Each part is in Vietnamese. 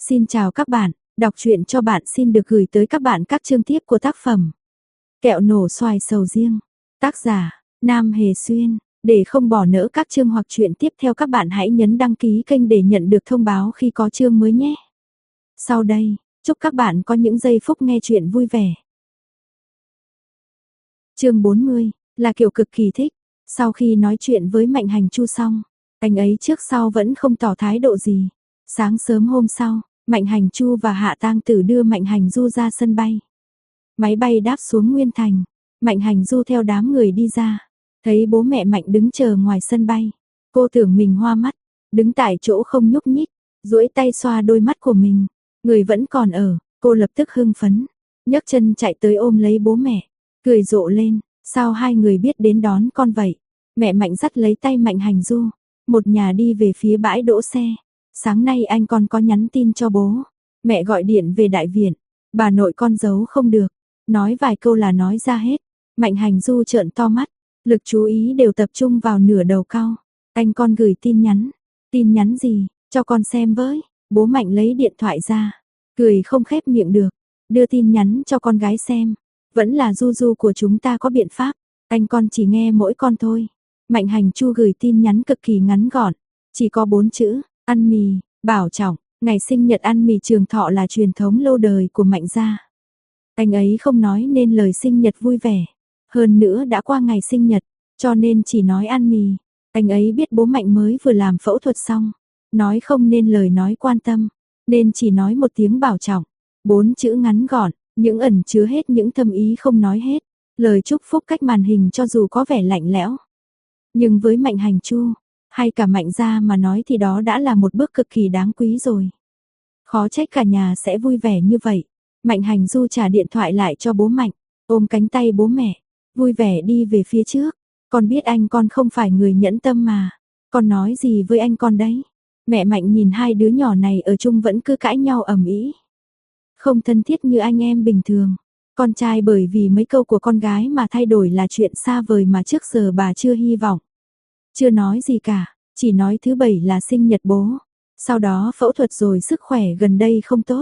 Xin chào các bạn, đọc truyện cho bạn xin được gửi tới các bạn các chương tiếp của tác phẩm Kẹo nổ xoài sầu riêng. Tác giả, Nam Hề Xuyên. Để không bỏ lỡ các chương hoặc truyện tiếp theo các bạn hãy nhấn đăng ký kênh để nhận được thông báo khi có chương mới nhé. Sau đây, chúc các bạn có những giây phút nghe truyện vui vẻ. Chương 40, là kiểu cực kỳ thích. Sau khi nói chuyện với Mạnh Hành Chu xong, anh ấy trước sau vẫn không tỏ thái độ gì. Sáng sớm hôm sau, Mạnh Hành Chu và Hạ Tang Tử đưa Mạnh Hành Du ra sân bay. Máy bay đáp xuống Nguyên Thành, Mạnh Hành Du theo đám người đi ra, thấy bố mẹ Mạnh đứng chờ ngoài sân bay. Cô tưởng mình hoa mắt, đứng tại chỗ không nhúc nhích, duỗi tay xoa đôi mắt của mình. Người vẫn còn ở, cô lập tức hưng phấn, nhấc chân chạy tới ôm lấy bố mẹ, cười rộ lên, sao hai người biết đến đón con vậy? Mẹ Mạnh dắt lấy tay Mạnh Hành Du, một nhà đi về phía bãi đỗ xe. Sáng nay anh con có nhắn tin cho bố, mẹ gọi điện về đại viện, bà nội con giấu không được, nói vài câu là nói ra hết. Mạnh Hành Du trợn to mắt, lực chú ý đều tập trung vào nửa đầu cau. Anh con gửi tin nhắn gì, cho con xem với. Bố Mạnh lấy điện thoại ra, cười không khép miệng được, đưa tin nhắn cho con gái xem. Vẫn là Du Du của chúng ta có biện pháp, anh con chỉ nghe mỗi con thôi. Mạnh Hành Chu gửi tin nhắn cực kỳ ngắn gọn, chỉ có 4 chữ, ăn mì, bảo trọng. Ngày sinh nhật ăn mì trường thọ là truyền thống lâu đời của Mạnh gia. Anh ấy không nói nên lời sinh nhật vui vẻ, hơn nữa đã qua ngày sinh nhật, cho nên chỉ nói ăn mì. Anh ấy biết bố Mạnh mới vừa làm phẫu thuật xong, nói không nên lời nói quan tâm, nên chỉ nói một tiếng bảo trọng. 4 chữ ngắn gọn, những ẩn chứa hết những thâm ý không nói hết. Lời chúc phúc cách màn hình cho dù có vẻ lạnh lẽo, nhưng với Mạnh Hành Chu, hay cả Mạnh gia mà nói thì đó đã là một bước cực kỳ đáng quý rồi. Khó trách cả nhà sẽ vui vẻ như vậy. Mạnh Hành Du trả điện thoại lại cho bố Mạnh, ôm cánh tay bố mẹ, vui vẻ đi về phía trước. Con biết anh con không phải người nhẫn tâm mà, con nói gì với anh con đấy? Mẹ Mạnh nhìn hai đứa nhỏ này ở chung vẫn cứ cãi nhau ầm ĩ, không thân thiết như anh em bình thường. Con trai bởi vì mấy câu của con gái mà thay đổi là chuyện xa vời mà trước giờ bà chưa hy vọng. Chưa nói gì cả, chỉ nói thứ Bảy là sinh nhật bố, sau đó phẫu thuật rồi sức khỏe gần đây không tốt.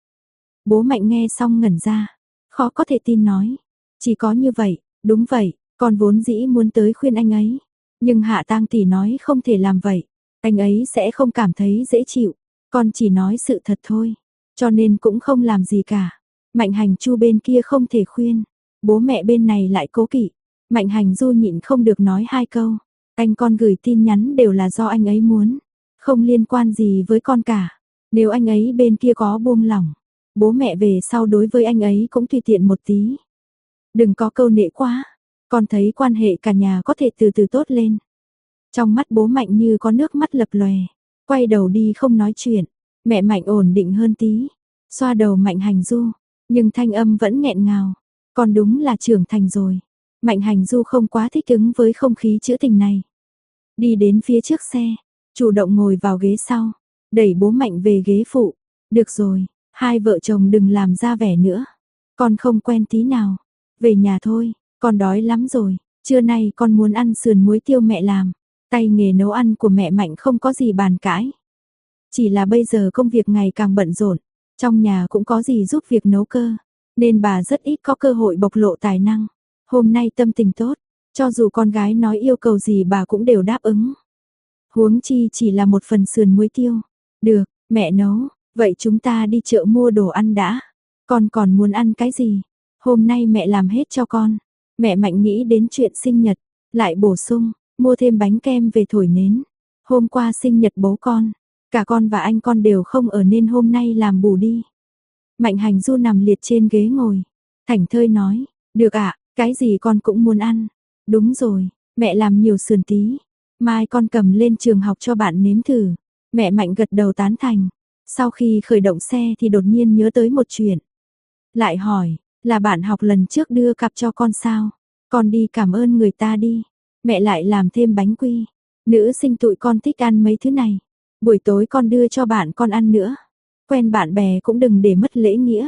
Bố Mạnh nghe xong ngẩn ra, khó có thể tin nói, chỉ có như vậy, đúng vậy, con vốn dĩ muốn tới khuyên anh ấy, nhưng Hạ Tang tỷ nói không thể làm vậy, anh ấy sẽ không cảm thấy dễ chịu, con chỉ nói sự thật thôi, cho nên cũng không làm gì cả. Mạnh Hành Chu bên kia không thể khuyên, bố mẹ bên này lại cố kỵ. Mạnh Hành Du nhịn không được nói hai câu, anh con gửi tin nhắn đều là do anh ấy muốn, không liên quan gì với con cả. Nếu anh ấy bên kia có buông lỏng, bố mẹ về sau đối với anh ấy cũng tùy tiện một tí. Đừng có câu nệ quá, con thấy quan hệ cả nhà có thể từ từ tốt lên. Trong mắt bố Mạnh như có nước mắt lập lòe, quay đầu đi không nói chuyện. Mẹ Mạnh ổn định hơn tí, xoa đầu Mạnh Hành Du, nhưng thanh âm vẫn nghẹn ngào. Con đúng là trưởng thành rồi. Mạnh Hành Du không quá thích ứng với không khí trữ tình này. Đi đến phía trước xe, chủ động ngồi vào ghế sau, đẩy bố Mạnh về ghế phụ. Được rồi, hai vợ chồng đừng làm ra vẻ nữa. Con không quen tí nào. Về nhà thôi, con đói lắm rồi. Trưa nay con muốn ăn sườn muối tiêu mẹ làm. Tay nghề nấu ăn của mẹ Mạnh không có gì bàn cãi. Chỉ là bây giờ công việc ngày càng bận rộn, trong nhà cũng có gì giúp việc nấu cơ, nên bà rất ít có cơ hội bộc lộ tài năng. Hôm nay tâm tình tốt, cho dù con gái nói yêu cầu gì bà cũng đều đáp ứng. Huống chi chỉ là một phần sườn muối tiêu. Được, mẹ nấu, vậy chúng ta đi chợ mua đồ ăn đã. Con còn muốn ăn cái gì? Hôm nay mẹ làm hết cho con. Mẹ Mạnh nghĩ đến chuyện sinh nhật, lại bổ sung, mua thêm bánh kem về thổi nến. Hôm qua sinh nhật bố con, cả con và anh con đều không ở nên hôm nay làm bù đi. Mạnh Hành Du nằm liệt trên ghế ngồi, thảnh thơi nói, được ạ, cái gì con cũng muốn ăn. Đúng rồi, mẹ làm nhiều sườn tí, mai con cầm lên trường học cho bạn nếm thử. Mẹ Mạnh gật đầu tán thành. Sau khi khởi động xe thì đột nhiên nhớ tới một chuyện. Lại hỏi, là bạn học lần trước đưa cặp cho con sao? Con đi cảm ơn người ta đi. Mẹ lại làm thêm bánh quy. Nữ sinh tụi con thích ăn mấy thứ này. Buổi tối con đưa cho bạn con ăn nữa. Quen bạn bè cũng đừng để mất lễ nghĩa.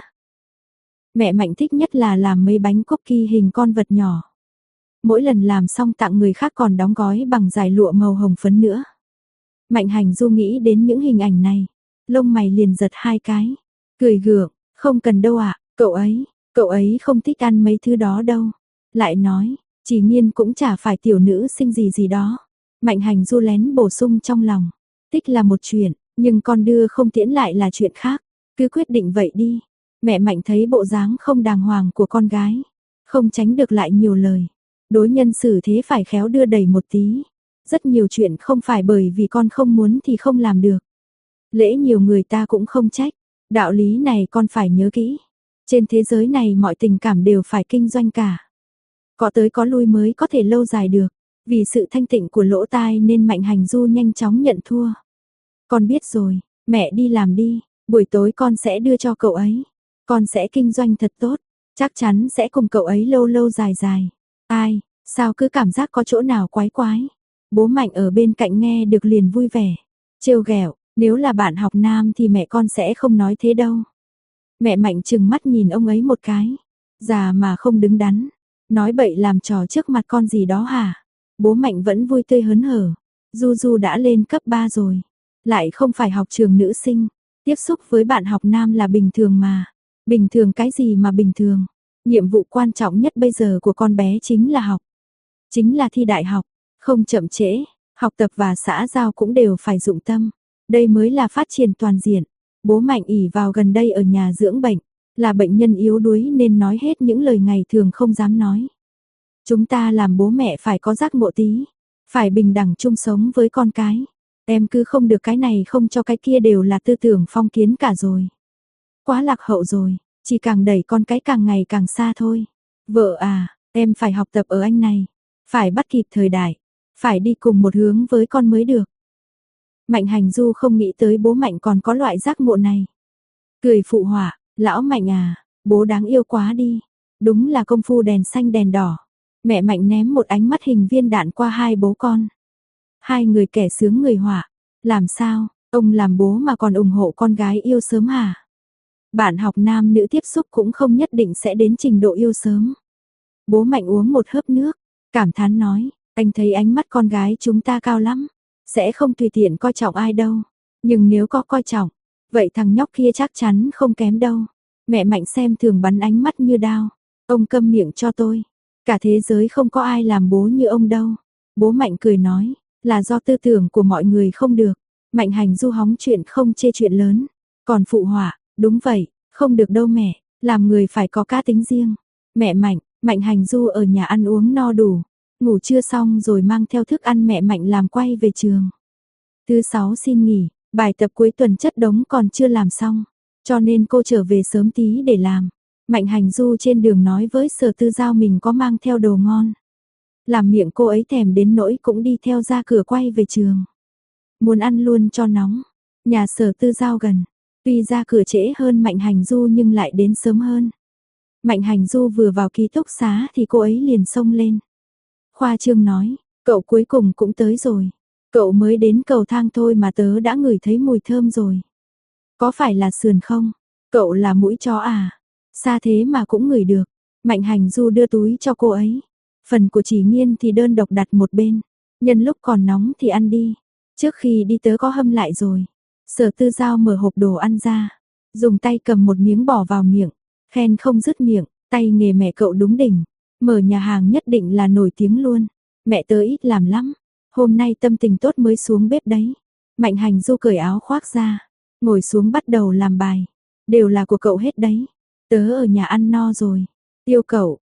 Mẹ Mạnh thích nhất là làm mấy bánh cookie hình con vật nhỏ. Mỗi lần làm xong tặng người khác còn đóng gói bằng dải lụa màu hồng phấn nữa. Mạnh Hành Du nghĩ đến những hình ảnh này, lông mày liền giật hai cái, cười gượng, không cần đâu ạ, cậu ấy không thích ăn mấy thứ đó đâu. Lại nói, Chỉ Nhiên cũng chả phải tiểu nữ sinh gì gì đó. Mạnh Hành Du lén bổ sung trong lòng, thích là một chuyện, nhưng con đưa không tiễn lại là chuyện khác, cứ quyết định vậy đi. Mẹ Mạnh thấy bộ dáng không đàng hoàng của con gái, không tránh được lại nhiều lời. Đối nhân xử thế phải khéo đưa đẩy một tí. Rất nhiều chuyện không phải bởi vì con không muốn thì không làm được. Lễ nhiều người ta cũng không trách. Đạo lý này con phải nhớ kỹ. Trên thế giới này mọi tình cảm đều phải kinh doanh cả. Có tới có lui mới có thể lâu dài được. Vì sự thanh tịnh của lỗ tai nên Mạnh Hành Du nhanh chóng nhận thua. Con biết rồi, mẹ đi làm đi, buổi tối con sẽ đưa cho cậu ấy. Con sẽ kinh doanh thật tốt, chắc chắn sẽ cùng cậu ấy lâu lâu dài dài. Ai, sao cứ cảm giác có chỗ nào quái quái. Bố Mạnh ở bên cạnh nghe được liền vui vẻ. Trêu ghẹo, nếu là bạn học nam thì mẹ con sẽ không nói thế đâu. Mẹ Mạnh trừng mắt nhìn ông ấy một cái. Già mà không đứng đắn. Nói bậy làm trò trước mặt con gì đó hả? Bố Mạnh vẫn vui tươi hớn hở. Du Du đã lên cấp 3 rồi. Lại không phải học trường nữ sinh. Tiếp xúc với bạn học nam là bình thường mà. Bình thường cái gì mà bình thường? Nhiệm vụ quan trọng nhất bây giờ của con bé chính là học. Chính là thi đại học. Không chậm trễ. Học tập và xã giao cũng đều phải dụng tâm. Đây mới là phát triển toàn diện. Bố Mạnh ỷ vào gần đây ở nhà dưỡng bệnh. Là bệnh nhân yếu đuối nên nói hết những lời ngày thường không dám nói. Chúng ta làm bố mẹ phải có giác ngộ tí. Phải bình đẳng chung sống với con cái. Em cứ không được cái này không cho cái kia đều là tư tưởng phong kiến cả rồi. Quá lạc hậu rồi, chỉ càng đẩy con cái càng ngày càng xa thôi. Vợ à, em phải học tập ở anh này. Phải bắt kịp thời đại. Phải đi cùng một hướng với con mới được. Mạnh Hành Du không nghĩ tới bố Mạnh còn có loại giác ngộ này. Cười phụ họa, lão Mạnh à, bố đáng yêu quá đi. Đúng là công phu đèn xanh đèn đỏ. Mẹ Mạnh ném một ánh mắt hình viên đạn qua hai bố con. Hai người kẻ sướng người họa. Làm sao, ông làm bố mà còn ủng hộ con gái yêu sớm hả? Bạn học nam nữ tiếp xúc cũng không nhất định sẽ đến trình độ yêu sớm. Bố Mạnh uống một hớp nước, cảm thán nói, anh thấy ánh mắt con gái chúng ta cao lắm, sẽ không tùy tiện coi trọng ai đâu. Nhưng nếu có coi trọng, vậy thằng nhóc kia chắc chắn không kém đâu. Mẹ Mạnh xem thường bắn ánh mắt như đao. Ông câm miệng cho tôi. Cả thế giới không có ai làm bố như ông đâu. Bố Mạnh cười nói, là do tư tưởng của mọi người không được. Mạnh Hành Du hóng chuyện không chê chuyện lớn. Còn phụ họa, đúng vậy, không được đâu mẹ, làm người phải có cá tính riêng. Mẹ Mạnh, Mạnh Hành Du ở nhà ăn uống no đủ, ngủ trưa xong rồi mang theo thức ăn mẹ Mạnh làm quay về trường. Thứ 6 xin nghỉ, bài tập cuối tuần chất đống còn chưa làm xong, cho nên cô trở về sớm tí để làm. Mạnh Hành Du trên đường nói với Sở Tư Giao mình có mang theo đồ ngon. Làm miệng cô ấy thèm đến nỗi cũng đi theo ra cửa quay về trường. Muốn ăn luôn cho nóng, nhà Sở Tư Giao gần. Tuy ra cửa trễ hơn Mạnh Hành Du nhưng lại đến sớm hơn. Mạnh Hành Du vừa vào ký túc xá thì cô ấy liền xông lên. Khoa trương nói, cậu cuối cùng cũng tới rồi. Cậu mới đến cầu thang thôi mà tớ đã ngửi thấy mùi thơm rồi. Có phải là sườn không? Cậu là mũi chó à? Xa thế mà cũng ngửi được. Mạnh Hành Du đưa túi cho cô ấy. Phần của Chỉ Nhiên thì đơn độc đặt một bên. Nhân lúc còn nóng thì ăn đi. Trước khi đi tớ có hâm lại rồi. Sở Tư Giao mở hộp đồ ăn ra. Dùng tay cầm một miếng bỏ vào miệng. Khen không dứt miệng. Tay nghề mẹ cậu đúng đỉnh. Mở nhà hàng nhất định là nổi tiếng luôn. Mẹ tớ ít làm lắm. Hôm nay tâm tình tốt mới xuống bếp đấy. Mạnh Hành Du cởi áo khoác ra. Ngồi xuống bắt đầu làm bài. Đều là của cậu hết đấy. Tớ ở nhà ăn no rồi. Yêu cậu.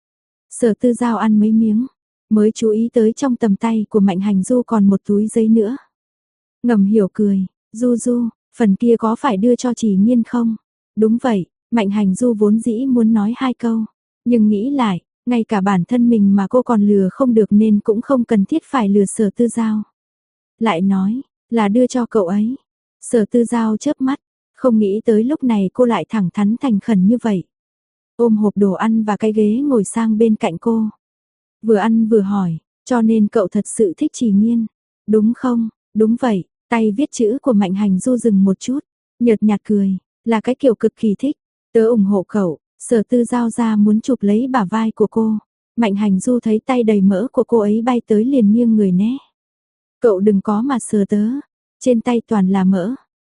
Sở Tư Giao ăn mấy miếng. Mới chú ý tới trong tầm tay của Mạnh Hành Du còn một túi giấy nữa. Ngầm hiểu cười. Du Du, phần kia có phải đưa cho Chỉ Nhiên không? Đúng vậy, Mạnh Hành Du vốn dĩ muốn nói hai câu. Nhưng nghĩ lại, ngay cả bản thân mình mà cô còn lừa không được nên cũng không cần thiết phải lừa Sở Tư Giao. Lại nói, là đưa cho cậu ấy. Sở Tư Giao chớp mắt, không nghĩ tới lúc này cô lại thẳng thắn thành khẩn như vậy. Ôm hộp đồ ăn và cái ghế ngồi sang bên cạnh cô. Vừa ăn vừa hỏi, cho nên cậu thật sự thích Chỉ Nhiên, đúng không? Đúng vậy, tay viết chữ của Mạnh Hành Du dừng một chút, nhợt nhạt cười, là cái kiểu cực kỳ thích, tớ ủng hộ cậu. Sở Tư Giao ra muốn chụp lấy bả vai của cô. Mạnh Hành Du thấy tay đầy mỡ của cô ấy bay tới liền nghiêng người né. Cậu đừng có mà sờ tớ, trên tay toàn là mỡ.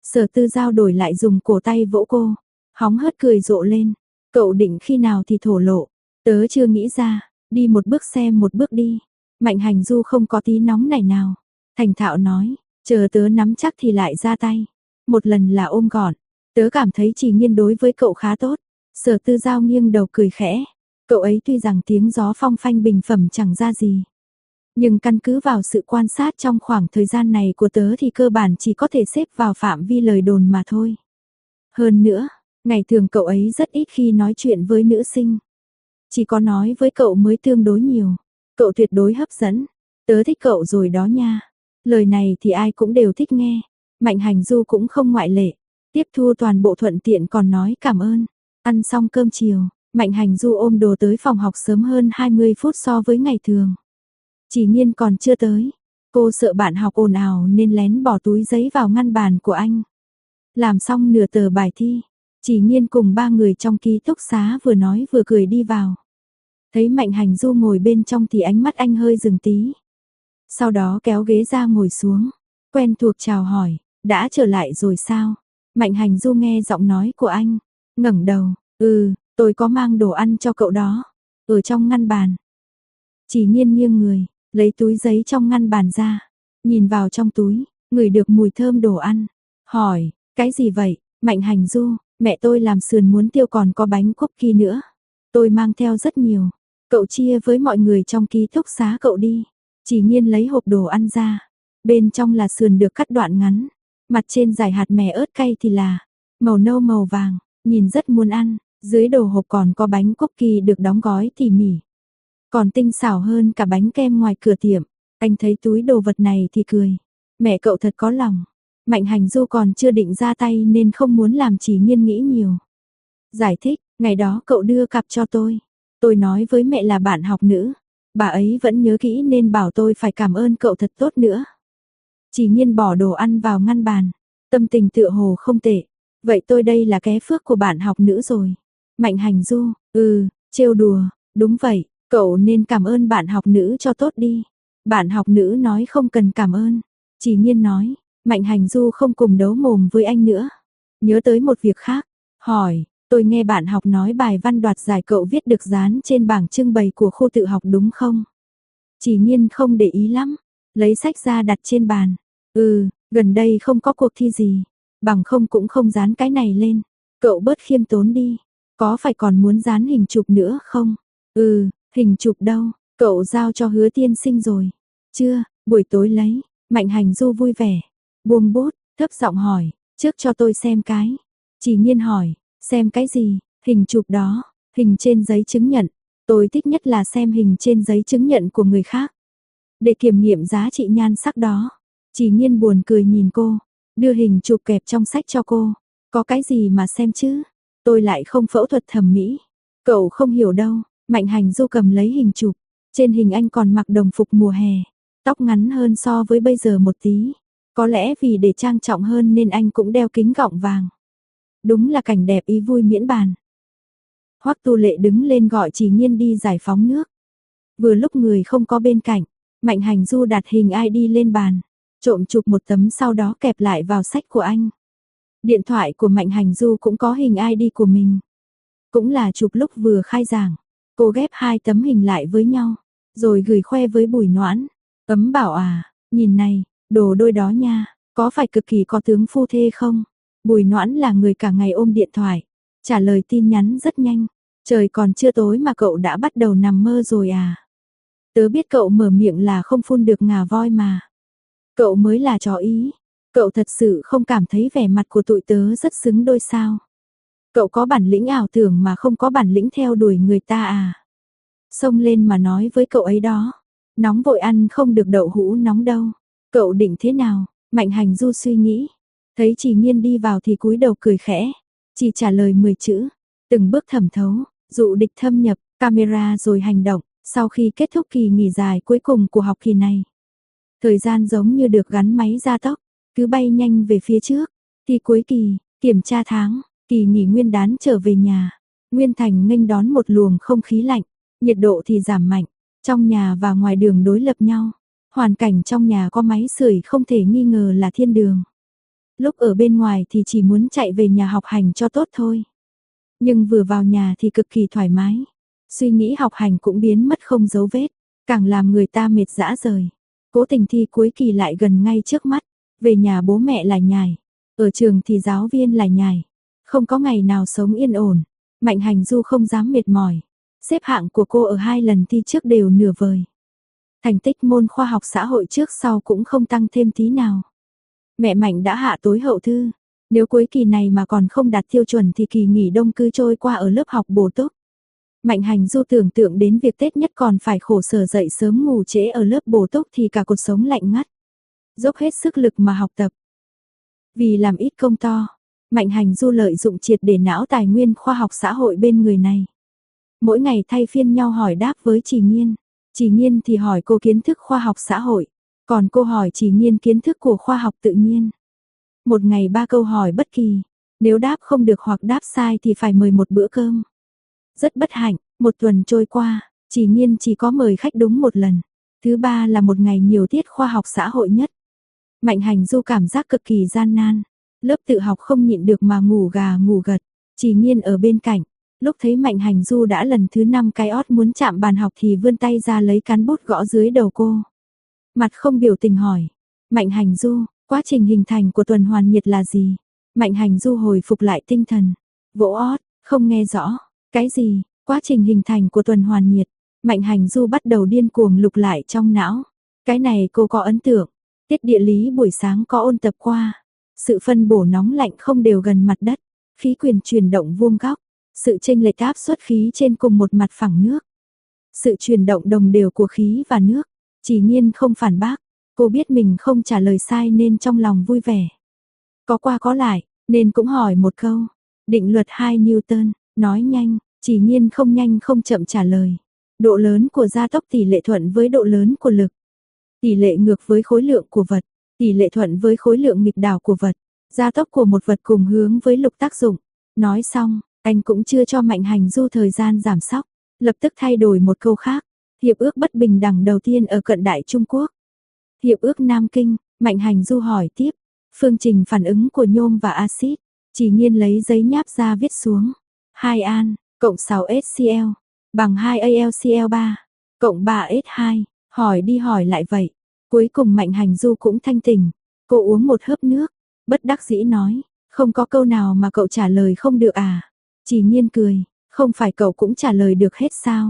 Sở Tư Giao đổi lại dùng cổ tay vỗ cô, hóng hớt cười rộ lên. Cậu định khi nào thì thổ lộ, tớ chưa nghĩ ra, đi một bước xem một bước đi. Mạnh Hành Du không có tí nóng nảy nào. Thành thạo nói, chờ tớ nắm chắc thì lại ra tay. Một lần là ôm gọn, tớ cảm thấy Chỉ Nhiên đối với cậu khá tốt. Sở Tư Giao nghiêng đầu cười khẽ. Cậu ấy tuy rằng tiếng gió phong phanh bình phẩm chẳng ra gì. Nhưng căn cứ vào sự quan sát trong khoảng thời gian này của tớ thì cơ bản chỉ có thể xếp vào phạm vi lời đồn mà thôi. Hơn nữa, ngày thường cậu ấy rất ít khi nói chuyện với nữ sinh. Chỉ có nói với cậu mới tương đối nhiều. Cậu tuyệt đối hấp dẫn. Tớ thích cậu rồi đó nha. Lời này thì ai cũng đều thích nghe. Mạnh Hành Du cũng không ngoại lệ. Tiếp thu toàn bộ thuận tiện còn nói cảm ơn. Ăn xong cơm chiều, Mạnh Hành Du ôm đồ tới phòng học sớm hơn 20 phút so với ngày thường. Chỉ Nhiên còn chưa tới. Cô sợ bạn học ồn ào nên lén bỏ túi giấy vào ngăn bàn của anh. Làm xong nửa tờ bài thi, Chỉ Nhiên cùng 3 người trong ký túc xá vừa nói vừa cười đi vào. Thấy Mạnh Hành Du ngồi bên trong thì ánh mắt anh hơi dừng tí. Sau đó kéo ghế ra ngồi xuống, quen thuộc chào hỏi, đã trở lại rồi sao? Mạnh Hành Du nghe giọng nói của anh, ngẩng đầu, tôi có mang đồ ăn cho cậu đó, ở trong ngăn bàn. Chỉ Nhiên nghiêng người, lấy túi giấy trong ngăn bàn ra, nhìn vào trong túi, ngửi được mùi thơm đồ ăn, hỏi, cái gì vậy? Mạnh Hành Du, mẹ tôi làm sườn muốn tiêu còn có bánh cookie nữa. Tôi mang theo rất nhiều, cậu chia với mọi người trong ký túc xá cậu đi. Chỉ Nhiên lấy hộp đồ ăn ra, bên trong là sườn được cắt đoạn ngắn, mặt trên dải hạt mè ớt cay thì là màu nâu màu vàng, nhìn rất muốn ăn. Dưới đồ hộp còn có bánh cookie được đóng gói tỉ mỉ, còn tinh xảo hơn cả bánh kem ngoài cửa tiệm. Anh thấy túi đồ vật này thì cười, mẹ cậu thật có lòng. Mạnh Hành Du còn chưa định ra tay nên không muốn làm Chỉ Nhiên nghĩ nhiều. Giải thích, ngày đó cậu đưa cặp cho tôi nói với mẹ là bạn học nữ, bà ấy vẫn nhớ kỹ nên bảo tôi phải cảm ơn cậu thật tốt nữa. Chỉ Nhiên bỏ đồ ăn vào ngăn bàn, tâm tình tựa hồ không tệ. Vậy tôi đây là ké phước của bạn học nữ rồi. Mạnh Hành Du, trêu đùa, đúng vậy, cậu nên cảm ơn bạn học nữ cho tốt đi. Bạn học nữ nói không cần cảm ơn. Chỉ Nhiên nói, Mạnh Hành Du không cùng đấu mồm với anh nữa. Nhớ tới một việc khác, hỏi, tôi nghe bạn học nói bài văn đoạt giải cậu viết được dán trên bảng trưng bày của khu tự học đúng không? Chỉ Nhiên không để ý lắm, lấy sách ra đặt trên bàn. Gần đây không có cuộc thi gì, bằng không cũng không dán cái này lên. Cậu bớt khiêm tốn đi, có phải còn muốn dán hình chụp nữa không? Hình chụp đâu, cậu giao cho Hứa tiên sinh rồi. Chưa, buổi tối lấy. Mạnh Hành Du vui vẻ, buông bút, thấp giọng hỏi, trước cho tôi xem cái. Chỉ Nhiên hỏi, xem cái gì? Hình chụp đó, hình trên giấy chứng nhận. Tôi thích nhất là xem hình trên giấy chứng nhận của người khác, để kiểm nghiệm giá trị nhan sắc đó. Chỉ Nhiên buồn cười nhìn cô, đưa hình chụp kẹp trong sách cho cô. Có cái gì mà xem chứ? Tôi lại không phẫu thuật thẩm mỹ. Cậu không hiểu đâu. Mạnh Hành Du cầm lấy hình chụp. Trên hình anh còn mặc đồng phục mùa hè, tóc ngắn hơn so với bây giờ một tí. Có lẽ vì để trang trọng hơn nên anh cũng đeo kính gọng vàng. Đúng là cảnh đẹp ý vui miễn bàn. Hoắc Tu Lệ đứng lên gọi Chỉ Nhiên đi giải phóng nước. Vừa lúc người không có bên cạnh, Mạnh Hành Du đặt hình ID lên bàn, trộm chụp một tấm sau đó kẹp lại vào sách của anh. Điện thoại của Mạnh Hành Du cũng có hình ID của mình. Cũng là chụp lúc vừa khai giảng. Cô ghép 2 tấm hình lại với nhau, rồi gửi khoe với Bùi Noãn. Ấm bảo nhìn này, đồ đôi đó nha, có phải cực kỳ có tướng phu thê không? Bùi Noãn là người cả ngày ôm điện thoại, trả lời tin nhắn rất nhanh. Trời còn chưa tối mà cậu đã bắt đầu nằm mơ rồi à? Tớ biết cậu mở miệng là không phun được ngà voi mà. Cậu mới là chó ý. Cậu thật sự không cảm thấy vẻ mặt của tụi tớ rất xứng đôi sao? Cậu có bản lĩnh ảo tưởng mà không có bản lĩnh theo đuổi người ta à? Xông lên mà nói với cậu ấy đó. Nóng vội ăn không được đậu hũ nóng đâu. Cậu định thế nào? Mạnh Hành Du suy nghĩ. Thấy Chỉ Nhiên đi vào thì cúi đầu cười khẽ. Chỉ trả lời 10 chữ. Từng bước thẩm thấu, dụ địch thâm nhập, camera rồi hành động. Sau khi kết thúc kỳ nghỉ dài cuối cùng của học kỳ này, thời gian giống như được gắn máy gia tốc, cứ bay nhanh về phía trước. Thi cuối kỳ, kiểm tra tháng, kỳ nghỉ nguyên đán trở về nhà. Nguyên Thành nghênh đón một luồng không khí lạnh, nhiệt độ thì giảm mạnh, trong nhà và ngoài đường đối lập nhau. Hoàn cảnh trong nhà có máy sưởi không thể nghi ngờ là thiên đường. Lúc ở bên ngoài thì chỉ muốn chạy về nhà học hành cho tốt thôi. Nhưng vừa vào nhà thì cực kỳ thoải mái. Suy nghĩ học hành cũng biến mất không dấu vết, càng làm người ta mệt rã rời. Cố Tình thi cuối kỳ lại gần ngay trước mắt, về nhà bố mẹ là nhài, ở trường thì giáo viên là nhài, không có ngày nào sống yên ổn. Mạnh Hành Du không dám mệt mỏi, xếp hạng của cô ở 2 lần thi trước đều nửa vời. Thành tích môn khoa học xã hội trước sau cũng không tăng thêm tí nào. Mẹ Mạnh đã hạ tối hậu thư, nếu cuối kỳ này mà còn không đạt tiêu chuẩn thì kỳ nghỉ đông cứ trôi qua ở lớp học bổ túc. Mạnh Hành Du tưởng tượng đến việc Tết nhất còn phải khổ sở dậy sớm ngủ trễ ở lớp bổ túc thì cả cuộc sống lạnh ngắt. Dốc hết sức lực mà học tập. Vì làm ít công to, Mạnh Hành Du lợi dụng triệt để não tài nguyên khoa học xã hội bên người này. Mỗi ngày thay phiên nhau hỏi đáp với Trì Nghiên. Trì Nghiên thì hỏi cô kiến thức khoa học xã hội, còn cô hỏi Trì Nghiên kiến thức của khoa học tự nhiên. Một ngày 3 câu hỏi bất kỳ, nếu đáp không được hoặc đáp sai thì phải mời một bữa cơm. Rất bất hạnh, một tuần trôi qua, Trì Nghiên chỉ có mời khách đúng một lần. Thứ 3 là một ngày nhiều tiết khoa học xã hội nhất. Mạnh Hành Du cảm giác cực kỳ gian nan, lớp tự học không nhịn được mà ngủ gà ngủ gật. Trì Nghiên ở bên cạnh, lúc thấy Mạnh Hành Du đã lần thứ 5 cái ót muốn chạm bàn học thì vươn tay ra lấy cán bút gõ dưới đầu cô. Mặt không biểu tình hỏi, Mạnh Hành Du, quá trình hình thành của tuần hoàn nhiệt là gì? Mạnh Hành Du hồi phục lại tinh thần, vỗ ót, không nghe rõ, cái gì? Quá trình hình thành của tuần hoàn nhiệt. Mạnh Hành Du bắt đầu điên cuồng lục lại trong não. Cái này cô có ấn tượng. Tiết địa lý buổi sáng có ôn tập qua. Sự phân bổ nóng lạnh không đều gần mặt đất. Khí quyển chuyển động vuông góc. Sự chênh lệch áp suất khí trên cùng một mặt phẳng nước. Sự chuyển động đồng đều của khí và nước. Trì Nghiên không phản bác. Cô biết mình không trả lời sai nên trong lòng vui vẻ. Có qua có lại, nên cũng hỏi một câu. Định luật 2 Newton, nói nhanh. Trì Nghiên không nhanh không chậm trả lời. Độ lớn của gia tốc tỷ lệ thuận với độ lớn của lực. Tỷ lệ ngược với khối lượng của vật. Tỷ lệ thuận với khối lượng nghịch đảo của vật. Gia tốc của một vật cùng hướng với lục tác dụng. Nói xong, anh cũng chưa cho Mạnh Hành Du thời gian giảm sóc. Lập tức thay đổi một câu khác. Hiệp ước bất bình đẳng đầu tiên ở cận đại Trung Quốc. Hiệp ước Nam Kinh. Mạnh Hành Du hỏi tiếp. Phương trình phản ứng của nhôm và axit. Trì Nghiên lấy giấy nháp ra viết xuống. 2An cộng 6HCl bằng 2AlCl3 cộng 3H2, hỏi đi hỏi lại vậy. Cuối cùng Mạnh Hành Du cũng thanh tỉnh, cô uống một hớp nước, bất đắc dĩ nói, không có câu nào mà cậu trả lời không được à? Trì Nghiên cười, không phải cậu cũng trả lời được hết sao?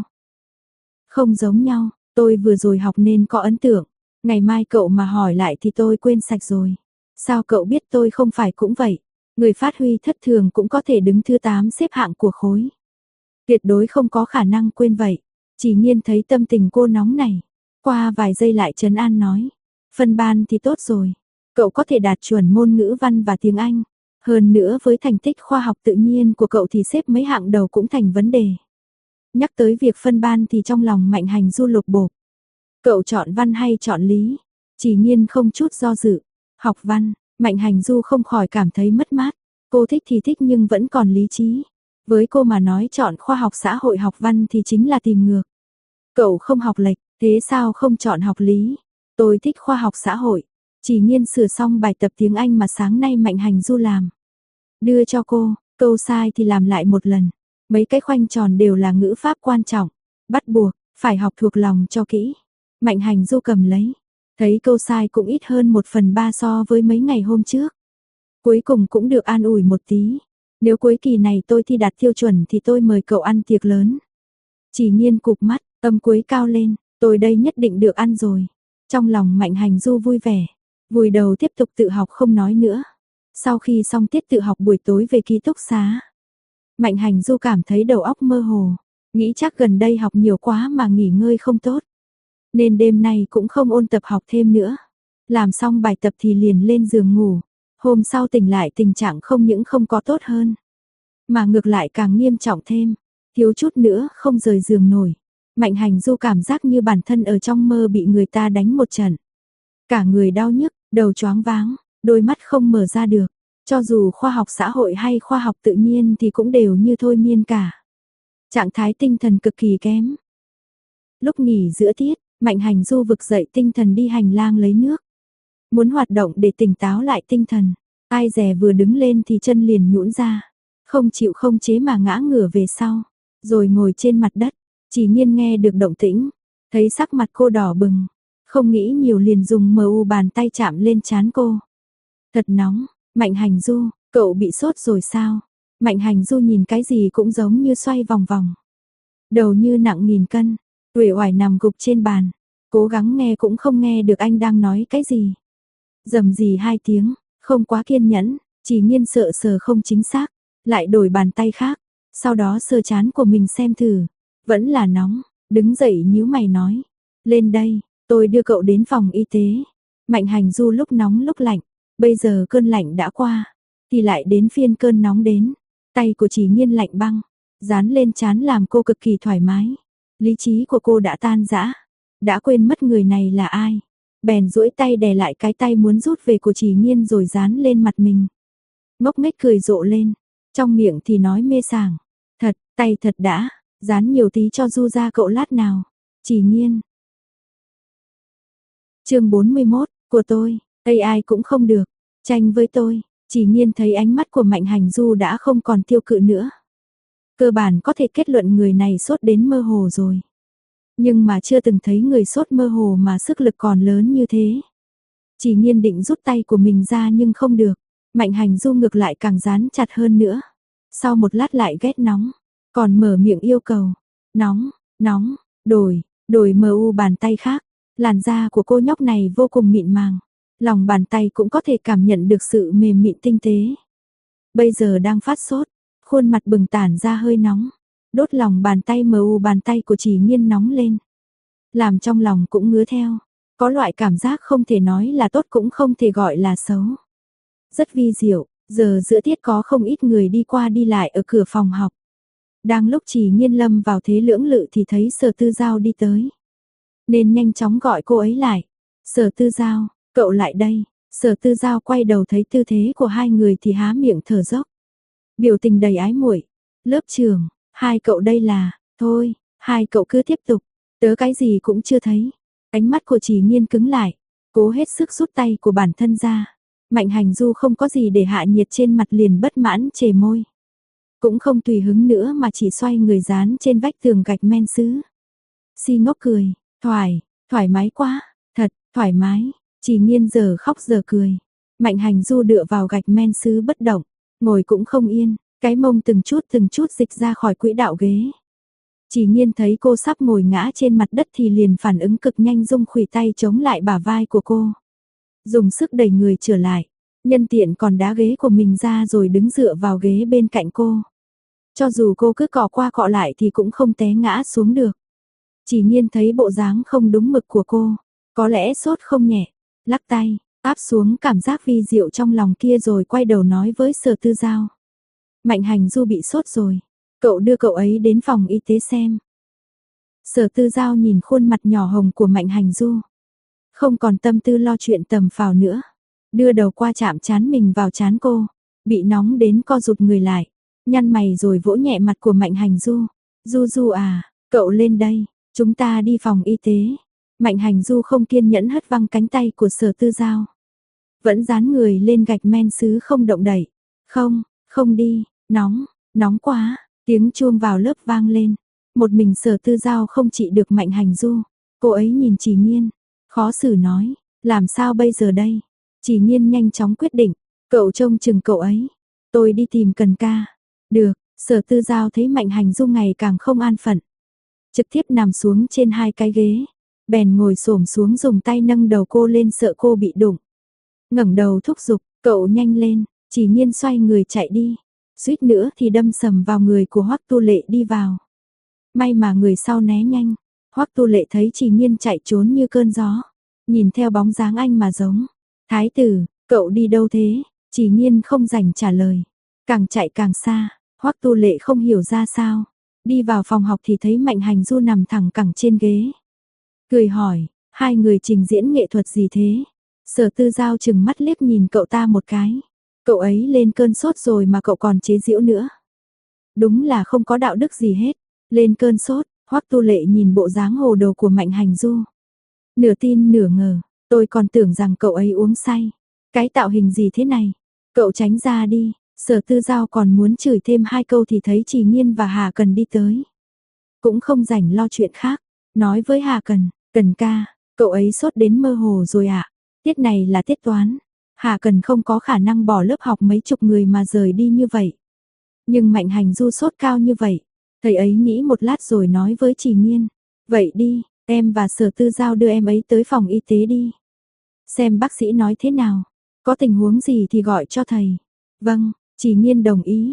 Không giống nhau, tôi vừa rồi học nên có ấn tượng, ngày mai cậu mà hỏi lại thì tôi quên sạch rồi. Sao cậu biết tôi không phải cũng vậy? Người phát huy thất thường cũng có thể đứng thứ 8 xếp hạng của khối. Tuyệt đối không có khả năng quên vậy. Trì Nghiên thấy tâm tình cô nóng này. Qua vài giây lại trấn an nói. Phân ban thì tốt rồi. Cậu có thể đạt chuẩn môn ngữ văn và tiếng Anh. Hơn nữa với thành tích khoa học tự nhiên của cậu thì xếp mấy hạng đầu cũng thành vấn đề. Nhắc tới việc phân ban thì trong lòng Mạnh Hành Du lục bộp. Cậu chọn văn hay chọn lý? Trì Nghiên không chút do dự. Học văn, Mạnh Hành Du không khỏi cảm thấy mất mát. Cô thích thì thích nhưng vẫn còn lý trí. Với cô mà nói chọn khoa học xã hội học văn thì chính là tìm ngược. Cậu không học lệch, thế sao không chọn học lý? Tôi thích khoa học xã hội. Trì Nghiên sửa xong bài tập tiếng Anh mà sáng nay Mạnh Hành Du làm. Đưa cho cô, câu sai thì làm lại một lần. Mấy cái khoanh tròn đều là ngữ pháp quan trọng. Bắt buộc, phải học thuộc lòng cho kỹ. Mạnh Hành Du cầm lấy. Thấy câu sai cũng ít hơn 1/3 so với mấy ngày hôm trước. Cuối cùng cũng được an ủi một tí. Nếu cuối kỳ này tôi thi đạt tiêu chuẩn thì tôi mời cậu ăn tiệc lớn. Trì Nghiên cụp mắt, âm cuối cao lên, tôi đây nhất định được ăn rồi. Trong lòng Mạnh Hành Du vui vẻ, vùi đầu tiếp tục tự học không nói nữa. Sau khi xong tiết tự học buổi tối về ký túc xá, Mạnh Hành Du cảm thấy đầu óc mơ hồ, nghĩ chắc gần đây học nhiều quá mà nghỉ ngơi không tốt. Nên đêm nay cũng không ôn tập học thêm nữa. Làm xong bài tập thì liền lên giường ngủ. Hôm sau tỉnh lại tình trạng không những không có tốt hơn, mà ngược lại càng nghiêm trọng thêm, thiếu chút nữa không rời giường nổi. Mạnh Hành Du cảm giác như bản thân ở trong mơ bị người ta đánh một trận. Cả người đau nhức, đầu choáng váng, đôi mắt không mở ra được. Cho dù khoa học xã hội hay khoa học tự nhiên thì cũng đều như thôi miên cả. Trạng thái tinh thần cực kỳ kém. Lúc nghỉ giữa tiết, Mạnh Hành Du vực dậy tinh thần đi hành lang lấy nước. Muốn hoạt động để tỉnh táo lại tinh thần. Ai dè vừa đứng lên thì chân liền nhũn ra, không chịu không chế mà ngã ngửa về sau, rồi ngồi trên mặt đất. Chỉ Nhiên nghe được động tĩnh, thấy sắc mặt cô đỏ bừng, không nghĩ nhiều liền dùng mu bàn tay chạm lên trán cô. Thật nóng, Mạnh Hành Du, cậu bị sốt rồi sao? Mạnh Hành Du nhìn cái gì cũng giống như xoay vòng vòng. Đầu như nặng 1000 cân, uể oải nằm gục trên bàn, cố gắng nghe cũng không nghe được anh đang nói cái gì. Rầm rì 2 tiếng, không quá kiên nhẫn, Chỉ Nhiên sợ sờ không chính xác, lại đổi bàn tay khác, sau đó sờ trán của mình xem thử, vẫn là nóng, đứng dậy nhíu mày nói, lên đây, tôi đưa cậu đến phòng y tế. Mạnh Hành Du lúc nóng lúc lạnh, bây giờ cơn lạnh đã qua, thì lại đến phiên cơn nóng đến, tay của Chỉ Nhiên lạnh băng, dán lên trán làm cô cực kỳ thoải mái. Lý trí của cô đã tan rã, đã quên mất người này là ai. Bèn duỗi tay đè lại cái tay muốn rút về của Chỉ Nhiên rồi dán lên mặt mình. Ngốc nghếch cười rộ lên, trong miệng thì nói mê sảng, thật, tay thật đã, dán nhiều tí cho Du ra cậu lát nào. Chỉ Nhiên. Chương 41, của tôi, AI cũng không được, tranh với tôi. Chỉ Nhiên thấy ánh mắt của Mạnh Hành Du đã không còn tiêu cự nữa. Cơ bản có thể kết luận người này sốt đến mơ hồ rồi. Nhưng mà chưa từng thấy người sốt mơ hồ mà sức lực còn lớn như thế. Chỉ Nhiên định rút tay của mình ra nhưng không được. Mạnh Hành Du ngược lại càng dán chặt hơn nữa. Sau một lát lại ghét nóng, còn mở miệng yêu cầu. Nóng, nóng, đổi mu bàn tay khác. Làn da của cô nhóc này vô cùng mịn màng. Lòng bàn tay cũng có thể cảm nhận được sự mềm mịn tinh tế. Bây giờ đang phát sốt, khuôn mặt bừng tản ra hơi nóng. Đốt lòng bàn tay mu bàn tay của Chỉ Nhiên nóng lên. Làm trong lòng cũng ngứa theo. Có loại cảm giác không thể nói là tốt cũng không thể gọi là xấu. Rất vi diệu, giờ giữa tiết có không ít người đi qua đi lại ở cửa phòng học. Đang lúc Chỉ Nhiên lâm vào thế lưỡng lự thì thấy Sở Tư Giao đi tới. Nên nhanh chóng gọi cô ấy lại. Sở Tư Giao, cậu lại đây. Sở Tư Giao quay đầu thấy tư thế của hai người thì há miệng thở dốc. Biểu tình đầy ái muội. Lớp trưởng, hai cậu đây là, thôi, hai cậu cứ tiếp tục, tớ cái gì cũng chưa thấy. Ánh mắt của Chỉ Nhiên cứng lại, cố hết sức rút tay của bản thân ra. Mạnh Hành Du không có gì để hạ nhiệt trên mặt liền bất mãn chề môi. Cũng không tùy hứng nữa mà chỉ xoay người dán trên vách tường gạch men sứ. Si ngốc cười, thoải mái quá, thật, thoải mái. Chỉ Nhiên giờ khóc giờ cười. Mạnh Hành Du dựa vào gạch men sứ bất động, ngồi cũng không yên, cái mông từng chút dịch ra khỏi quỹ đạo ghế. Chỉ Nhiên thấy cô sắp ngồi ngã trên mặt đất thì liền phản ứng cực nhanh rung khuỷu tay chống lại bả vai của cô. Dùng sức đẩy người trở lại, nhân tiện còn đá ghế của mình ra rồi đứng dựa vào ghế bên cạnh cô. Cho dù cô cứ cọ qua cọ lại thì cũng không té ngã xuống được. Chỉ Nhiên thấy bộ dáng không đúng mực của cô, có lẽ sốt không nhẹ, lắc tay, áp xuống cảm giác vi diệu trong lòng kia rồi quay đầu nói với Sở Tư Giao. Mạnh Hành Du bị sốt rồi, cậu đưa cậu ấy đến phòng y tế xem. Sở Tư Giao nhìn khuôn mặt nhỏ hồng của Mạnh Hành Du, không còn tâm tư lo chuyện tầm phào nữa, đưa đầu qua chạm trán mình vào trán cô, bị nóng đến co rụt người lại, nhăn mày rồi vỗ nhẹ mặt của Mạnh Hành Du. Du Du à, cậu lên đây, chúng ta đi phòng y tế. Mạnh Hành Du không kiên nhẫn hất văng cánh tay của Sở Tư Giao, vẫn dán người lên gạch men sứ không động đậy. Không đi, nóng quá. Tiếng chuông vào lớp vang lên. Một mình Sở Tư Giao không trị được Mạnh Hành Du. Cô ấy nhìn Chỉ Nhiên, khó xử nói, làm sao bây giờ đây? Chỉ Nhiên nhanh chóng quyết định, cậu trông chừng cậu ấy, tôi đi tìm Cần ca. Được. Sở Tư Giao thấy Mạnh Hành Du ngày càng không an phận, trực tiếp nằm xuống trên hai cái ghế, bèn ngồi xổm xuống dùng tay nâng đầu cô lên sợ cô bị đụng. Ngẩng đầu thúc giục, cậu nhanh lên. Chỉ Nhiên xoay người chạy đi, suýt nữa thì đâm sầm vào người của Hoắc Tu Lệ đi vào. May mà người sau né nhanh. Hoắc Tu Lệ thấy Chỉ Nhiên chạy trốn như cơn gió, nhìn theo bóng dáng anh mà giống. Thái tử, cậu đi đâu thế? Chỉ Nhiên không rảnh trả lời, càng chạy càng xa. Hoắc Tu Lệ không hiểu ra sao, đi vào phòng học thì thấy Mạnh Hành Du nằm thẳng cẳng trên ghế. Cười hỏi, hai người trình diễn nghệ thuật gì thế? Sở Tư Giao chừng mắt liếc nhìn cậu ta một cái. Cậu ấy lên cơn sốt rồi mà cậu còn chế giễu nữa. Đúng là không có đạo đức gì hết. Lên cơn sốt, Hoắc Tu Lệ nhìn bộ dáng hồ đồ của Mạnh Hành Du, nửa tin nửa ngờ, tôi còn tưởng rằng cậu ấy uống say. Cái tạo hình gì thế này? Cậu tránh ra đi, Sở Tư Giao còn muốn chửi thêm 2 câu thì thấy Trì Nghiên và Hà Cần đi tới. Cũng không rảnh lo chuyện khác, nói với Hà Cần, Cần ca, cậu ấy sốt đến mơ hồ rồi ạ. Tiết này là tiết toán, Hà Cần không có khả năng bỏ lớp học mấy chục người mà rời đi như vậy. Nhưng Mạnh Hành Du sốt cao như vậy, thầy ấy nghĩ một lát rồi nói với Trì Nghiên, vậy đi, em và Sở Tư Giao đưa em ấy tới phòng y tế đi. Xem bác sĩ nói thế nào, có tình huống gì thì gọi cho thầy. Vâng, Trì Nghiên đồng ý.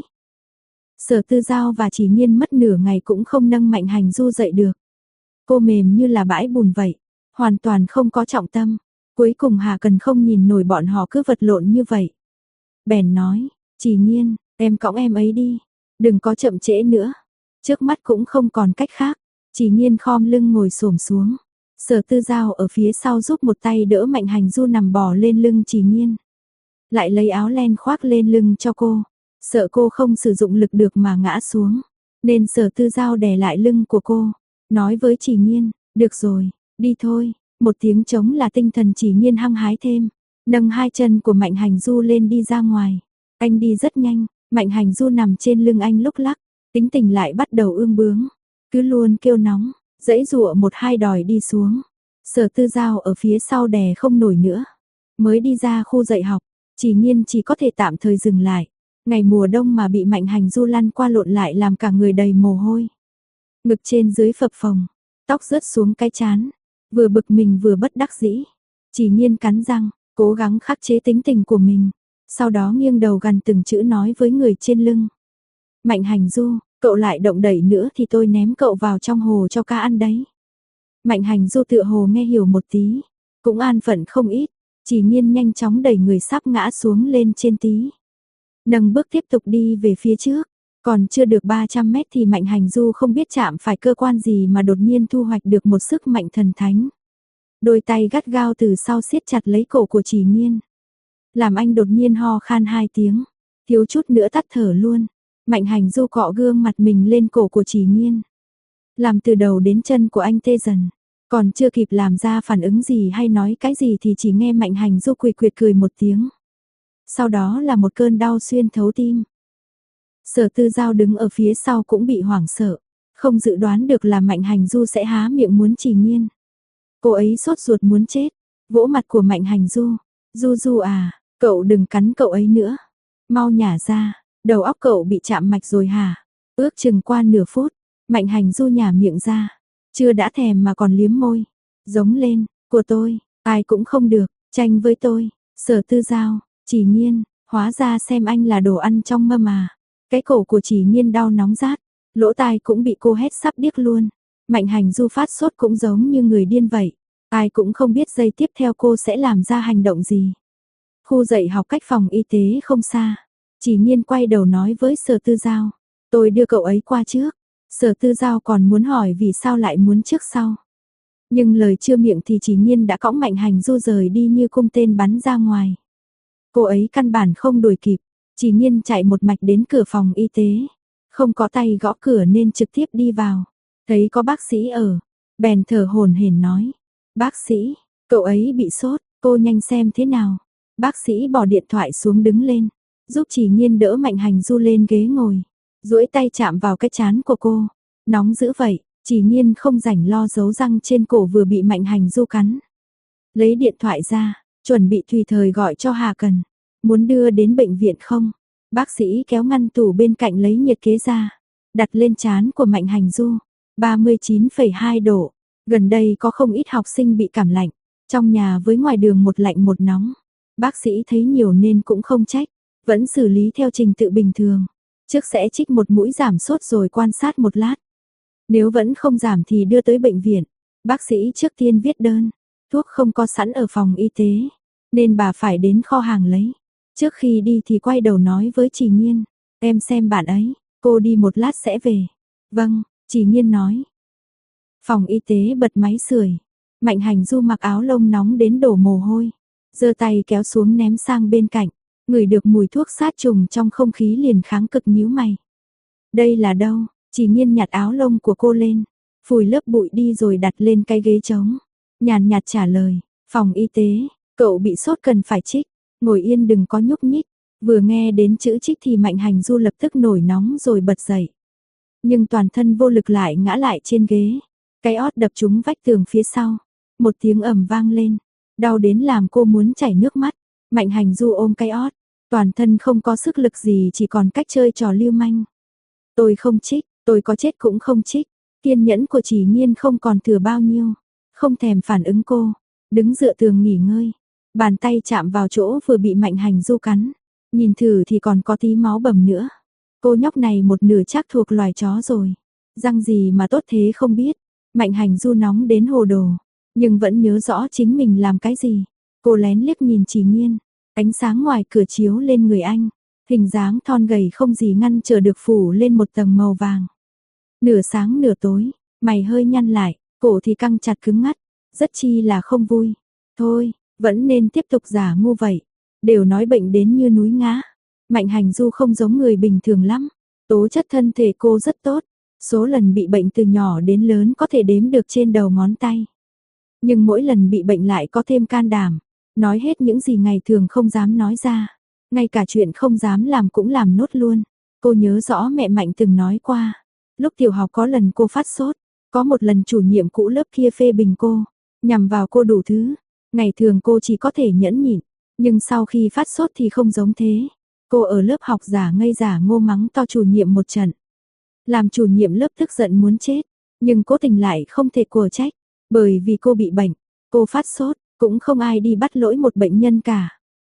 Sở Tư Giao và Trì Nghiên mất nửa ngày cũng không nâng Mạnh Hành Du dậy được. Cô mềm như là bãi bùn vậy, hoàn toàn không có trọng tâm. Cuối cùng Hà Cần không nhìn nổi bọn họ cứ vật lộn như vậy. Bèn nói, Trì Nghiên, em cõng em ấy đi, đừng có chậm trễ nữa. Trước mắt cũng không còn cách khác. Trì Nghiên khom lưng ngồi xổm xuống. Sở Tư Giao ở phía sau giúp một tay đỡ Mạnh Hành Du nằm bò lên lưng Trì Nghiên. Lại lấy áo len khoác lên lưng cho cô. Sợ cô không sử dụng lực được mà ngã xuống. Nên Sở Tư Giao đè lại lưng của cô. Nói với Trì Nghiên, được rồi, đi thôi. Một tiếng trống là tinh thần Trì Nghiên hăng hái thêm. Nâng 2 chân của Mạnh Hành Du lên đi ra ngoài. Anh đi rất nhanh, Mạnh Hành Du nằm trên lưng anh lúc lắc. Tính tình lại bắt đầu ương bướng. Cứ luôn kêu nóng, giãy giụa 1-2 đòi đi xuống. Sở Tư Giao ở phía sau đè không nổi nữa. Mới đi ra khu dạy học, Trì Nghiên chỉ có thể tạm thời dừng lại. Ngày mùa đông mà bị Mạnh Hành Du lăn qua lộn lại làm cả người đầy mồ hôi. Ngực trên dưới phập phồng, tóc rớt xuống cái trán, vừa bực mình vừa bất đắc dĩ. Trì Nghiên cắn răng, cố gắng khắc chế tính tình của mình. Sau đó nghiêng đầu gần từng chữ nói với người trên lưng. Mạnh Hành Du, cậu lại động đẩy nữa thì tôi ném cậu vào trong hồ cho cá ăn đấy. Mạnh Hành Du tựa hồ nghe hiểu một tí, cũng an phận không ít. Trì Nghiên nhanh chóng đẩy người sắp ngã xuống lên trên tí. Nâng bước tiếp tục đi về phía trước. Còn chưa được 300 mét thì Mạnh Hành Du không biết chạm phải cơ quan gì mà đột nhiên thu hoạch được một sức mạnh thần thánh. Đôi tay gắt gao từ sau siết chặt lấy cổ của Trì Nghiên. Làm anh đột nhiên ho khan 2 tiếng, thiếu chút nữa tắt thở luôn. Mạnh Hành Du cọ gương mặt mình lên cổ của Trì Nghiên. Làm từ đầu đến chân của anh tê dần. Còn chưa kịp làm ra phản ứng gì hay nói cái gì thì chỉ nghe Mạnh Hành Du quỳ quệt cười một tiếng. Sau đó là một cơn đau xuyên thấu tim. Sở Tư Giao đứng ở phía sau cũng bị hoảng sợ. Không dự đoán được là Mạnh Hành Du sẽ há miệng muốn Trì Nghiên. Cô ấy sốt ruột muốn chết. Vỗ mặt của Mạnh Hành Du. Du Du à, cậu đừng cắn cậu ấy nữa. Mau nhả ra, đầu óc cậu bị chạm mạch rồi hả? Ước chừng qua nửa phút, Mạnh Hành Du nhả miệng ra. Chưa đã thèm mà còn liếm môi. Giống lên, của tôi, ai cũng không được, tranh với tôi. Sở Tư Giao, Trì Nghiên, hóa ra xem anh là đồ ăn trong mâm à. Cái cổ của Trì Nghiên đau nóng rát, lỗ tai cũng bị cô hét sắp điếc luôn. Mạnh Hành Du phát sốt cũng giống như người điên vậy. Ai cũng không biết giây tiếp theo cô sẽ làm ra hành động gì. Khu dạy học cách phòng y tế không xa. Trì Nghiên quay đầu nói với Sở Tư Giao. Tôi đưa cậu ấy qua trước. Sở Tư Giao còn muốn hỏi vì sao lại muốn trước sau. Nhưng lời chưa miệng thì Trì Nghiên đã cõng Mạnh Hành Du rời đi như cung tên bắn ra ngoài. Cô ấy căn bản không đuổi kịp. Trì Nghiên chạy một mạch đến cửa phòng y tế. Không có tay gõ cửa nên trực tiếp đi vào. Thấy có bác sĩ ở. Bèn thở hổn hển nói. Bác sĩ, cậu ấy bị sốt, cô nhanh xem thế nào. Bác sĩ bỏ điện thoại xuống đứng lên. Giúp Trì Nghiên đỡ Mạnh Hành Du lên ghế ngồi. Duỗi tay chạm vào cái trán của cô. Nóng dữ vậy, Trì Nghiên không rảnh lo dấu răng trên cổ vừa bị Mạnh Hành Du cắn. Lấy điện thoại ra, chuẩn bị tùy thời gọi cho Hà Cần. Muốn đưa đến bệnh viện không? Bác sĩ kéo ngăn tủ bên cạnh lấy nhiệt kế ra. Đặt lên trán của Mạnh Hành Du. 39,2 độ. Gần đây có không ít học sinh bị cảm lạnh. Trong nhà với ngoài đường một lạnh một nóng. Bác sĩ thấy nhiều nên cũng không trách. Vẫn xử lý theo trình tự bình thường. Trước sẽ trích một mũi giảm sốt rồi quan sát một lát. Nếu vẫn không giảm thì đưa tới bệnh viện. Bác sĩ trước tiên viết đơn. Thuốc không có sẵn ở phòng y tế. Nên bà phải đến kho hàng lấy. Trước khi đi thì quay đầu nói với Trì Nghiên. Em xem bạn ấy, cô đi một lát sẽ về. Vâng, Trì Nghiên nói. Phòng y tế bật máy sưởi. Mạnh Hành Du mặc áo lông nóng đến đổ mồ hôi. Giơ tay kéo xuống ném sang bên cạnh. Ngửi được mùi thuốc sát trùng trong không khí liền kháng cực nhíu mày. Đây là đâu? Trì Nghiên nhặt áo lông của cô lên. Phủi lớp bụi đi rồi đặt lên cái ghế trống. Nhàn nhạt trả lời. Phòng y tế, cậu bị sốt cần phải trích. Ngồi yên đừng có nhúc nhích. Vừa nghe đến chữ trích thì Mạnh Hành Du lập tức nổi nóng rồi bật dậy. Nhưng toàn thân vô lực lại ngã lại trên ghế. Cái ót đập trúng vách tường phía sau. Một tiếng ầm vang lên. Đau đến làm cô muốn chảy nước mắt. Mạnh Hành Du ôm cái ót. Toàn thân không có sức lực gì, chỉ còn cách chơi trò lưu manh. Tôi không trích, tôi có chết cũng không trích. Kiên nhẫn của Chỉ Nghiên không còn thừa bao nhiêu. Không thèm phản ứng cô. Đứng dựa tường nghỉ ngơi. Bàn tay chạm vào chỗ vừa bị Mạnh Hành Du cắn. Nhìn thử thì còn có tí máu bầm nữa. Cô nhóc này một nửa chắc thuộc loài chó rồi. Răng gì mà tốt thế không biết. Mạnh Hành Du nóng đến hồ đồ. Nhưng vẫn nhớ rõ chính mình làm cái gì. Cô lén liếc nhìn Chỉ Nghiên. Ánh sáng ngoài cửa chiếu lên người anh. Hình dáng thon gầy không gì ngăn trở được phủ lên một tầng màu vàng. Nửa sáng nửa tối, mày hơi nhăn lại, cổ thì căng chặt cứng ngắt. Rất chi là không vui. Thôi, vẫn nên tiếp tục giả ngu vậy. Đều nói bệnh đến như núi ngã. Mạnh Hành Du không giống người bình thường lắm. Tố chất thân thể cô rất tốt. Số lần bị bệnh từ nhỏ đến lớn có thể đếm được trên đầu ngón tay. Nhưng mỗi lần bị bệnh lại có thêm can đảm. Nói hết những gì ngày thường không dám nói ra. Ngay cả chuyện không dám làm cũng làm nốt luôn. Cô nhớ rõ mẹ Mạnh từng nói qua. Lúc tiểu học có lần cô phát sốt. Có một lần chủ nhiệm cũ lớp kia phê bình cô. Nhằm vào cô đủ thứ. Ngày thường cô chỉ có thể nhẫn nhịn. Nhưng sau khi phát sốt thì không giống thế. Cô ở lớp học giả ngây giả ngô mắng to chủ nhiệm một trận. Làm chủ nhiệm lớp tức giận muốn chết. Nhưng cố tình lại không thể của trách. Bởi vì cô bị bệnh. Cô phát sốt. Cũng không ai đi bắt lỗi một bệnh nhân cả.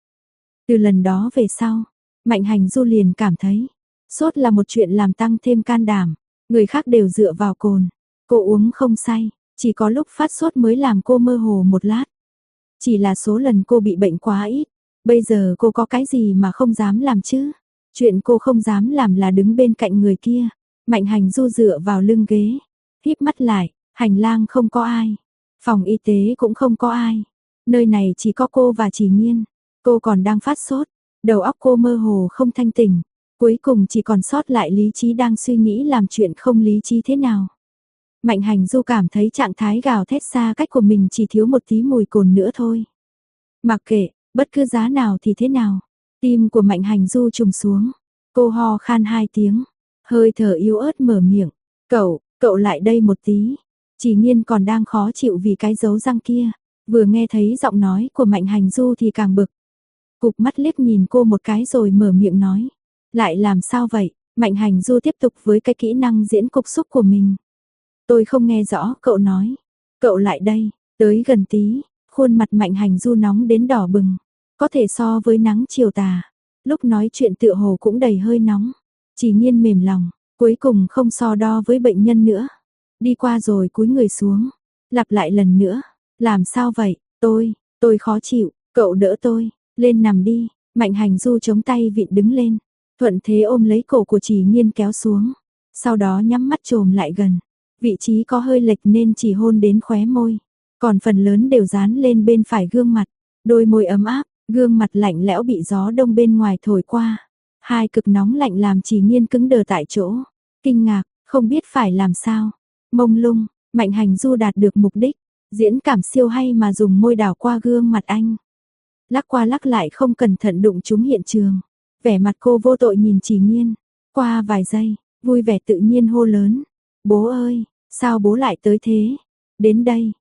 Từ lần đó về sau, Mạnh Hành Du liền cảm thấy, sốt là một chuyện làm tăng thêm can đảm, người khác đều dựa vào cồn, cô uống không say, chỉ có lúc phát sốt mới làm cô mơ hồ một lát. Chỉ là số lần cô bị bệnh quá ít, bây giờ cô có cái gì mà không dám làm chứ? Chuyện cô không dám làm là đứng bên cạnh người kia. Mạnh Hành Du dựa vào lưng ghế, híp mắt lại, hành lang không có ai, phòng y tế cũng không có ai. Nơi này chỉ có cô và Chỉ Nghiên. Cô còn đang phát sốt, đầu óc cô mơ hồ không thanh tỉnh, cuối cùng chỉ còn sót lại lý trí đang suy nghĩ làm chuyện không lý trí thế nào. Mạnh Hành Du cảm thấy trạng thái gào thét xa cách của mình chỉ thiếu một tí mùi cồn nữa thôi. Mặc kệ, bất cứ giá nào thì thế nào. Tim của Mạnh Hành Du trùng xuống. Cô ho khan 2 tiếng, hơi thở yếu ớt mở miệng. Cậu lại đây một tí. Chỉ Nghiên còn đang khó chịu vì cái dấu răng kia. Vừa nghe thấy giọng nói của Mạnh Hành Du thì càng bực. Cụp mắt liếc nhìn cô một cái rồi mở miệng nói. Lại làm sao vậy? Mạnh Hành Du tiếp tục với cái kỹ năng diễn cục xúc của mình. Tôi không nghe rõ, cậu nói. Cậu lại đây, tới gần tí. Khuôn mặt Mạnh Hành Du nóng đến đỏ bừng. Có thể so với nắng chiều tà. Lúc nói chuyện tựa hồ cũng đầy hơi nóng. Chỉ Nghiên mềm lòng, cuối cùng không so đo với bệnh nhân nữa. Đi qua rồi cúi người xuống. Lặp lại lần nữa. Làm sao vậy? Tôi khó chịu, cậu đỡ tôi, lên nằm đi. Mạnh Hành Du chống tay vịn đứng lên, thuận thế ôm lấy cổ của Chỉ Nghiên kéo xuống. Sau đó nhắm mắt trồm lại gần, vị trí có hơi lệch nên chỉ hôn đến khóe môi. Còn phần lớn đều dán lên bên phải gương mặt, đôi môi ấm áp, gương mặt lạnh lẽo bị gió đông bên ngoài thổi qua. Hai cực nóng lạnh làm Chỉ Nghiên cứng đờ tại chỗ, kinh ngạc, không biết phải làm sao. Mông lung, Mạnh Hành Du đạt được mục đích. Diễn cảm siêu hay mà dùng môi đảo qua gương mặt anh. Lắc qua lắc lại không cẩn thận đụng trúng hiện trường. Vẻ mặt cô vô tội nhìn Chỉ Nghiên. Qua vài giây, vui vẻ tự nhiên hô lớn. Bố ơi, sao bố lại tới thế? Đến đây.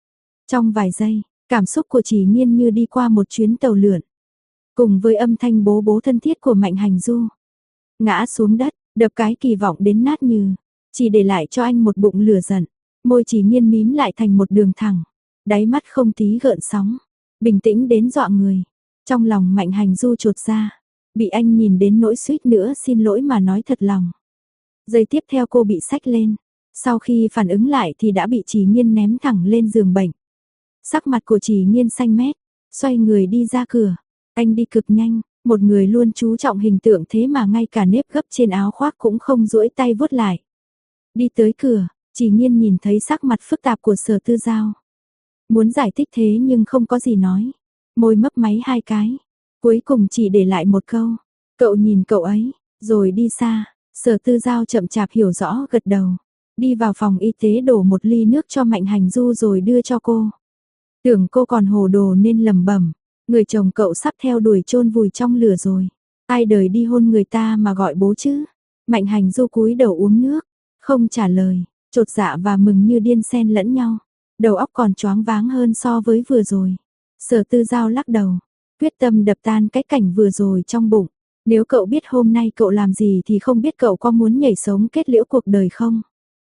Trong vài giây, cảm xúc của Chỉ Nghiên như đi qua một chuyến tàu lượn. Cùng với âm thanh bố bố thân thiết của Mạnh Hành Du. Ngã xuống đất, đập cái kỳ vọng đến nát nhừ. Chỉ để lại cho anh một bụng lửa giận. Môi Chỉ Nghiên mím lại thành một đường thẳng, đáy mắt không tí gợn sóng, bình tĩnh đến dọa người. Trong lòng Mạnh Hành Du chột ra, bị anh nhìn đến nỗi suýt nữa xin lỗi mà nói thật lòng. Giây tiếp theo cô bị xách lên, sau khi phản ứng lại thì đã bị Chỉ Nghiên ném thẳng lên giường bệnh. Sắc mặt của Chỉ Nghiên xanh mét, xoay người đi ra cửa. Anh đi cực nhanh, một người luôn chú trọng hình tượng thế mà ngay cả nếp gấp trên áo khoác cũng không duỗi tay vuốt lại. Đi tới cửa, Chỉ Nghiên nhìn thấy sắc mặt phức tạp của Sở Tư Giao. Muốn giải thích thế nhưng không có gì nói. Môi mấp máy 2 cái. Cuối cùng chỉ để lại một câu. Cậu nhìn cậu ấy, rồi đi xa. Sở Tư Giao chậm chạp hiểu rõ gật đầu. Đi vào phòng y tế đổ một ly nước cho Mạnh Hành Du rồi đưa cho cô. Tưởng cô còn hồ đồ nên lẩm bẩm. Người chồng cậu sắp theo đuổi chôn vùi trong lửa rồi. Ai đời đi hôn người ta mà gọi bố chứ? Mạnh Hành Du cúi đầu uống nước, không trả lời, chột dạ và mừng như điên xen lẫn nhau. Đầu óc còn choáng váng hơn so với vừa rồi. Sở Tư Giao lắc đầu, quyết tâm đập tan cái cảnh vừa rồi trong bụng. Nếu cậu biết hôm nay cậu làm gì thì không biết cậu có muốn nhảy sống kết liễu cuộc đời không?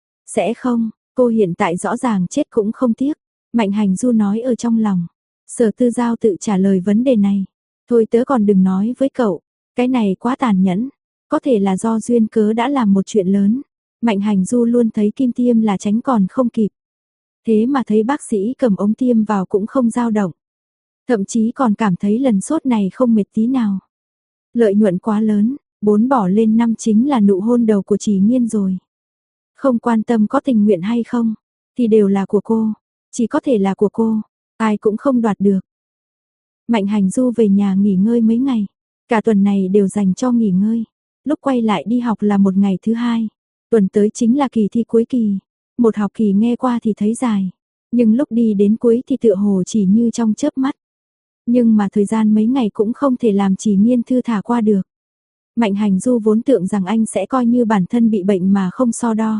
Sẽ không, cô hiện tại rõ ràng chết cũng không tiếc. Mạnh Hành Du nói ở trong lòng. Sở Tư Giao tự trả lời vấn đề này. Thôi tớ còn đừng nói với cậu, cái này quá tàn nhẫn. Có thể là do duyên cớ đã làm một chuyện lớn. Mạnh Hành Du luôn thấy kim tiêm là tránh còn không kịp. Thế mà thấy bác sĩ cầm ống tiêm vào cũng không dao động. Thậm chí còn cảm thấy lần sốt này không mệt tí nào. Lợi nhuận quá lớn, 4 bỏ lên 5 chính là nụ hôn đầu của Chỉ Nghiên rồi. Không quan tâm có tình nguyện hay không, thì đều là của cô, chỉ có thể là của cô, ai cũng không đoạt được. Mạnh Hành Du về nhà nghỉ ngơi mấy ngày, cả tuần này đều dành cho nghỉ ngơi. Lúc quay lại đi học là một ngày thứ 2, tuần tới chính là kỳ thi cuối kỳ. Một học kỳ nghe qua thì thấy dài, nhưng lúc đi đến cuối thì tựa hồ chỉ như trong chớp mắt. Nhưng mà thời gian mấy ngày cũng không thể làm Chỉ Nghiên thư thả qua được. Mạnh Hành Du vốn tưởng rằng anh sẽ coi như bản thân bị bệnh mà không so đo.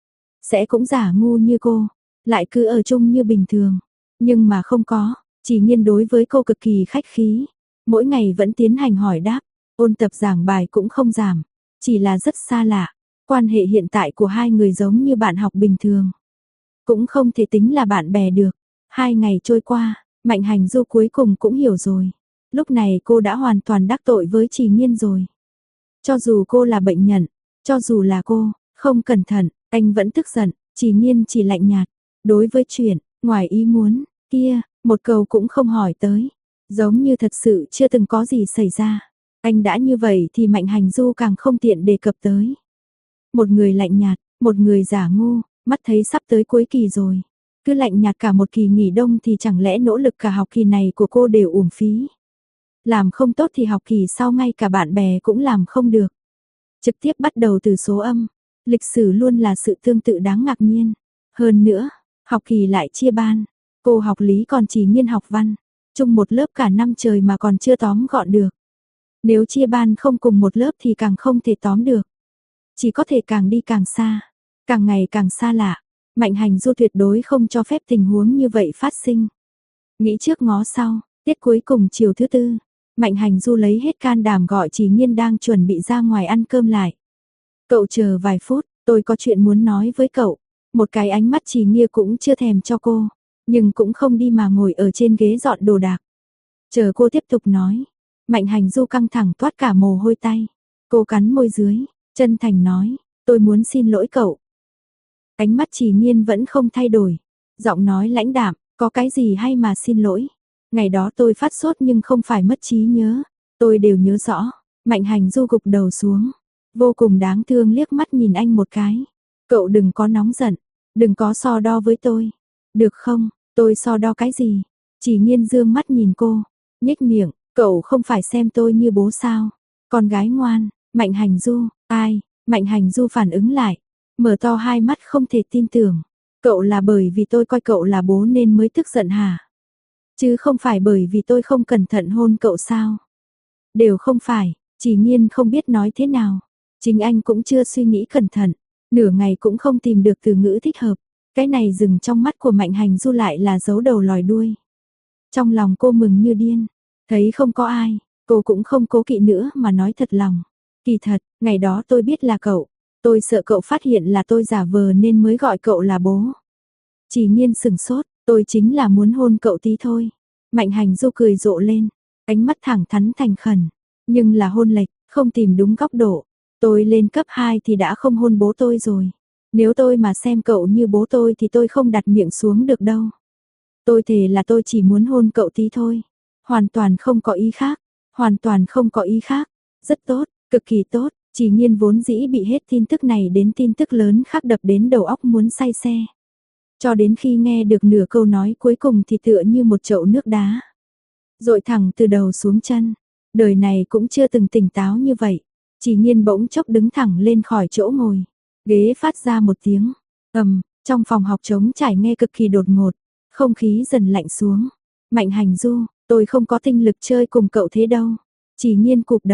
Sẽ cũng giả ngu như cô, lại cứ ở chung như bình thường. Nhưng mà không có, Chỉ Nghiên đối với cô cực kỳ khách khí. Mỗi ngày vẫn tiến hành hỏi đáp, ôn tập giảng bài cũng không giảm, chỉ là rất xa lạ. Quan hệ hiện tại của hai người giống như bạn học bình thường. Cũng không thể tính là bạn bè được. 2 ngày trôi qua, Mạnh Hành Du cuối cùng cũng hiểu rồi. Lúc này cô đã hoàn toàn đắc tội với Chỉ Nghiên rồi. Cho dù cô là bệnh nhân, cho dù là cô, không cẩn thận, anh vẫn tức giận. Chỉ Nghiên chỉ lạnh nhạt. Đối với chuyện, ngoài ý muốn, kia, một câu cũng không hỏi tới. Giống như thật sự chưa từng có gì xảy ra. Anh đã như vậy thì Mạnh Hành Du càng không tiện đề cập tới. Một người lạnh nhạt, một người giả ngu, mắt thấy sắp tới cuối kỳ rồi. Cứ lạnh nhạt cả một kỳ nghỉ đông thì chẳng lẽ nỗ lực cả học kỳ này của cô đều uổng phí. Làm không tốt thì học kỳ sau ngay cả bạn bè cũng làm không được. Trực tiếp bắt đầu từ số âm, lịch sử luôn là sự tương tự đáng ngạc nhiên. Hơn nữa, học kỳ lại chia ban, cô học lý còn Chỉ Nghiên học văn, chung một lớp cả năm trời mà còn chưa tóm gọn được. Nếu chia ban không cùng một lớp thì càng không thể tóm được. Chỉ có thể càng đi càng xa, càng ngày càng xa lạ. Mạnh Hành Du tuyệt đối không cho phép tình huống như vậy phát sinh. Nghĩ trước ngó sau, tiết cuối cùng chiều thứ tư, Mạnh Hành Du lấy hết can đảm gọi Chỉ Nghiên đang chuẩn bị ra ngoài ăn cơm lại. Cậu chờ vài phút, tôi có chuyện muốn nói với cậu. Một cái ánh mắt Chỉ Nghiên cũng chưa thèm cho cô, nhưng cũng không đi mà ngồi ở trên ghế dọn đồ đạc. Chờ cô tiếp tục nói, Mạnh Hành Du căng thẳng toát cả mồ hôi tay. Cô cắn môi dưới, chân thành nói, tôi muốn xin lỗi cậu. Ánh mắt Chỉ Nghiên vẫn không thay đổi, giọng nói lãnh đạm, có cái gì hay mà xin lỗi. Ngày đó tôi phát sốt nhưng không phải mất trí nhớ, tôi đều nhớ rõ. Mạnh Hành Du gục đầu xuống, vô cùng đáng thương liếc mắt nhìn anh một cái. Cậu đừng có nóng giận, đừng có so đo với tôi. Được không, tôi so đo cái gì? Chỉ Nghiên dương mắt nhìn cô, nhếch miệng, cậu không phải xem tôi như bố sao? Con gái ngoan. Mạnh Hành Du, ai? Mạnh Hành Du phản ứng lại, mở to hai mắt không thể tin tưởng. Cậu là bởi vì tôi coi cậu là bố nên mới tức giận hả? Chứ không phải bởi vì tôi không cẩn thận hôn cậu sao? Đều không phải, Chỉ Nghiên không biết nói thế nào. Chính anh cũng chưa suy nghĩ cẩn thận, nửa ngày cũng không tìm được từ ngữ thích hợp. Cái này dừng trong mắt của Mạnh Hành Du lại là giấu đầu lòi đuôi. Trong lòng cô mừng như điên, thấy không có ai, cô cũng không cố kỵ nữa mà nói thật lòng. Kỳ thật, ngày đó tôi biết là cậu, tôi sợ cậu phát hiện là tôi giả vờ nên mới gọi cậu là bố. Chỉ Nghiên sừng sốt, tôi chính là muốn hôn cậu tí thôi. Mạnh Hành Du cười rộ lên, ánh mắt thẳng thắn thành khẩn, nhưng là hôn lệch, không tìm đúng góc độ. Tôi lên cấp 2 thì đã không hôn bố tôi rồi. Nếu tôi mà xem cậu như bố tôi thì tôi không đặt miệng xuống được đâu. Tôi thề là tôi chỉ muốn hôn cậu tí thôi. Hoàn toàn không có ý khác, hoàn toàn không có ý khác. Rất tốt, cực kỳ tốt. Chỉ Nghiên vốn dĩ bị hết tin tức này đến tin tức lớn khác đập đến đầu óc muốn say xe. Cho đến khi nghe được nửa câu nói cuối cùng thì tựa như một chậu nước đá. Dội thẳng từ đầu xuống chân. Đời này cũng chưa từng tỉnh táo như vậy. Chỉ Nghiên bỗng chốc đứng thẳng lên khỏi chỗ ngồi. Ghế phát ra một tiếng ầm, trong phòng học trống trải nghe cực kỳ đột ngột. Không khí dần lạnh xuống. Mạnh Hành Du, tôi không có tinh lực chơi cùng cậu thế đâu. Chỉ Nghiên cụp đầu,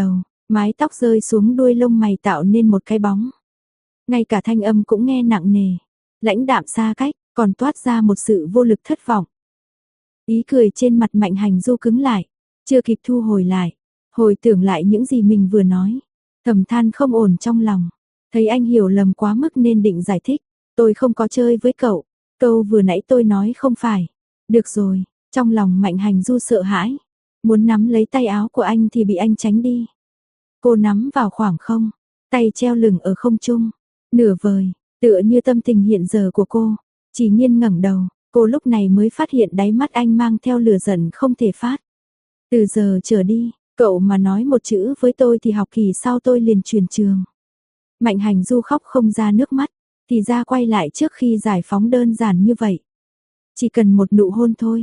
Mái tóc rơi xuống đuôi lông mày tạo nên một cái bóng. Ngay cả thanh âm cũng nghe nặng nề, lãnh đạm xa cách, còn toát ra một sự vô lực thất vọng. Ý cười trên mặt Mạnh Hành Du cứng lại, chưa kịp thu hồi lại, hồi tưởng lại những gì mình vừa nói, thầm than không ổn trong lòng. Thấy anh hiểu lầm quá mức nên định giải thích, tôi không có chơi với cậu, câu vừa nãy tôi nói không phải. Được rồi, trong lòng Mạnh Hành Du sợ hãi, muốn nắm lấy tay áo của anh thì bị anh tránh đi. Cô nắm vào khoảng không, tay treo lửng ở không trung, nửa vời, tựa như tâm tình hiện giờ của cô. Chỉ Nhiên ngẩng đầu, cô lúc này mới phát hiện đáy mắt anh mang theo lửa giận không thể phát. Từ giờ trở đi, cậu mà nói một chữ với tôi thì học kỳ sau tôi liền chuyển trường. Mạnh Hành Du khóc không ra nước mắt, thì ra quay lại trước khi giải phóng đơn giản như vậy. Chỉ cần một nụ hôn thôi.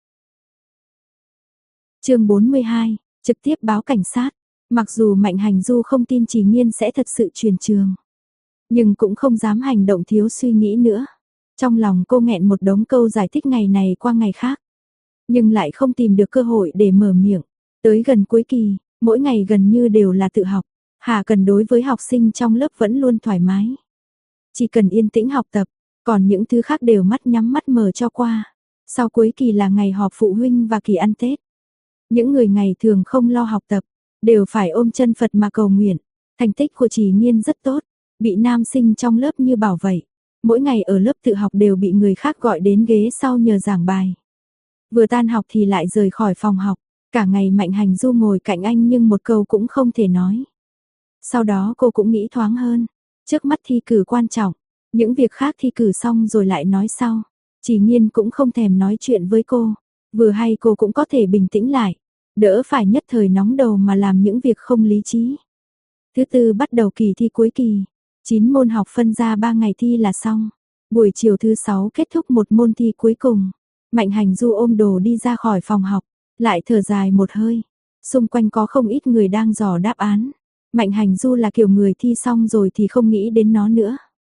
Chương 42, trực tiếp báo cảnh sát. Mặc dù Mạnh Hành Du không tin Chỉ Nhiên sẽ thật sự chuyển trường, nhưng cũng không dám hành động thiếu suy nghĩ nữa. Trong lòng cô nghẹn một đống câu giải thích ngày này qua ngày khác, nhưng lại không tìm được cơ hội để mở miệng. Tới gần cuối kỳ, mỗi ngày gần như đều là tự học. Hà Cần đối với học sinh trong lớp vẫn luôn thoải mái. Chỉ cần yên tĩnh học tập, còn những thứ khác đều mắt nhắm mắt mở cho qua. Sau cuối kỳ là ngày họp phụ huynh và kỳ ăn Tết. Những người ngày thường không lo học tập, đều phải ôm chân Phật mà cầu nguyện. Thành tích của Chỉ Nhiên rất tốt, bị nam sinh trong lớp như bảo vậy. Mỗi ngày ở lớp tự học đều bị người khác gọi đến ghế sau nhờ giảng bài. Vừa tan học thì lại rời khỏi phòng học, cả ngày Mạnh Hành Du ngồi cạnh anh nhưng một câu cũng không thể nói. Sau đó cô cũng nghĩ thoáng hơn, trước mắt thi cử quan trọng, những việc khác thi cử xong rồi lại nói sau. Chỉ Nhiên cũng không thèm nói chuyện với cô, vừa hay cô cũng có thể bình tĩnh lại, đỡ phải nhất thời nóng đầu mà làm những việc không lý trí. Thứ tư bắt đầu kỳ thi cuối kỳ, 9 môn học phân ra 3 ngày thi là xong. Buổi chiều thứ 6 kết thúc một môn thi cuối cùng. Mạnh Hành Du ôm đồ đi ra khỏi phòng học, lại thở dài một hơi. Xung quanh có không ít người đang dò đáp án. Mạnh Hành Du là kiểu người thi xong rồi thì không nghĩ đến nó nữa,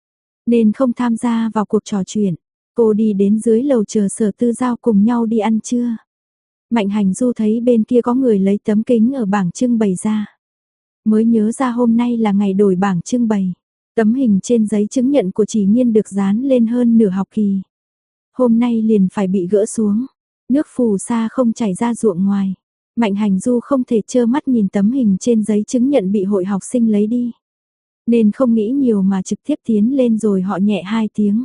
nên không tham gia vào cuộc trò chuyện. Cô đi đến dưới lầu chờ Sở Tư Giao cùng nhau đi ăn trưa. Mạnh Hành Du thấy bên kia có người lấy tấm kính ở bảng trưng bày ra. Mới nhớ ra hôm nay là ngày đổi bảng trưng bày. Tấm hình trên giấy chứng nhận của Chỉ Nhiên được dán lên hơn nửa học kỳ. Hôm nay liền phải bị gỡ xuống. Nước phù sa không chảy ra ruộng ngoài. Mạnh Hành Du không thể trơ mắt nhìn tấm hình trên giấy chứng nhận bị hội học sinh lấy đi, nên không nghĩ nhiều mà trực tiếp tiến lên rồi họ nhẹ 2 tiếng.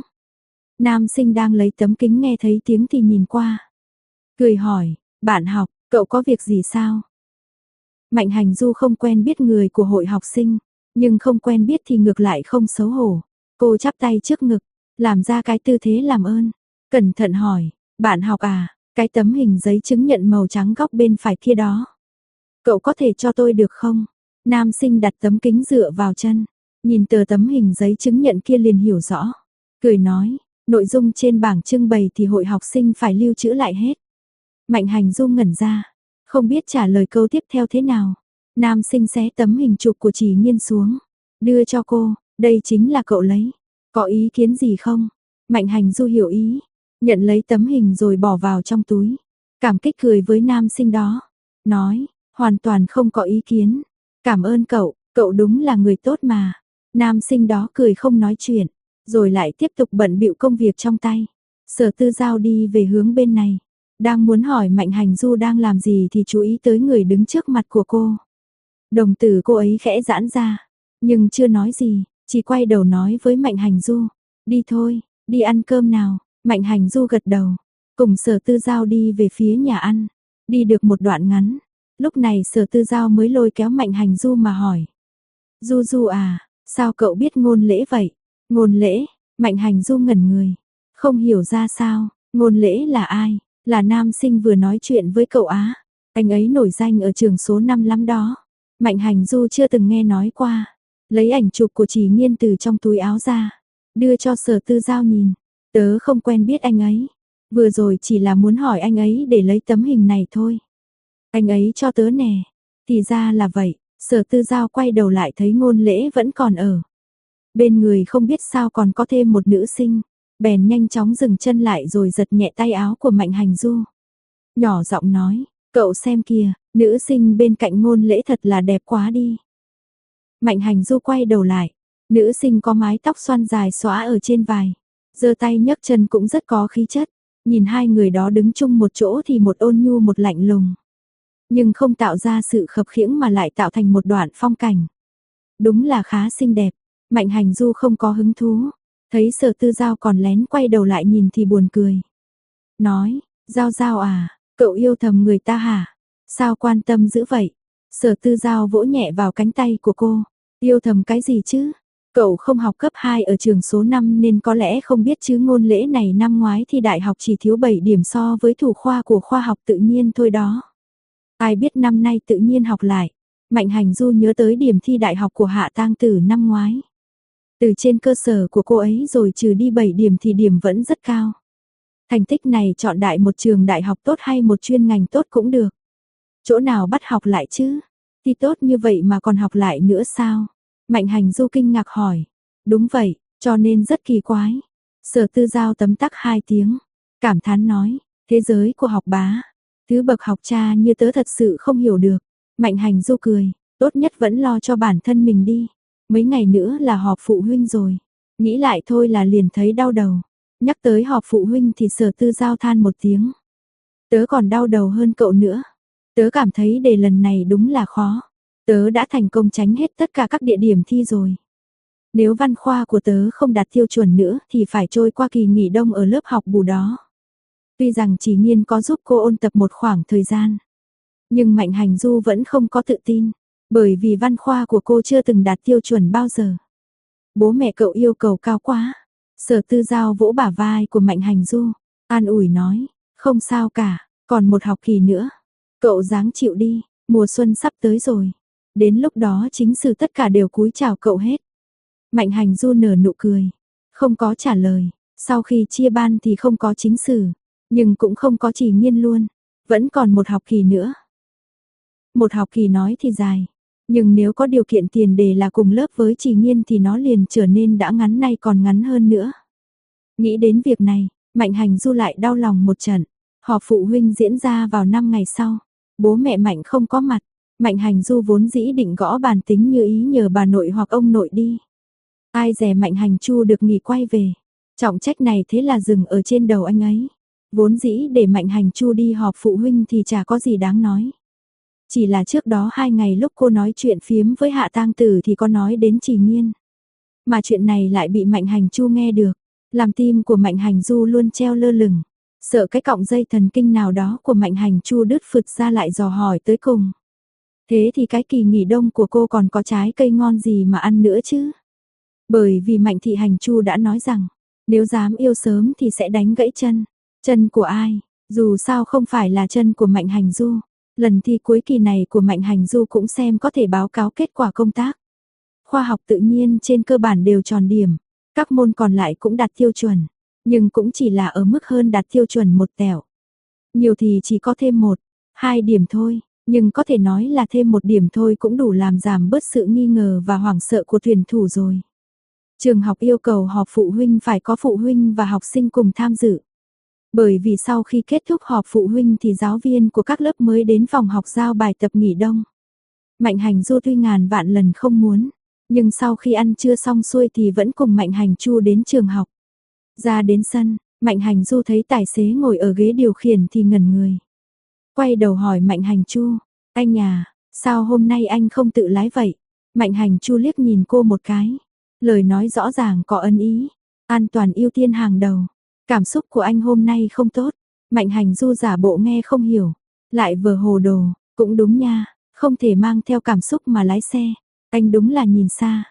Nam sinh đang lấy tấm kính nghe thấy tiếng thì nhìn qua, cười hỏi, bạn học, cậu có việc gì sao? Mạnh Hành Du không quen biết người của hội học sinh, nhưng không quen biết thì ngược lại không xấu hổ. Cô chắp tay trước ngực, làm ra cái tư thế làm ơn, cẩn thận hỏi, bạn học à, cái tấm hình giấy chứng nhận màu trắng góc bên phải kia đó. Cậu có thể cho tôi được không? Nam sinh đặt tấm kính dựa vào chân, nhìn tờ tấm hình giấy chứng nhận kia liền hiểu rõ. Cười nói, nội dung trên bảng trưng bày thì hội học sinh phải lưu trữ lại hết. Mạnh Hành Du ngẩn ra, không biết trả lời câu tiếp theo thế nào. Nam sinh xé tấm hình chụp của Chỉ Nhiên xuống, đưa cho cô, đây chính là cậu lấy. Có ý kiến gì không? Mạnh Hành Du hiểu ý, nhận lấy tấm hình rồi bỏ vào trong túi. Cảm kích cười với nam sinh đó, nói, hoàn toàn không có ý kiến. Cảm ơn cậu, cậu đúng là người tốt mà. Nam sinh đó cười không nói chuyện, rồi lại tiếp tục bận bịu công việc trong tay. Sở Tư Giao đi về hướng bên này, đang muốn hỏi Mạnh Hành Du đang làm gì thì chú ý tới người đứng trước mặt của cô. Đồng tử cô ấy khẽ giãn ra, nhưng chưa nói gì, chỉ quay đầu nói với Mạnh Hành Du, đi thôi, đi ăn cơm nào. Mạnh Hành Du gật đầu, cùng Sở Tư Giao đi về phía nhà ăn. Đi được một đoạn ngắn, lúc này Sở Tư Giao mới lôi kéo Mạnh Hành Du mà hỏi, Du Du à, sao cậu biết Ngôn Lễ vậy? Ngôn Lễ? Mạnh Hành Du ngẩn người, không hiểu ra sao. Ngôn Lễ là ai? Là nam sinh vừa nói chuyện với cậu á. Anh ấy nổi danh ở trường số 5 lắm đó. Mạnh Hành Du chưa từng nghe nói qua. Lấy ảnh chụp của Chỉ Nhiên từ trong túi áo ra, đưa cho Sở Tư Giao nhìn. Tớ không quen biết anh ấy, vừa rồi chỉ là muốn hỏi anh ấy để lấy tấm hình này thôi. Anh ấy cho tớ nè. Thì ra là vậy. Sở Tư Giao quay đầu lại thấy Ngôn Lễ vẫn còn ở bên người, không biết sao còn có thêm một nữ sinh, bèn nhanh chóng dừng chân lại rồi giật nhẹ tay áo của Mạnh Hành Du. Nhỏ giọng nói, Cậu xem kìa, nữ sinh bên cạnh Ngôn Lễ thật là đẹp quá đi. Mạnh Hành Du quay đầu lại, nữ sinh có mái tóc xoăn dài xõa ở trên vai, giơ tay nhấc chân cũng rất có khí chất. Nhìn hai người đó đứng chung một chỗ thì một ôn nhu một lạnh lùng, nhưng không tạo ra sự khập khiễng mà lại tạo thành một đoạn phong cảnh. Đúng là khá xinh đẹp. Mạnh Hành Du không có hứng thú, thấy Sở Tư Giao còn lén quay đầu lại nhìn thì buồn cười. Nói, Giao Giao à, cậu yêu thầm người ta hả? Sao quan tâm dữ vậy? Sở Tư Giao vỗ nhẹ vào cánh tay của cô. Yêu thầm cái gì chứ? Cậu không học cấp 2 ở trường số 5 nên có lẽ không biết chứ Ngôn Lễ này năm ngoái thi đại học chỉ thiếu 7 điểm so với thủ khoa của khoa học tự nhiên thôi đó. Ai biết năm nay tự nhiên học lại. Mạnh Hành Du nhớ tới điểm thi đại học của Hạ Tang Tử năm ngoái. Từ trên cơ sở của cô ấy rồi trừ đi 7 điểm thì điểm vẫn rất cao. Thành tích này chọn đại một trường đại học tốt hay một chuyên ngành tốt cũng được. Chỗ nào bắt học lại chứ? Thi tốt như vậy mà còn học lại nữa sao? Mạnh Hành Du kinh ngạc hỏi. Đúng vậy, cho nên rất kỳ quái. Sở Tư Giao tấm tắc 2 tiếng. Cảm thán nói, thế giới của học bá. Thứ bậc học cha như tớ thật sự không hiểu được. Mạnh Hành Du cười, tốt nhất vẫn lo cho bản thân mình đi. Mấy ngày nữa là họp phụ huynh rồi. Nghĩ lại thôi là liền thấy đau đầu. Nhắc tới họp phụ huynh thì Sở Tư Giao than một tiếng. Tớ còn đau đầu hơn cậu nữa. Tớ cảm thấy đề lần này đúng là khó. Tớ đã thành công tránh hết tất cả các địa điểm thi rồi. Nếu văn khoa của tớ không đạt tiêu chuẩn nữa thì phải trôi qua kỳ nghỉ đông ở lớp học bù đó. Tuy rằng Chỉ Nghiên có giúp cô ôn tập một khoảng thời gian. Nhưng Mạnh Hành Du vẫn không có tự tin. Bởi vì văn khoa của cô chưa từng đạt tiêu chuẩn bao giờ. Bố mẹ cậu yêu cầu cao quá. Sở Tư Giao vỗ bả vai của Mạnh Hành Du. An ủi nói, không sao cả, còn một học kỳ nữa. Cậu ráng chịu đi, mùa xuân sắp tới rồi. Đến lúc đó chính sử tất cả đều cúi chào cậu hết. Mạnh Hành Du nở nụ cười, không có trả lời. Sau khi chia ban thì không có chính sử, nhưng cũng không có Chỉ Nghiên luôn. Vẫn còn một học kỳ nữa. Một học kỳ nói thì dài, nhưng nếu có điều kiện tiền đề là cùng lớp với Chỉ Nghiên thì nó liền trở nên đã ngắn nay còn ngắn hơn nữa. Nghĩ đến việc này, Mạnh Hành Du lại đau lòng một trận. Họp phụ huynh diễn ra vào 5 ngày sau. Bố mẹ Mạnh không có mặt. Mạnh Hành Du vốn dĩ định gõ bàn tính như ý nhờ bà nội hoặc ông nội đi. Ai dè Mạnh Hành Chu được nghỉ quay về. Trọng trách này thế là dừng ở trên đầu anh ấy. Vốn dĩ để Mạnh Hành Chu đi họp phụ huynh thì chả có gì đáng nói. Chỉ là trước đó 2 ngày lúc cô nói chuyện phiếm với Hạ Tang Tử thì có nói đến Chỉ Nghiên. Mà chuyện này lại bị Mạnh Hành Chu nghe được. Làm tim của Mạnh Hành Du luôn treo lơ lửng. Sợ cái cọng dây thần kinh nào đó của Mạnh Hành Chu đứt phượt ra lại dò hỏi tới cùng. Thế thì cái kỳ nghỉ đông của cô còn có trái cây ngon gì mà ăn nữa chứ? Bởi vì Mạnh Thị Hành Chu đã nói rằng, nếu dám yêu sớm thì sẽ đánh gãy chân. Chân của ai? Dù sao không phải là chân của Mạnh Hành Du. Lần thi cuối kỳ này của Mạnh Hành Du cũng xem có thể báo cáo kết quả công tác. Khoa học tự nhiên trên cơ bản đều tròn điểm. Các môn còn lại cũng đạt tiêu chuẩn. Nhưng cũng chỉ là ở mức hơn đạt tiêu chuẩn một tẹo. Nhiều thì chỉ có thêm 1, 2 điểm thôi. Nhưng có thể nói là thêm 1 điểm thôi cũng đủ làm giảm bớt sự nghi ngờ và hoảng sợ của tuyển thủ rồi. Trường học yêu cầu họp phụ huynh phải có phụ huynh và học sinh cùng tham dự. Bởi vì sau khi kết thúc họp phụ huynh thì giáo viên của các lớp mới đến phòng học giao bài tập nghỉ đông. Mạnh Hành Du tuy ngàn vạn lần không muốn, nhưng sau khi ăn trưa xong xuôi thì vẫn cùng Mạnh Hành Chu đến trường học. Ra đến sân, Mạnh Hành Du thấy tài xế ngồi ở ghế điều khiển thì ngẩn người. Quay đầu hỏi Mạnh Hành Chu, anh à, sao hôm nay anh không tự lái vậy? Mạnh Hành Chu liếc nhìn cô một cái. Lời nói rõ ràng có ân ý, an toàn ưu tiên hàng đầu. Cảm xúc của anh hôm nay không tốt. Mạnh Hành Du giả bộ nghe không hiểu, lại vừa hồ đồ, cũng đúng nha, không thể mang theo cảm xúc mà lái xe. Anh đúng là nhìn xa.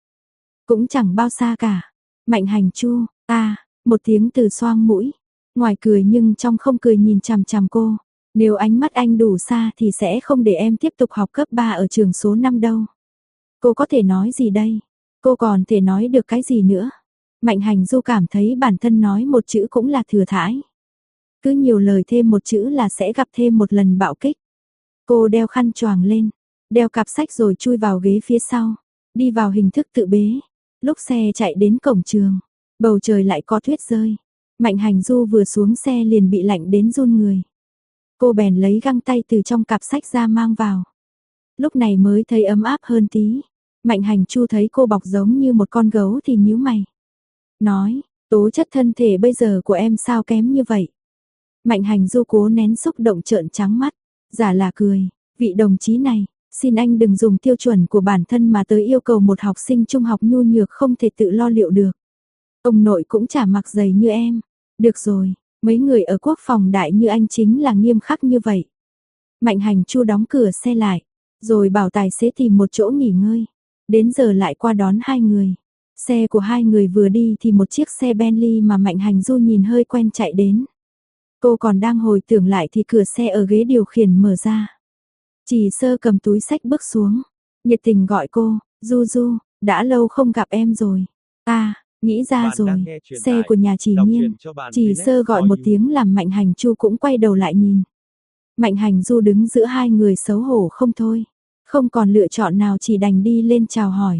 Cũng chẳng bao xa cả. Mạnh Hành Chu, một tiếng từ xoang mũi. Ngoài cười nhưng trong không cười nhìn chằm chằm cô. Nếu ánh mắt anh đủ xa thì sẽ không để em tiếp tục học cấp 3 ở trường số 5 đâu. Cô có thể nói gì đây? Cô còn thể nói được cái gì nữa? Mạnh Hành Du cảm thấy bản thân nói một chữ cũng là thừa thãi. Cứ nhiều lời thêm một chữ là sẽ gặp thêm một lần bạo kích. Cô đeo khăn choàng lên, đeo cặp sách rồi chui vào ghế phía sau, đi vào hình thức tự bế. Lúc xe chạy đến cổng trường, bầu trời lại có tuyết rơi. Mạnh Hành Du vừa xuống xe liền bị lạnh đến run người. Cô bèn lấy găng tay từ trong cặp sách ra mang vào. Lúc này mới thấy ấm áp hơn tí. Mạnh Hành Chu thấy cô bọc giống như một con gấu thì nhíu mày. Nói, tố chất thân thể bây giờ của em sao kém như vậy? Mạnh Hành Du cố nén xúc động trợn trắng mắt, giả là cười, vị đồng chí này, xin anh đừng dùng tiêu chuẩn của bản thân mà tới yêu cầu một học sinh trung học nhu nhược không thể tự lo liệu được. Ông nội cũng chả mặc giày như em. Được rồi, mấy người ở quốc phòng đại như anh chính là nghiêm khắc như vậy. Mạnh Hành Chu đóng cửa xe lại, rồi bảo tài xế tìm một chỗ nghỉ ngơi. Đến giờ lại qua đón hai người. Xe của hai người vừa đi thì một chiếc xe Bentley mà Mạnh Hành Du nhìn hơi quen chạy đến. Cô còn đang hồi tưởng lại thì cửa xe ở ghế điều khiển mở ra. Chỉ Sơ cầm túi xách bước xuống, nhiệt tình gọi cô, Du Du, đã lâu không gặp em rồi. Nghĩ ra rồi, xe của nhà Chỉ Nhiên. Chỉ Sơ gọi một tiếng làm Mạnh Hành Chu cũng quay đầu lại nhìn. Mạnh Hành Du đứng giữa hai người xấu hổ không thôi. Không còn lựa chọn nào chỉ đành đi lên chào hỏi.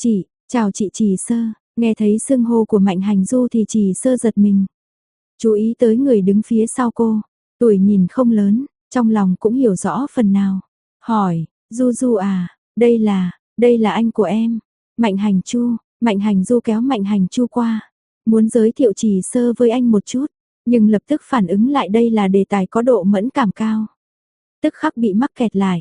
Chào chị Chỉ Sơ, nghe thấy xưng hô của Mạnh Hành Du thì Chỉ Sơ giật mình. Chú ý tới người đứng phía sau cô, tuổi nhìn không lớn, trong lòng cũng hiểu rõ phần nào. Hỏi, Du Du à, đây là anh của em. Mạnh Hành Du kéo Mạnh Hành Chu qua, muốn giới thiệu Chỉ Sơ với anh một chút, nhưng lập tức phản ứng lại đây là đề tài có độ mẫn cảm cao. Tức khắc bị mắc kẹt lại.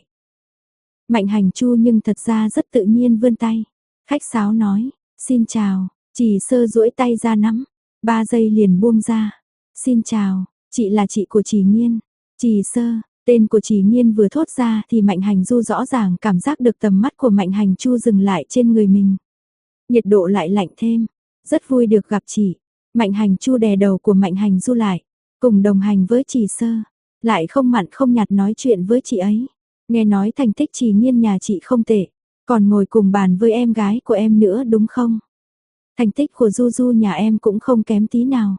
Mạnh Hành Chu nhưng thật ra rất tự nhiên vươn tay, khách sáo nói, xin chào, Chỉ Sơ duỗi tay ra nắm, 3 giây liền buông ra. Xin chào, chị là chị của Chỉ Nhiên. Chỉ Sơ, tên của Chỉ Nhiên vừa thốt ra thì Mạnh Hành Du rõ ràng cảm giác được tầm mắt của Mạnh Hành Chu dừng lại trên người mình. Nhiệt độ lại lạnh thêm, rất vui được gặp chị. Mạnh Hành Chu đè đầu của Mạnh Hành Du lại, cùng đồng hành với Chỉ Sơ, lại không mặn không nhạt nói chuyện với chị ấy. Nghe nói thành tích Chỉ Nhiên nhà chị không tệ, còn ngồi cùng bàn với em gái của em nữa đúng không? Thành tích của Du Du nhà em cũng không kém tí nào.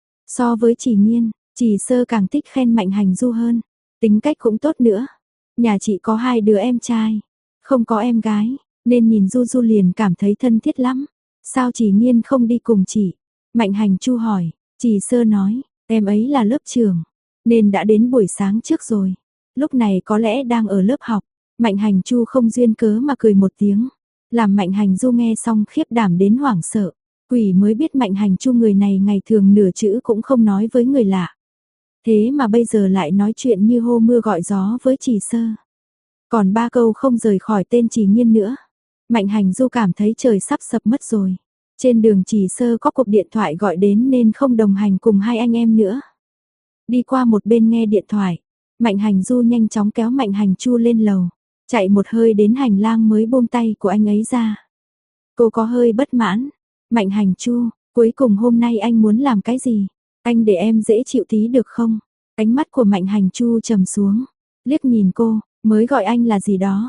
So với Chỉ Nhiên, Chỉ Sơ càng thích khen Mạnh Hành Du hơn, tính cách cũng tốt nữa. Nhà chị có 2 đứa em trai, không có em gái, nên nhìn Du Du liền cảm thấy thân thiết lắm. Sao Chỉ Nhiên không đi cùng chị? Mạnh Hành Chu hỏi. Chỉ Sơ nói, em ấy là lớp trưởng, nên đã đến buổi sáng trước rồi. Lúc này có lẽ đang ở lớp học. Mạnh Hành Chu không duyên cớ mà cười một tiếng, làm Mạnh Hành Du nghe xong khiếp đảm đến hoảng sợ. Quỷ mới biết Mạnh Hành Chu người này ngày thường nửa chữ cũng không nói với người lạ. Thế mà bây giờ lại nói chuyện như hô mưa gọi gió với Chỉ Sơ. Còn 3 câu không rời khỏi tên Chỉ Nhiên nữa. Mạnh Hành Du cảm thấy trời sắp sập mất rồi. Trên đường Chỉ Sơ có cuộc điện thoại gọi đến nên không đồng hành cùng hai anh em nữa. Đi qua một bên nghe điện thoại, Mạnh Hành Du nhanh chóng kéo Mạnh Hành Chu lên lầu, chạy một hơi đến hành lang mới buông tay của anh ấy ra. Cô có hơi bất mãn. Mạnh Hành Chu, cuối cùng hôm nay anh muốn làm cái gì? Anh để em dễ chịu tí được không? Ánh mắt của Mạnh Hành Chu trầm xuống, liếc nhìn cô, mới gọi anh là gì đó.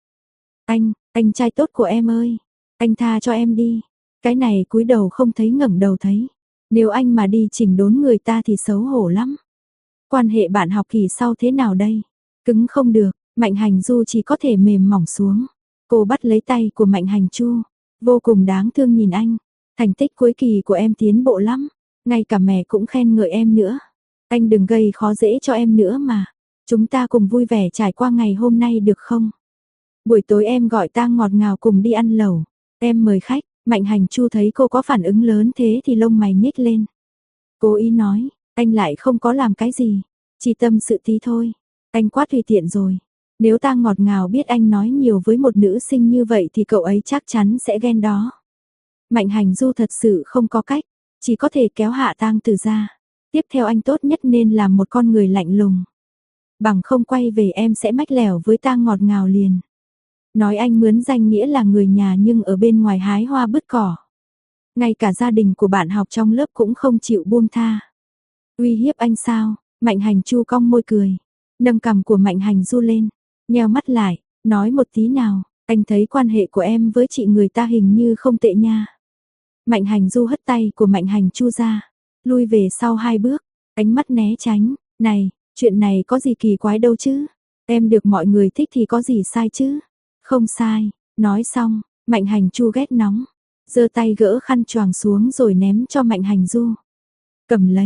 Anh trai tốt của em ơi, anh tha cho em đi. Cái này cúi đầu không thấy ngẩng đầu thấy. Nếu anh mà đi chỉnh đốn người ta thì xấu hổ lắm. Quan hệ bạn học kỳ sau thế nào đây? Cứng không được, Mạnh Hành Du chỉ có thể mềm mỏng xuống. Cô bắt lấy tay của Mạnh Hành Chu, vô cùng đáng thương nhìn anh. Thành tích cuối kỳ của em tiến bộ lắm, ngay cả mẹ cũng khen ngợi em nữa. Anh đừng gây khó dễ cho em nữa mà. Chúng ta cùng vui vẻ trải qua ngày hôm nay được không? Buổi tối em gọi tang ngọt ngào cùng đi ăn lẩu. Em mời khách. Mạnh Hành Chu thấy cô có phản ứng lớn thế thì lông mày nhếch lên. Cố ý nói, anh lại không có làm cái gì, chỉ tâm sự tí thôi. Anh quá tùy tiện rồi. Nếu tang ngọt ngào biết anh nói nhiều với một nữ sinh như vậy thì cậu ấy chắc chắn sẽ ghen đó. Mạnh Hành Du thật sự không có cách, chỉ có thể kéo Hạ Tang Tử ra. Tiếp theo anh tốt nhất nên làm một con người lạnh lùng. Bằng không quay về em sẽ mách lẻo với tang ngọt ngào liền. Nói anh mướn danh nghĩa là người nhà nhưng ở bên ngoài hái hoa bứt cỏ. Ngay cả gia đình của bạn học trong lớp cũng không chịu buông tha. Uy hiếp anh sao? Mạnh Hành Chu cong môi cười, nâng cằm của Mạnh Hành Du lên, nheo mắt lại, nói một tí nào, anh thấy quan hệ của em với chị người ta hình như không tệ nha. Mạnh Hành Du hất tay của Mạnh Hành Chu ra, lui về sau 2 bước, ánh mắt né tránh, này, chuyện này có gì kỳ quái đâu chứ, em được mọi người thích thì có gì sai chứ, không sai, nói xong, Mạnh Hành Chu ghét nóng, giơ tay gỡ khăn choàng xuống rồi ném cho Mạnh Hành Du. Cầm lấy,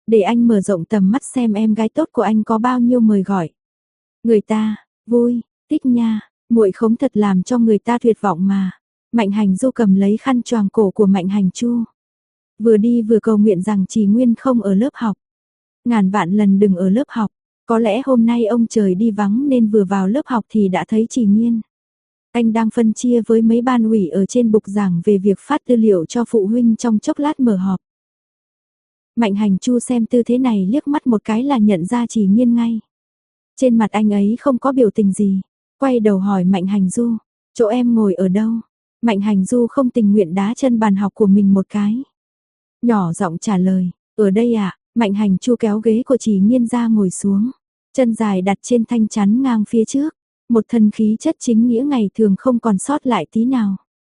Để anh mở rộng tầm mắt xem em gái tốt của anh có bao nhiêu mời gọi. Người ta, vui, thích nha, muội khống thật làm cho người ta tuyệt vọng mà. Mạnh Hành Du cầm lấy khăn choàng cổ của Mạnh Hành Chu. Vừa đi vừa cầu nguyện rằng Trì Nguyên không ở lớp học. Ngàn vạn lần đừng ở lớp học. Có lẽ hôm nay ông trời đi vắng nên vừa vào lớp học thì đã thấy Trì Nguyên. Anh đang phân chia với mấy ban ủy ở trên bục giảng về việc phát tư liệu cho phụ huynh trong chốc lát mở họp. Mạnh Hành Chu xem tư thế này liếc mắt một cái là nhận ra Trì Nguyên ngay. Trên mặt anh ấy không có biểu tình gì. Quay đầu hỏi Mạnh Hành Du, chỗ em ngồi ở đâu? Mạnh Hành Du không tình nguyện đá chân bàn học của mình một cái. Nhỏ giọng trả lời, ở đây ạ. Mạnh Hành Chu kéo ghế của Trì Nhiên ra ngồi xuống. Chân dài đặt trên thanh chắn ngang phía trước. Một thân khí chất chính nghĩa ngày thường không còn sót lại tí nào.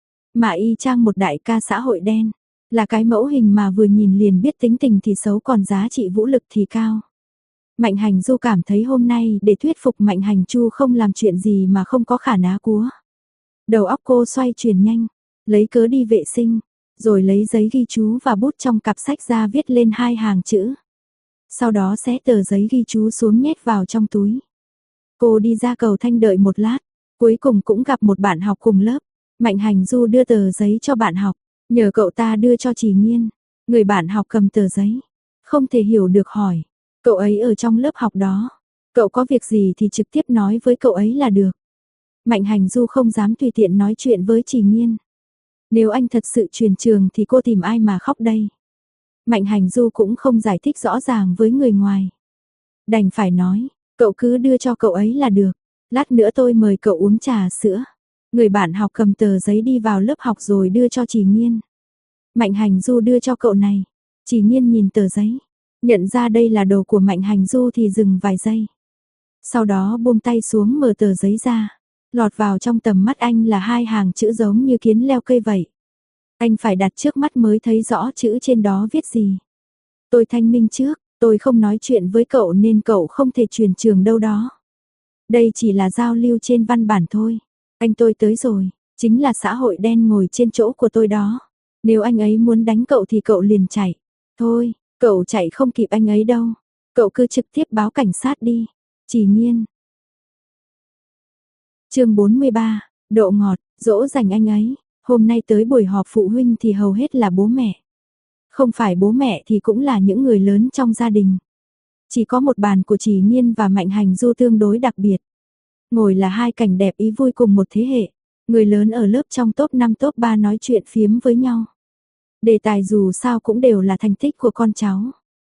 Mà y chang một đại ca xã hội đen. Là cái mẫu hình mà vừa nhìn liền biết tính tình thì xấu còn giá trị vũ lực thì cao. Mạnh Hành Du cảm thấy hôm nay để thuyết phục Mạnh Hành Chu không làm chuyện gì mà không có khả ná cúa. Đầu óc cô xoay chuyển nhanh, lấy cớ đi vệ sinh, rồi lấy giấy ghi chú và bút trong cặp sách ra viết lên 2 hàng chữ. Sau đó xé tờ giấy ghi chú xuống nhét vào trong túi. Cô đi ra cầu Thanh đợi một lát, cuối cùng cũng gặp một bạn học cùng lớp. Mạnh Hành Du đưa tờ giấy cho bạn học, nhờ cậu ta đưa cho Trì Nhiên. Người bạn học cầm tờ giấy, không thể hiểu được hỏi, cậu ấy ở trong lớp học đó, cậu có việc gì thì trực tiếp nói với cậu ấy là được. Mạnh Hành Du không dám tùy tiện nói chuyện với Trì Nhiên. Nếu anh thật sự chuyển trường thì cô tìm ai mà khóc đây? Mạnh Hành Du cũng không giải thích rõ ràng với người ngoài. Đành phải nói, cậu cứ đưa cho cậu ấy là được, lát nữa tôi mời cậu uống trà sữa. Người bạn học cầm tờ giấy đi vào lớp học rồi đưa cho Trì Nhiên. Mạnh Hành Du đưa cho cậu này. Trì Nhiên nhìn tờ giấy, nhận ra đây là đồ của Mạnh Hành Du thì dừng vài giây. Sau đó buông tay xuống mở tờ giấy ra. Lọt vào trong tầm mắt anh là 2 hàng chữ giống như kiến leo cây vậy. Anh phải đặt trước mắt mới thấy rõ chữ trên đó viết gì. Tôi thanh minh trước, tôi không nói chuyện với cậu nên cậu không thể chuyển trường đâu đó. Đây chỉ là giao lưu trên văn bản thôi. Anh tôi tới rồi, chính là xã hội đen ngồi trên chỗ của tôi đó. Nếu anh ấy muốn đánh cậu thì cậu liền chạy. Thôi, cậu chạy không kịp anh ấy đâu. Cậu cứ trực tiếp báo cảnh sát đi. Trì Nhiên. Chương 43, độ ngọt, dỗ dành anh ấy. Hôm nay tới buổi họp phụ huynh thì hầu hết là bố mẹ. Không phải bố mẹ thì cũng là những người lớn trong gia đình. Chỉ có một bàn của Trì Nhiên và Mạnh Hành Du tương đối đặc biệt. Ngồi là 2 cảnh đẹp ý vui cùng một thế hệ. Người lớn ở lớp trong top 5 top 3 nói chuyện phiếm với nhau. Đề tài dù sao cũng đều là thành tích của con cháu.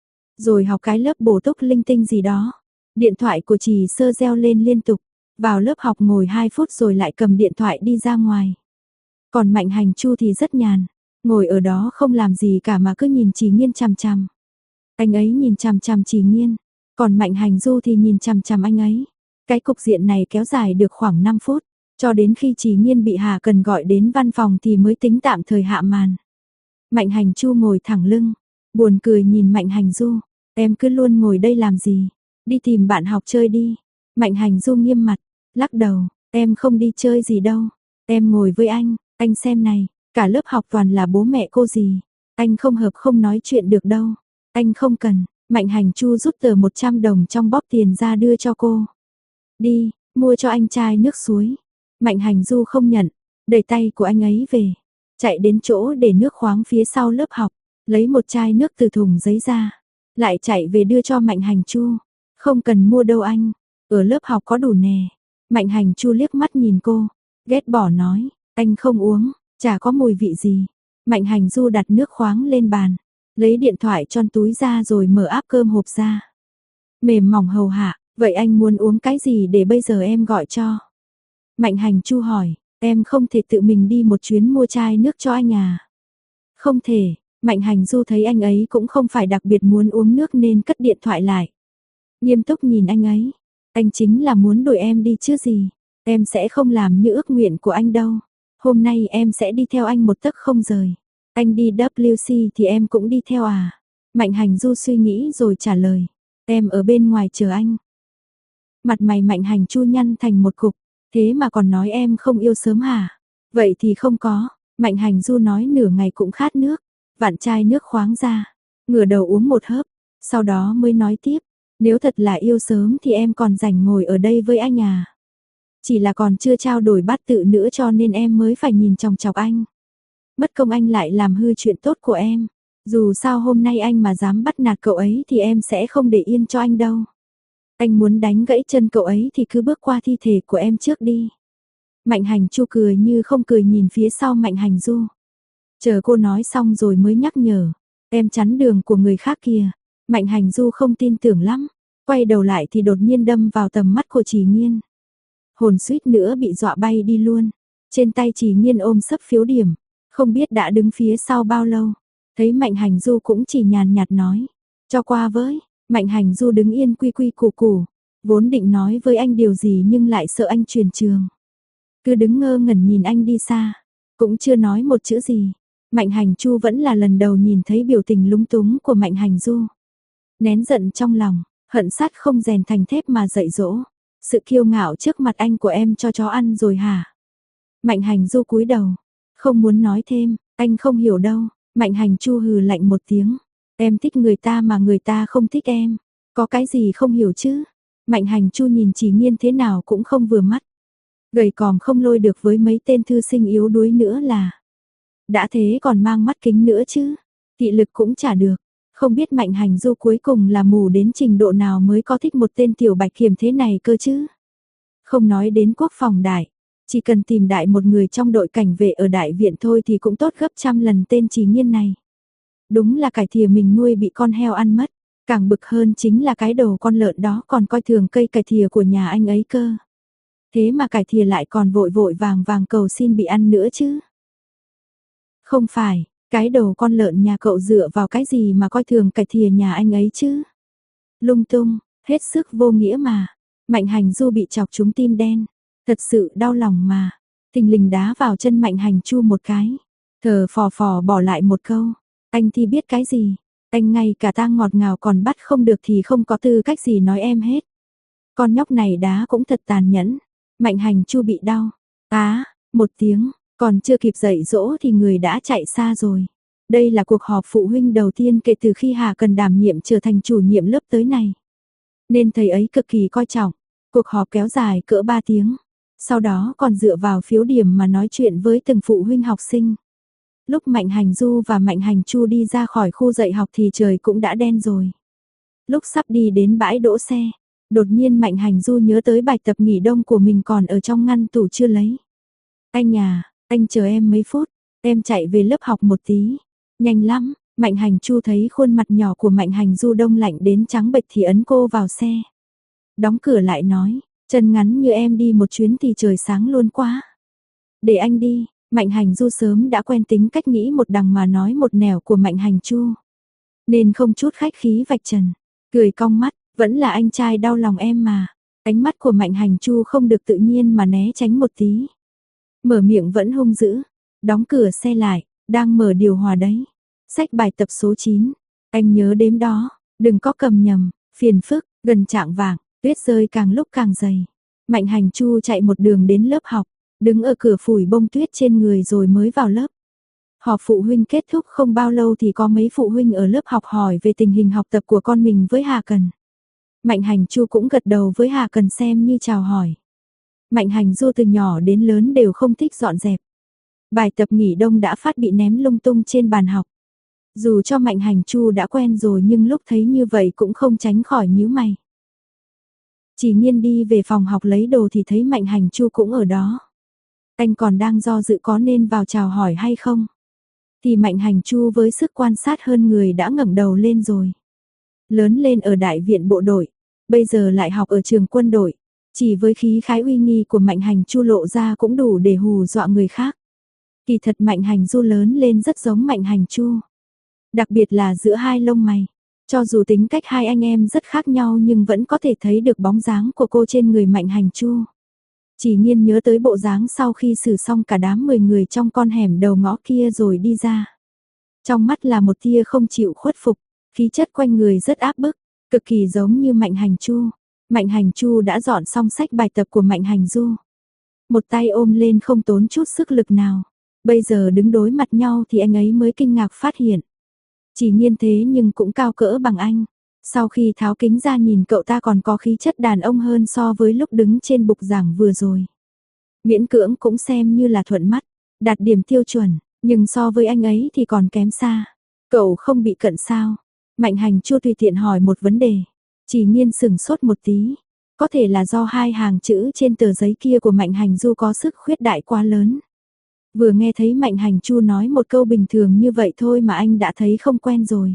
Rồi học cái lớp bổ túc linh tinh gì đó. Điện thoại của Trì Sơ reo lên liên tục. Vào lớp học ngồi 2 phút rồi lại cầm điện thoại đi ra ngoài. Còn Mạnh Hành Chu thì rất nhàn. Ngồi ở đó không làm gì cả mà cứ nhìn Trì Nhiên chằm chằm. Anh ấy nhìn chằm chằm Trì Nhiên. Còn Mạnh Hành Du thì nhìn chằm chằm anh ấy. Cái cục diện này kéo dài được khoảng 5 phút. Cho đến khi Trì Nhiên bị Hà Cần gọi đến văn phòng thì mới tính tạm thời hạ màn. Mạnh Hành Chu ngồi thẳng lưng. Buồn cười nhìn Mạnh Hành Du. Em cứ luôn ngồi đây làm gì? Đi tìm bạn học chơi đi. Mạnh Hành Du nghiêm mặt. Lắc đầu. Em không đi chơi gì đâu. Em ngồi với anh xem này. Cả lớp học toàn là bố mẹ cô gì. Anh không hợp không nói chuyện được đâu. Anh không cần. Mạnh Hành Chu rút tờ 100 đồng trong bóp tiền ra đưa cho cô. Đi, mua cho anh chai nước suối. Mạnh Hành Du không nhận, đẩy tay của anh ấy về. Chạy đến chỗ để nước khoáng phía sau lớp học, lấy một chai nước từ thùng giấy ra. Lại chạy về đưa cho Mạnh Hành Chu. Không cần mua đâu anh, ở lớp học có đủ nè. Mạnh Hành Chu liếc mắt nhìn cô, ghét bỏ nói, anh không uống, chả có mùi vị gì. Mạnh Hành Du đặt nước khoáng lên bàn, lấy điện thoại tròn túi ra rồi mở áp cơm hộp ra. Mềm mỏng hầu hạ, vậy anh muốn uống cái gì để bây giờ em gọi cho? Mạnh Hành Chu hỏi, em không thể tự mình đi một chuyến mua chai nước cho anh à? Không thể, Mạnh Hành Du thấy anh ấy cũng không phải đặc biệt muốn uống nước nên cất điện thoại lại. Nghiêm túc nhìn anh ấy, anh chính là muốn đuổi em đi chứ gì, em sẽ không làm như ước nguyện của anh đâu. Hôm nay em sẽ đi theo anh một tấc không rời. Anh đi WC thì em cũng đi theo à? Mạnh Hành Du suy nghĩ rồi trả lời, em ở bên ngoài chờ anh. Mặt mày Mạnh Hành Chu nhăn thành một cục, thế mà còn nói em không yêu sớm hả? Vậy thì không có, Mạnh Hành Du nói nửa ngày cũng khát nước, vặn chai nước khoáng ra, ngửa đầu uống một hớp, Sau đó mới nói tiếp, nếu thật là yêu sớm thì em còn rảnh ngồi ở đây với anh à. Chỉ là còn chưa trao đổi bát tự nữa cho nên em mới phải nhìn chòng chọc anh. Mất công anh lại làm hư chuyện tốt của em. Dù sao hôm nay anh mà dám bắt nạt cậu ấy thì em sẽ không để yên cho anh đâu. Anh muốn đánh gãy chân cậu ấy thì cứ bước qua thi thể của em trước đi. Mạnh Hành Chu cười như không cười nhìn phía sau Mạnh Hành Du. Chờ cô nói xong rồi mới nhắc nhở. Em chắn đường của người khác kìa. Mạnh Hành Du không tin tưởng lắm. Quay đầu lại thì đột nhiên đâm vào tầm mắt của Trì Nghiên. Hồn suýt nữa bị dọa bay đi luôn. Trên tay Trì Nghiên ôm sấp phiếu điểm. Không biết đã đứng phía sau bao lâu. Thấy Mạnh Hành Du cũng chỉ nhàn nhạt nói. Cho qua với. Mạnh Hành Du đứng yên quy quy củ củ. Vốn định nói với anh điều gì nhưng lại sợ anh truyền trường. Cứ đứng ngơ ngẩn nhìn anh đi xa. Cũng chưa nói một chữ gì. Mạnh Hành Chu vẫn là lần đầu nhìn thấy biểu tình lúng túng của Mạnh Hành Du. Nén giận trong lòng, hận sắt không rèn thành thép mà dạy dỗ. Sự kiêu ngạo trước mặt anh của em cho chó ăn rồi hả? Mạnh Hành Du cúi đầu, không muốn nói thêm, anh không hiểu đâu. Mạnh Hành Chu hừ lạnh một tiếng, em thích người ta mà người ta không thích em, có cái gì không hiểu chứ? Mạnh Hành Chu nhìn Chỉ Nghiên thế nào cũng không vừa mắt. Gầy còm không lôi được với mấy tên thư sinh yếu đuối nữa là. Đã thế còn mang mắt kính nữa chứ, thị lực cũng chả được. Không biết Mạnh Hành Du cuối cùng là mù đến trình độ nào mới có thích một tên tiểu bạch kiểm thế này cơ chứ. Không nói đến quốc phòng đại, chỉ cần tìm đại một người trong đội cảnh vệ ở đại viện thôi thì cũng tốt gấp trăm lần tên Trì Nghiên này. Đúng là cải thìa mình nuôi bị con heo ăn mất, càng bực hơn chính là cái đầu con lợn đó còn coi thường cây cải thìa của nhà anh ấy cơ. Thế mà cải thìa lại còn vội vội vàng vàng cầu xin bị ăn nữa chứ. Không phải, cái đầu con lợn nhà cậu dựa vào cái gì mà coi thường cải thìa nhà anh ấy chứ? Lung tung, hết sức vô nghĩa mà. Mạnh Hành Du bị chọc trúng tim đen, thật sự đau lòng mà. Thình lình đá vào chân Mạnh Hành Chu một cái. Thở phò phò bỏ lại một câu, anh thì biết cái gì? Anh ngay cả tang ngọt ngào còn bắt không được thì không có tư cách gì nói em hết. Con nhóc này đá cũng thật tàn nhẫn. Mạnh Hành Chu bị đau. Một tiếng. Còn chưa kịp dạy dỗ thì người đã chạy xa rồi. Đây là cuộc họp phụ huynh đầu tiên kể từ khi Hà Cần đảm nhiệm trở thành chủ nhiệm lớp tới này. Nên thầy ấy cực kỳ coi trọng. Cuộc họp kéo dài cỡ 3 tiếng. Sau đó còn dựa vào phiếu điểm mà nói chuyện với từng phụ huynh học sinh. Lúc Mạnh Hành Du và Mạnh Hành Chu đi ra khỏi khu dạy học thì trời cũng đã đen rồi. Lúc sắp đi đến bãi đỗ xe, đột nhiên Mạnh Hành Du nhớ tới bài tập nghỉ đông của mình còn ở trong ngăn tủ chưa lấy. Anh à, anh chờ em mấy phút, em chạy về lớp học một tí. Nhanh lắm, Mạnh Hành Chu thấy khuôn mặt nhỏ của Mạnh Hành Du đông lạnh đến trắng bệch thì ấn cô vào xe. Đóng cửa lại nói, chân ngắn như em đi một chuyến thì trời sáng luôn quá. Để anh đi, Mạnh Hành Du sớm đã quen tính cách nghĩ một đằng mà nói một nẻo của Mạnh Hành Chu. Nên không chút khách khí vạch trần, cười cong mắt, vẫn là anh trai đau lòng em mà. Ánh mắt của Mạnh Hành Chu không được tự nhiên mà né tránh một tí. Mở miệng vẫn hung dữ, đóng cửa xe lại, đang mở điều hòa đấy. Xách bài tập số 9, anh nhớ đếm đó, đừng có cầm nhầm, phiền phức, gần chạng vạng, tuyết rơi càng lúc càng dày. Mạnh Hành Chu chạy một đường đến lớp học, đứng ở cửa phủi bông tuyết trên người rồi mới vào lớp. Họp phụ huynh kết thúc không bao lâu thì có mấy phụ huynh ở lớp học hỏi về tình hình học tập của con mình với Hà Cần. Mạnh Hành Chu cũng gật đầu với Hà Cần xem như chào hỏi. Mạnh Hành Du từ nhỏ đến lớn đều không thích dọn dẹp. Bài tập nghỉ đông đã phát bị ném lung tung trên bàn học. Dù cho Mạnh Hành Chu đã quen rồi nhưng lúc thấy như vậy cũng không tránh khỏi nhíu mày. Chỉ Nghiên đi về phòng học lấy đồ thì thấy Mạnh Hành Chu cũng ở đó. Anh còn đang do dự có nên vào chào hỏi hay không. Thì Mạnh Hành Chu với sức quan sát hơn người đã ngẩng đầu lên rồi. Lớn lên ở đại viện bộ đội, bây giờ lại học ở trường quân đội. Chỉ với khí khái uy nghi của Mạnh Hành Chu lộ ra cũng đủ để hù dọa người khác. Kỳ thật Mạnh Hành Du lớn lên rất giống Mạnh Hành Chu. Đặc biệt là giữa hai lông mày. Cho dù tính cách hai anh em rất khác nhau nhưng vẫn có thể thấy được bóng dáng của cô trên người Mạnh Hành Chu. Chỉ Nghiên nhớ tới bộ dáng sau khi xử xong cả đám 10 người trong con hẻm đầu ngõ kia rồi đi ra. Trong mắt là một tia không chịu khuất phục, khí chất quanh người rất áp bức, cực kỳ giống như Mạnh Hành Chu. Mạnh Hành Chu đã dọn xong sách bài tập của Mạnh Hành Du. Một tay ôm lên không tốn chút sức lực nào. Bây giờ đứng đối mặt nhau thì anh ấy mới kinh ngạc phát hiện. Chỉ Nghiên thế nhưng cũng cao cỡ bằng anh. Sau khi tháo kính ra nhìn cậu ta còn có khí chất đàn ông hơn so với lúc đứng trên bục giảng vừa rồi. Miễn cưỡng cũng xem như là thuận mắt, đạt điểm tiêu chuẩn, nhưng so với anh ấy thì còn kém xa. Cậu không bị cận sao? Mạnh Hành Chu tùy tiện hỏi một vấn đề. Chỉ Nhiên sửng sốt một tí. Có thể là do hai hàng chữ trên tờ giấy kia của Mạnh Hành Du có sức khuyết đại quá lớn. Vừa nghe thấy Mạnh Hành Chu nói một câu bình thường như vậy thôi mà anh đã thấy không quen rồi.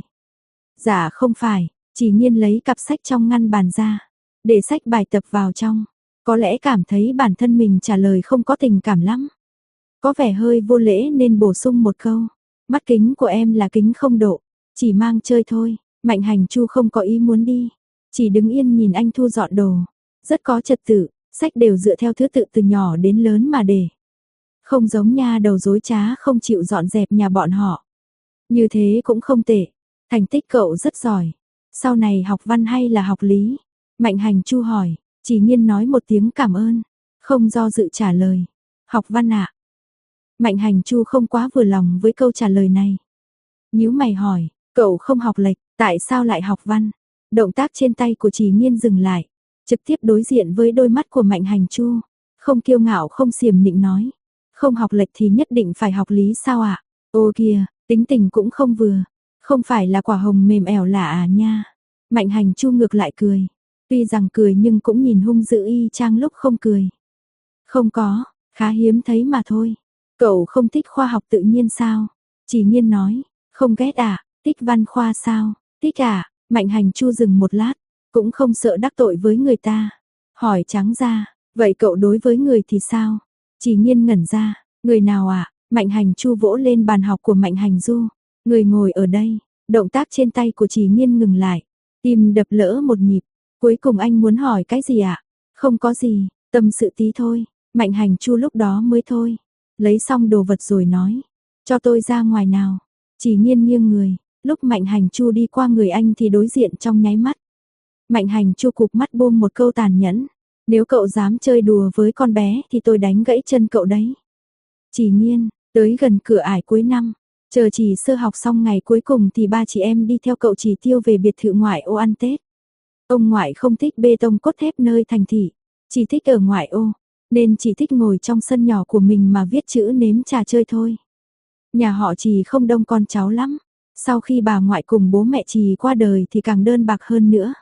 Dạ không phải, Chỉ Nhiên lấy cặp sách trong ngăn bàn ra, để sách bài tập vào trong. Có lẽ cảm thấy bản thân mình trả lời không có tình cảm lắm. Có vẻ hơi vô lễ nên bổ sung một câu. Mắt kính của em là kính không độ, chỉ mang chơi thôi. Mạnh Hành Chu không có ý muốn đi, chỉ đứng yên nhìn anh thu dọn đồ. Rất có trật tự, sách đều dựa theo thứ tự từ nhỏ đến lớn mà để. Không giống nha đầu dối trá không chịu dọn dẹp nhà bọn họ. Như thế cũng không tệ, thành tích cậu rất giỏi. Sau này học văn hay là học lý? Mạnh Hành Chu hỏi, Chỉ Nhiên nói một tiếng cảm ơn, không do dự trả lời. Học văn ạ. Mạnh Hành Chu không quá vừa lòng với câu trả lời này. Nhíu mày hỏi, cậu không học lệch, tại sao lại học văn? Động tác trên tay của Chỉ Nhiên dừng lại, trực tiếp đối diện với đôi mắt của Mạnh Hành Chu, không kiêu ngạo không xiểm nịnh nói, không học lệch thì nhất định phải học lý sao ạ? Ô kìa, tính tình cũng không vừa, không phải là quả hồng mềm ẻo lả à nha. Mạnh Hành Chu ngược lại cười, tuy rằng cười nhưng cũng nhìn hung dữ y chang lúc không cười. Không có, khá hiếm thấy mà thôi. Cậu không thích khoa học tự nhiên sao? Chỉ Nhiên nói, không ghét à, thích văn khoa sao? Thích à? Mạnh Hành Chu dừng một lát, cũng không sợ đắc tội với người ta. Hỏi trắng ra, vậy cậu đối với người thì sao? Chỉ Nhiên ngẩn ra, người nào ạ? Mạnh Hành Chu vỗ lên bàn học của Mạnh Hành Du. Người ngồi ở đây, động tác trên tay của Chỉ Nhiên ngừng lại, tim đập lỡ một nhịp. Cuối cùng anh muốn hỏi cái gì ạ? Không có gì, tâm sự tí thôi. Mạnh Hành Chu lúc đó mới thôi. Lấy xong đồ vật rồi nói, cho tôi ra ngoài nào. Chỉ Nhiên nghiêng người, lúc Mạnh Hành Chu đi qua người anh thì đối diện trong nháy mắt. Mạnh Hành Chu cụp mắt buông một câu tàn nhẫn, nếu cậu dám chơi đùa với con bé thì tôi đánh gãy chân cậu đấy. Chỉ Nhiên, tới gần cửa ải cuối năm, chờ Chỉ Sơ học xong ngày cuối cùng thì ba chị em đi theo cậu Chỉ Tiêu về biệt thự ngoại ô ăn Tết. Ông ngoại không thích bê tông cốt thép nơi thành thị, chỉ thích ở ngoại ô, nên chỉ thích ngồi trong sân nhỏ của mình mà viết chữ nếm trà chơi thôi. Nhà họ Chỉ không đông con cháu lắm, sau khi bà ngoại cùng bố mẹ Chỉ qua đời thì càng đơn bạc hơn nữa.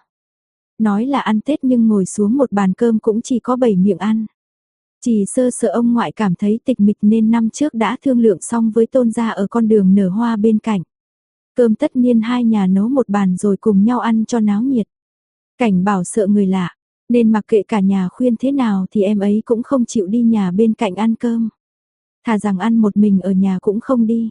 Nói là ăn Tết nhưng ngồi xuống một bàn cơm cũng chỉ có 7 miệng ăn. Chỉ Sơ sợ ông ngoại cảm thấy tịch mịch nên năm trước đã thương lượng xong với Tôn gia ở con đường nở hoa bên cạnh. Cơm tất niên hai nhà nấu một bàn rồi cùng nhau ăn cho náo nhiệt. Cảnh Bảo sợ người lạ, nên mặc kệ cả nhà khuyên thế nào thì em ấy cũng không chịu đi nhà bên cạnh ăn cơm. Thà rằng ăn một mình ở nhà cũng không đi.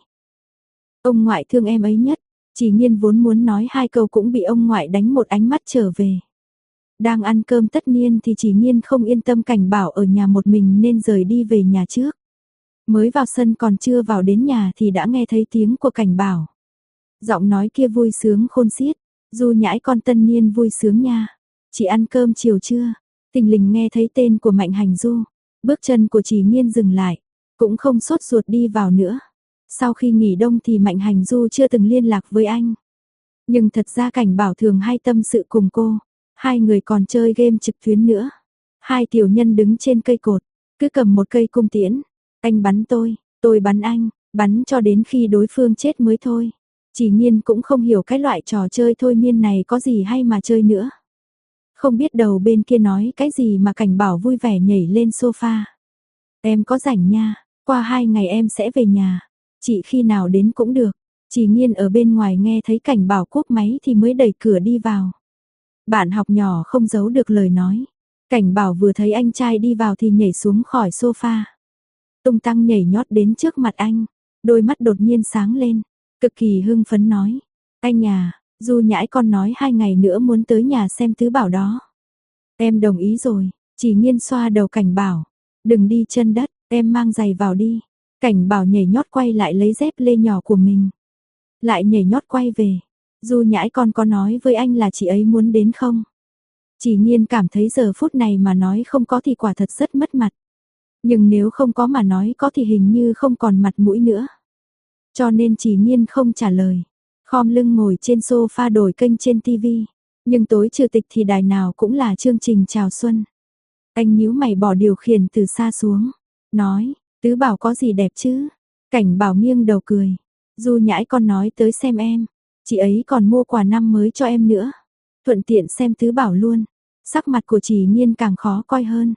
Ông ngoại thương em ấy nhất, Chỉ Nhiên vốn muốn nói hai câu cũng bị ông ngoại đánh một ánh mắt trở về. Đang ăn cơm tất niên thì Chỉ Nhiên không yên tâm Cảnh Bảo ở nhà một mình nên rời đi về nhà trước. Mới vào sân còn chưa vào đến nhà thì đã nghe thấy tiếng của Cảnh Bảo. Giọng nói kia vui sướng khôn xiết, Du nhãi con tân niên vui sướng nha. Chị ăn cơm chiều chưa? Tình lình nghe thấy tên của Mạnh Hành Du, bước chân của Chỉ Nhiên dừng lại, cũng không sốt ruột đi vào nữa. Sau khi nghỉ đông thì Mạnh Hành Du chưa từng liên lạc với anh. Nhưng thật ra Cảnh Bảo thường hay tâm sự cùng cô, hai người còn chơi game trực tuyến nữa. Hai tiểu nhân đứng trên cây cột, cứ cầm một cây cung tiễn, anh bắn tôi bắn anh, bắn cho đến khi đối phương chết mới thôi. Chỉ Nhiên cũng không hiểu cái loại trò chơi thôi miên này có gì hay mà chơi nữa. Không biết đầu bên kia nói cái gì mà Cảnh Bảo vui vẻ nhảy lên sofa. Em có rảnh nha, qua 2 ngày em sẽ về nhà. Chị khi nào đến cũng được. Chỉ Nhiên ở bên ngoài nghe thấy Cảnh Bảo cúp máy thì mới đẩy cửa đi vào. Bạn học nhỏ không giấu được lời nói. Cảnh Bảo vừa thấy anh trai đi vào thì nhảy xuống khỏi sofa. Tung tăng nhảy nhót đến trước mặt anh. Đôi mắt đột nhiên sáng lên. Cực kỳ hưng phấn nói. Anh nhà, Du nhãi con nói 2 ngày nữa muốn tới nhà xem tứ bảo đó. Em đồng ý rồi. Chỉ Nhiên xoa đầu Cảnh Bảo. Đừng đi chân đất, em mang giày vào đi. Cảnh Bảo nhảy nhót quay lại lấy dép lê nhỏ của mình. Lại nhảy nhót quay về. Du nhãi con có nói với anh là chị ấy muốn đến không? Chỉ Nhiên cảm thấy giờ phút này mà nói không có thì quả thật rất mất mặt. Nhưng nếu không có mà nói có thì hình như không còn mặt mũi nữa. Cho nên Chỉ Nhiên không trả lời. Khom lưng ngồi trên sofa đổi kênh trên tivi. Nhưng tối trừ tịch thì đài nào cũng là chương trình chào xuân. Anh nhíu mày bỏ điều khiển từ xa xuống, nói, Tứ Bảo có gì đẹp chứ? Cảnh Bảo nghiêng đầu cười, Du Nhãi con nói tới xem em, chị ấy còn mua quà năm mới cho em nữa. Thuận tiện xem Tứ Bảo luôn. Sắc mặt của Chỉ Nhiên càng khó coi hơn.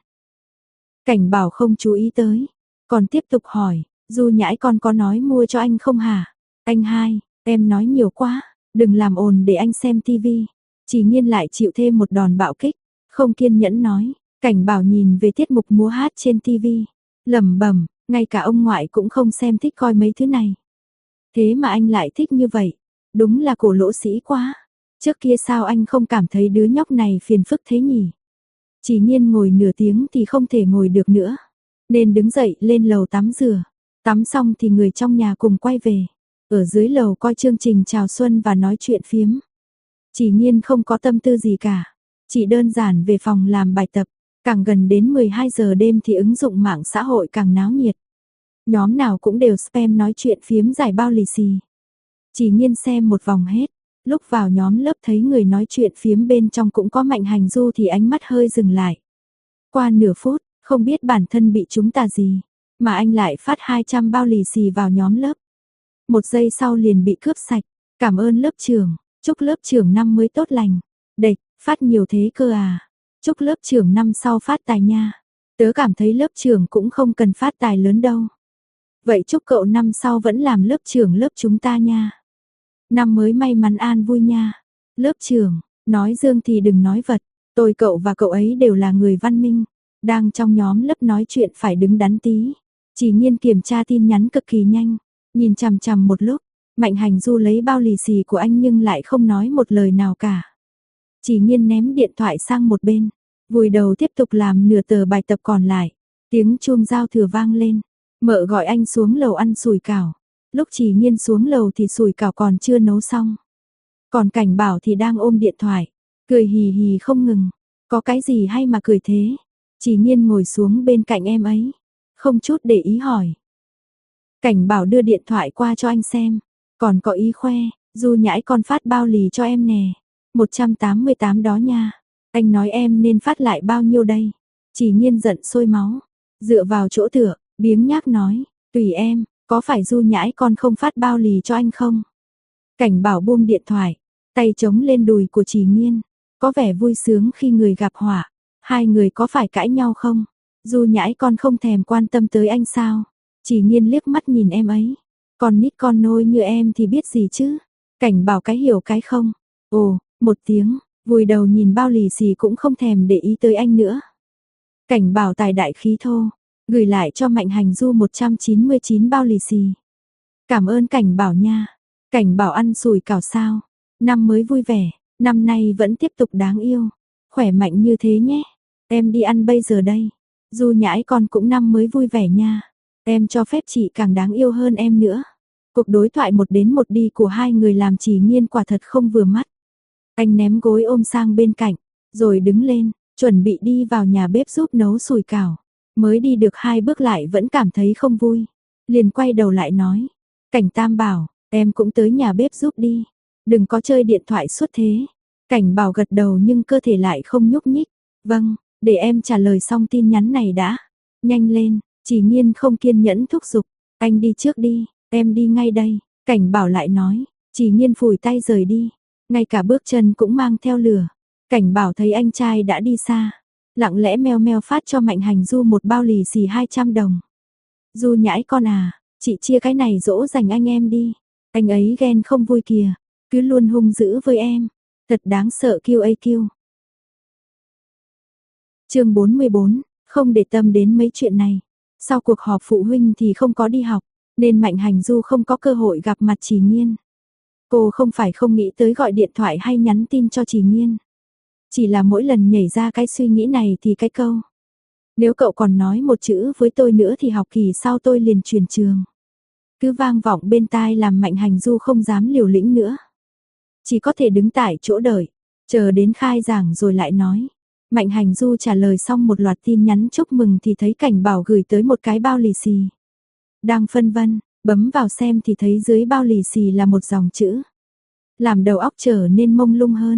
Cảnh Bảo không chú ý tới, còn tiếp tục hỏi, Du Nhãi con có nói mua cho anh không hả? Anh hai, em nói nhiều quá, đừng làm ồn để anh xem tivi. Chỉ Nhiên lại chịu thêm một đòn bạo kích, không kiên nhẫn nói. Cảnh Bảo nhìn về tiết mục múa hát trên tivi, lẩm bẩm, ngay cả ông ngoại cũng không xem thích coi mấy thứ này. Thế mà anh lại thích như vậy, đúng là cổ lỗ sĩ quá. Trước kia sao anh không cảm thấy đứa nhóc này phiền phức thế nhỉ? Chỉ Nhiên ngồi nửa tiếng thì không thể ngồi được nữa, nên đứng dậy lên lầu tắm rửa. Tắm xong thì người trong nhà cùng quay về, ở dưới lầu coi chương trình chào xuân và nói chuyện phiếm. Chỉ Nhiên không có tâm tư gì cả, chỉ đơn giản về phòng làm bài tập. Càng gần đến 12 giờ đêm thì ứng dụng mạng xã hội càng náo nhiệt. Nhóm nào cũng đều spam nói chuyện phiếm giải bao lì xì. Chỉ Nhiên xem một vòng hết, lúc vào nhóm lớp thấy người nói chuyện phiếm bên trong cũng có Mạnh Hành Du thì ánh mắt hơi dừng lại. Qua nửa phút, không biết bản thân bị trúng tà gì, mà anh lại phát 200 bao lì xì vào nhóm lớp. Một giây sau liền bị cướp sạch, cảm ơn lớp trưởng, chúc lớp trưởng năm mới tốt lành. Địch, phát nhiều thế cơ à, chúc lớp trưởng năm sau phát tài nha. Tớ cảm thấy lớp trưởng cũng không cần phát tài lớn đâu. Vậy chúc cậu năm sau vẫn làm lớp trưởng lớp chúng ta nha. Năm mới may mắn an vui nha. Lớp trưởng, nói dương thì đừng nói vật. Tôi cậu và cậu ấy đều là người văn minh. Đang trong nhóm lớp nói chuyện phải đứng đắn tí. Chỉ Nhiên kiểm tra tin nhắn cực kỳ nhanh. Nhìn chằm chằm một lúc, Mạnh Hành Du lấy bao lì xì của anh nhưng lại không nói một lời nào cả. Chỉ Nhiên ném điện thoại sang một bên, vùi đầu tiếp tục làm nửa tờ bài tập còn lại. Tiếng chuông giao thừa vang lên, mợ gọi anh xuống lầu ăn sủi cảo. Lúc Chỉ Nhiên xuống lầu thì sủi cảo còn chưa nấu xong. Còn Cảnh Bảo thì đang ôm điện thoại, cười hì hì không ngừng. Có cái gì hay mà cười thế? Chỉ Nhiên ngồi xuống bên cạnh em ấy, không chút để ý hỏi. Cảnh Bảo đưa điện thoại qua cho anh xem, còn có ý khoe, Du Nhãi con phát bao lì cho em nè. 188 đó nha. Anh nói em nên phát lại bao nhiêu đây? Chỉ Nhiên giận sôi máu, dựa vào chỗ tựa, biếng nhác nói, tùy em, có phải Du Nhãi con không phát bao lì cho anh không? Cảnh Bảo buông điện thoại, tay chống lên đùi của Chỉ Nhiên, có vẻ vui sướng khi người gặp họa. Hai người có phải cãi nhau không? Du Nhãi con không thèm quan tâm tới anh sao? Chỉ Nhiên liếc mắt nhìn em ấy, con nít con nôi như em thì biết gì chứ? Cảnh Bảo cái hiểu cái không. Ồ, một tiếng, vùi đầu nhìn bao lì xì cũng không thèm để ý tới anh nữa. Cảnh Bảo tài đại khí thô, gửi lại cho Mạnh Hành Du 199 bao lì xì. Cảm ơn Cảnh Bảo nha. Cảnh Bảo ăn sủi cảo sao? Năm mới vui vẻ, năm nay vẫn tiếp tục đáng yêu. Khỏe mạnh như thế nhé. Em đi ăn bây giờ đây. Du Nhãi con cũng năm mới vui vẻ nha. Em cho phép chị càng đáng yêu hơn em nữa. Cuộc đối thoại một đến một đi của hai người làm Chỉ Nhiên quả thật không vừa mắt. Anh ném gối ôm sang bên cạnh, rồi đứng lên, chuẩn bị đi vào nhà bếp giúp nấu sủi cảo. Mới đi được 2 bước lại vẫn cảm thấy không vui. Liền quay đầu lại nói, Cảnh Tam bảo, em cũng tới nhà bếp giúp đi. Đừng có chơi điện thoại suốt thế. Cảnh Bảo gật đầu nhưng cơ thể lại không nhúc nhích. Vâng, để em trả lời xong tin nhắn này đã. Nhanh lên, Chỉ Nhiên không kiên nhẫn thúc giục. Anh đi trước đi, em đi ngay đây. Cảnh Bảo lại nói, Chỉ Nhiên phủi tay rời đi. Ngay cả bước chân cũng mang theo lửa. Cảnh Bảo thấy anh trai đã đi xa, lặng lẽ meo meo phát cho Mạnh Hành Du một bao lì xì 200 đồng. Du Nhãi con à, chị chia cái này dỗ dành anh em đi. Anh ấy ghen không vui kìa, cứ luôn hung dữ với em. Thật đáng sợ QAQ. Chương 44, không để tâm đến mấy chuyện này. Sau cuộc họp phụ huynh thì không có đi học, nên Mạnh Hành Du không có cơ hội gặp mặt Chỉ Nhiên. Cô không phải không nghĩ tới gọi điện thoại hay nhắn tin cho Chỉ Nhiên. Chỉ là mỗi lần nhảy ra cái suy nghĩ này thì cái câu. Nếu cậu còn nói một chữ với tôi nữa thì học kỳ sau tôi liền chuyển trường. Cứ vang vọng bên tai làm Mạnh Hành Du không dám liều lĩnh nữa. Chỉ có thể đứng tại chỗ đợi, chờ đến khai giảng rồi lại nói. Mạnh Hành Du trả lời xong một loạt tin nhắn chúc mừng thì thấy Cảnh Bảo gửi tới một cái bao lì xì. Đang phân vân, bấm vào xem thì thấy dưới bao lì xì là một dòng chữ. Làm đầu óc trở nên mông lung hơn.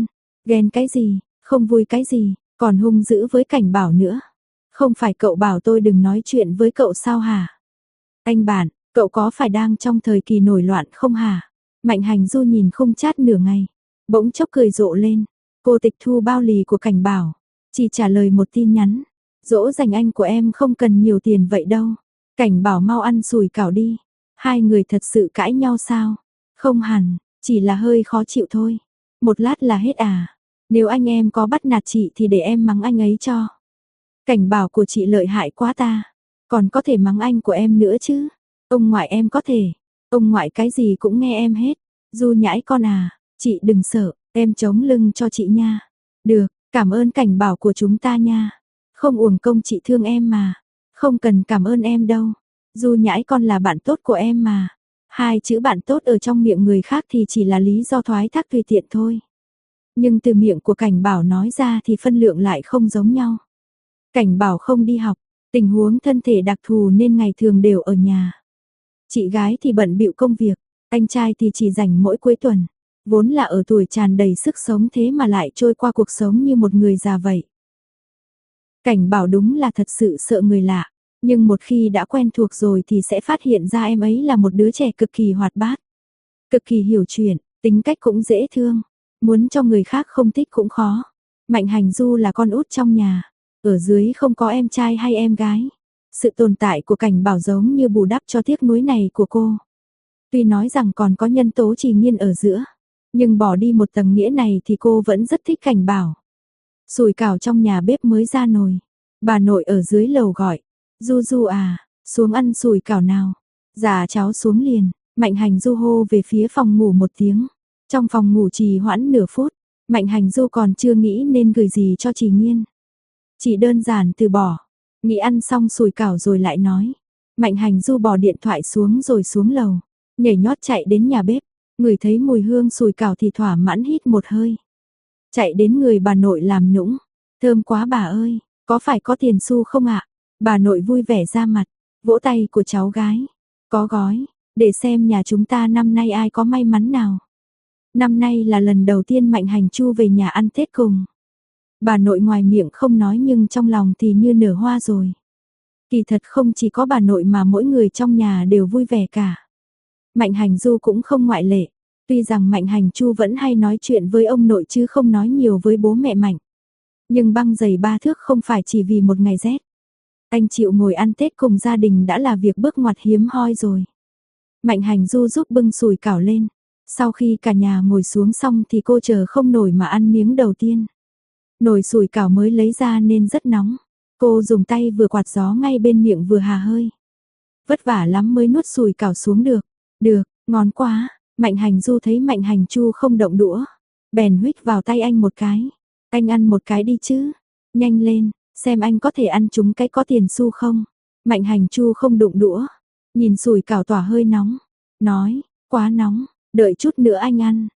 Ghen cái gì, không vui cái gì, còn hung dữ với Cảnh Bảo nữa. Không phải cậu bảo tôi đừng nói chuyện với cậu sao hả? Anh bạn, cậu có phải đang trong thời kỳ nổi loạn không hả? Mạnh Hành Du nhìn Khung Chát nửa ngày, bỗng chốc cười rộ lên. Cô tịch thu bao lì của Cảnh Bảo, chỉ trả lời một tin nhắn. Dỗ dành anh của em không cần nhiều tiền vậy đâu. Cảnh Bảo mau ăn sủi cảo đi. Hai người thật sự cãi nhau sao? Không hẳn, chỉ là hơi khó chịu thôi. Một lát là hết à? Nếu anh em có bắt nạt chị thì để em mắng anh ấy cho. Cảnh Bảo của chị lợi hại quá ta. Còn có thể mắng anh của em nữa chứ. Ông ngoại em có thể. Ông ngoại cái gì cũng nghe em hết. Du Nhãi con à, chị đừng sợ, em chống lưng cho chị nha. Được, cảm ơn Cảnh Bảo của chúng ta nha. Không uổng công chị thương em mà. Không cần cảm ơn em đâu. Du Nhãi con là bạn tốt của em mà. Hai chữ bạn tốt ở trong miệng người khác thì chỉ là lý do thoái thác tùy tiện thôi. Nhưng từ miệng của Cảnh Bảo nói ra thì phân lượng lại không giống nhau. Cảnh Bảo không đi học, tình huống thân thể đặc thù nên ngày thường đều ở nhà. Chị gái thì bận bịu công việc, anh trai thì chỉ rảnh mỗi cuối tuần. Vốn là ở tuổi tràn đầy sức sống thế mà lại trôi qua cuộc sống như một người già vậy. Cảnh Bảo đúng là thật sự sợ người lạ, nhưng một khi đã quen thuộc rồi thì sẽ phát hiện ra em ấy là một đứa trẻ cực kỳ hoạt bát, cực kỳ hiểu chuyện, tính cách cũng dễ thương, muốn cho người khác không thích cũng khó. Mạnh Hành Du là con út trong nhà, ở dưới không có em trai hay em gái. Sự tồn tại của Cảnh Bảo giống như bù đắp cho tiếc nuối này của cô. Tuy nói rằng còn có nhân tố Trì Nghiên ở giữa, nhưng bỏ đi một tầng nghĩa này thì cô vẫn rất thích Cảnh Bảo. Sủi cảo trong nhà bếp mới ra nồi. Bà nội ở dưới lầu gọi, Du Du à, xuống ăn sủi cảo nào. Dạ cháu xuống liền. Mạnh Hành Du hô về phía phòng ngủ một tiếng. Trong phòng ngủ trì hoãn nửa phút, Mạnh Hành Du còn chưa nghĩ nên gửi gì cho Trì Nghiên. Chỉ đơn giản từ bỏ, nghĩ ăn xong sủi cảo rồi lại nói. Mạnh Hành Du bỏ điện thoại xuống rồi xuống lầu, nhảy nhót chạy đến nhà bếp, ngửi thấy mùi hương sủi cảo thì thỏa mãn hít một hơi. Chạy đến người bà nội làm nũng, thơm quá bà ơi, có phải có tiền xu không ạ? Bà nội vui vẻ ra mặt, vỗ tay của cháu gái. Có gói, để xem nhà chúng ta năm nay ai có may mắn nào. Năm nay là lần đầu tiên Mạnh Hành Chu về nhà ăn Tết cùng. Bà nội ngoài miệng không nói nhưng trong lòng thì như nở hoa rồi. Kỳ thật không chỉ có bà nội mà mỗi người trong nhà đều vui vẻ cả. Mạnh Hành Du cũng không ngoại lệ. Tuy rằng Mạnh Hành Chu vẫn hay nói chuyện với ông nội chứ không nói nhiều với bố mẹ Mạnh. Nhưng băng giày 3 thước không phải chỉ vì một ngày rét. Anh chịu ngồi ăn Tết cùng gia đình đã là việc bước ngoặt hiếm hoi rồi. Mạnh Hành Du giúp bưng sủi cảo lên. Sau khi cả nhà ngồi xuống xong thì cô chờ không nổi mà ăn miếng đầu tiên. Nồi sủi cảo mới lấy ra nên rất nóng. Cô dùng tay vừa quạt gió ngay bên miệng vừa hà hơi. Vất vả lắm mới nuốt sủi cảo xuống được. Được, ngon quá. Mạnh Hành Du thấy Mạnh Hành Chu không động đũa, bèn huých vào tay anh một cái. Anh ăn một cái đi chứ. Nhanh lên, xem anh có thể ăn trúng cái có tiền xu không. Mạnh Hành Chu không đụng đũa, nhìn sủi cảo tỏa hơi nóng, nói, quá nóng, đợi chút nữa anh ăn.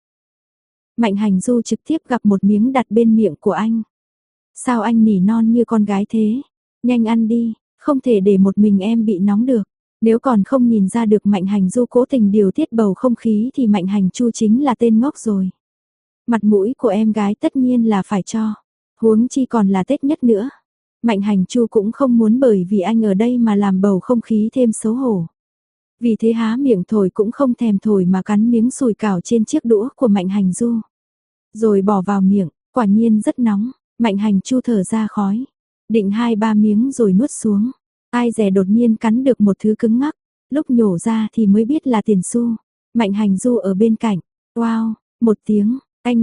Mạnh Hành Du trực tiếp gặp một miếng đặt bên miệng của anh. Sao anh nỉ non như con gái thế? Nhanh ăn đi, không thể để một mình em bị nóng được. Nếu còn không nhìn ra được Mạnh Hành Du cố tình điều tiết bầu không khí thì Mạnh Hành Chu chính là tên ngốc rồi. Mặt mũi của em gái tất nhiên là phải cho. Huống chi còn là Tết nhất nữa. Mạnh Hành Chu cũng không muốn bởi vì anh ở đây mà làm bầu không khí thêm xấu hổ. Vì thế há miệng thổi cũng không thèm thổi mà cắn miếng sủi cảo trên chiếc đũa của Mạnh Hành Du. Rồi bỏ vào miệng, quả nhiên rất nóng. Mạnh Hành Chu thở ra khói, định 2-3 miếng rồi nuốt xuống. Ai dè đột nhiên cắn được một thứ cứng ngắc, lúc nhổ ra thì mới biết là tiền xu. Mạnh Hành Du ở bên cạnh, wow, một tiếng,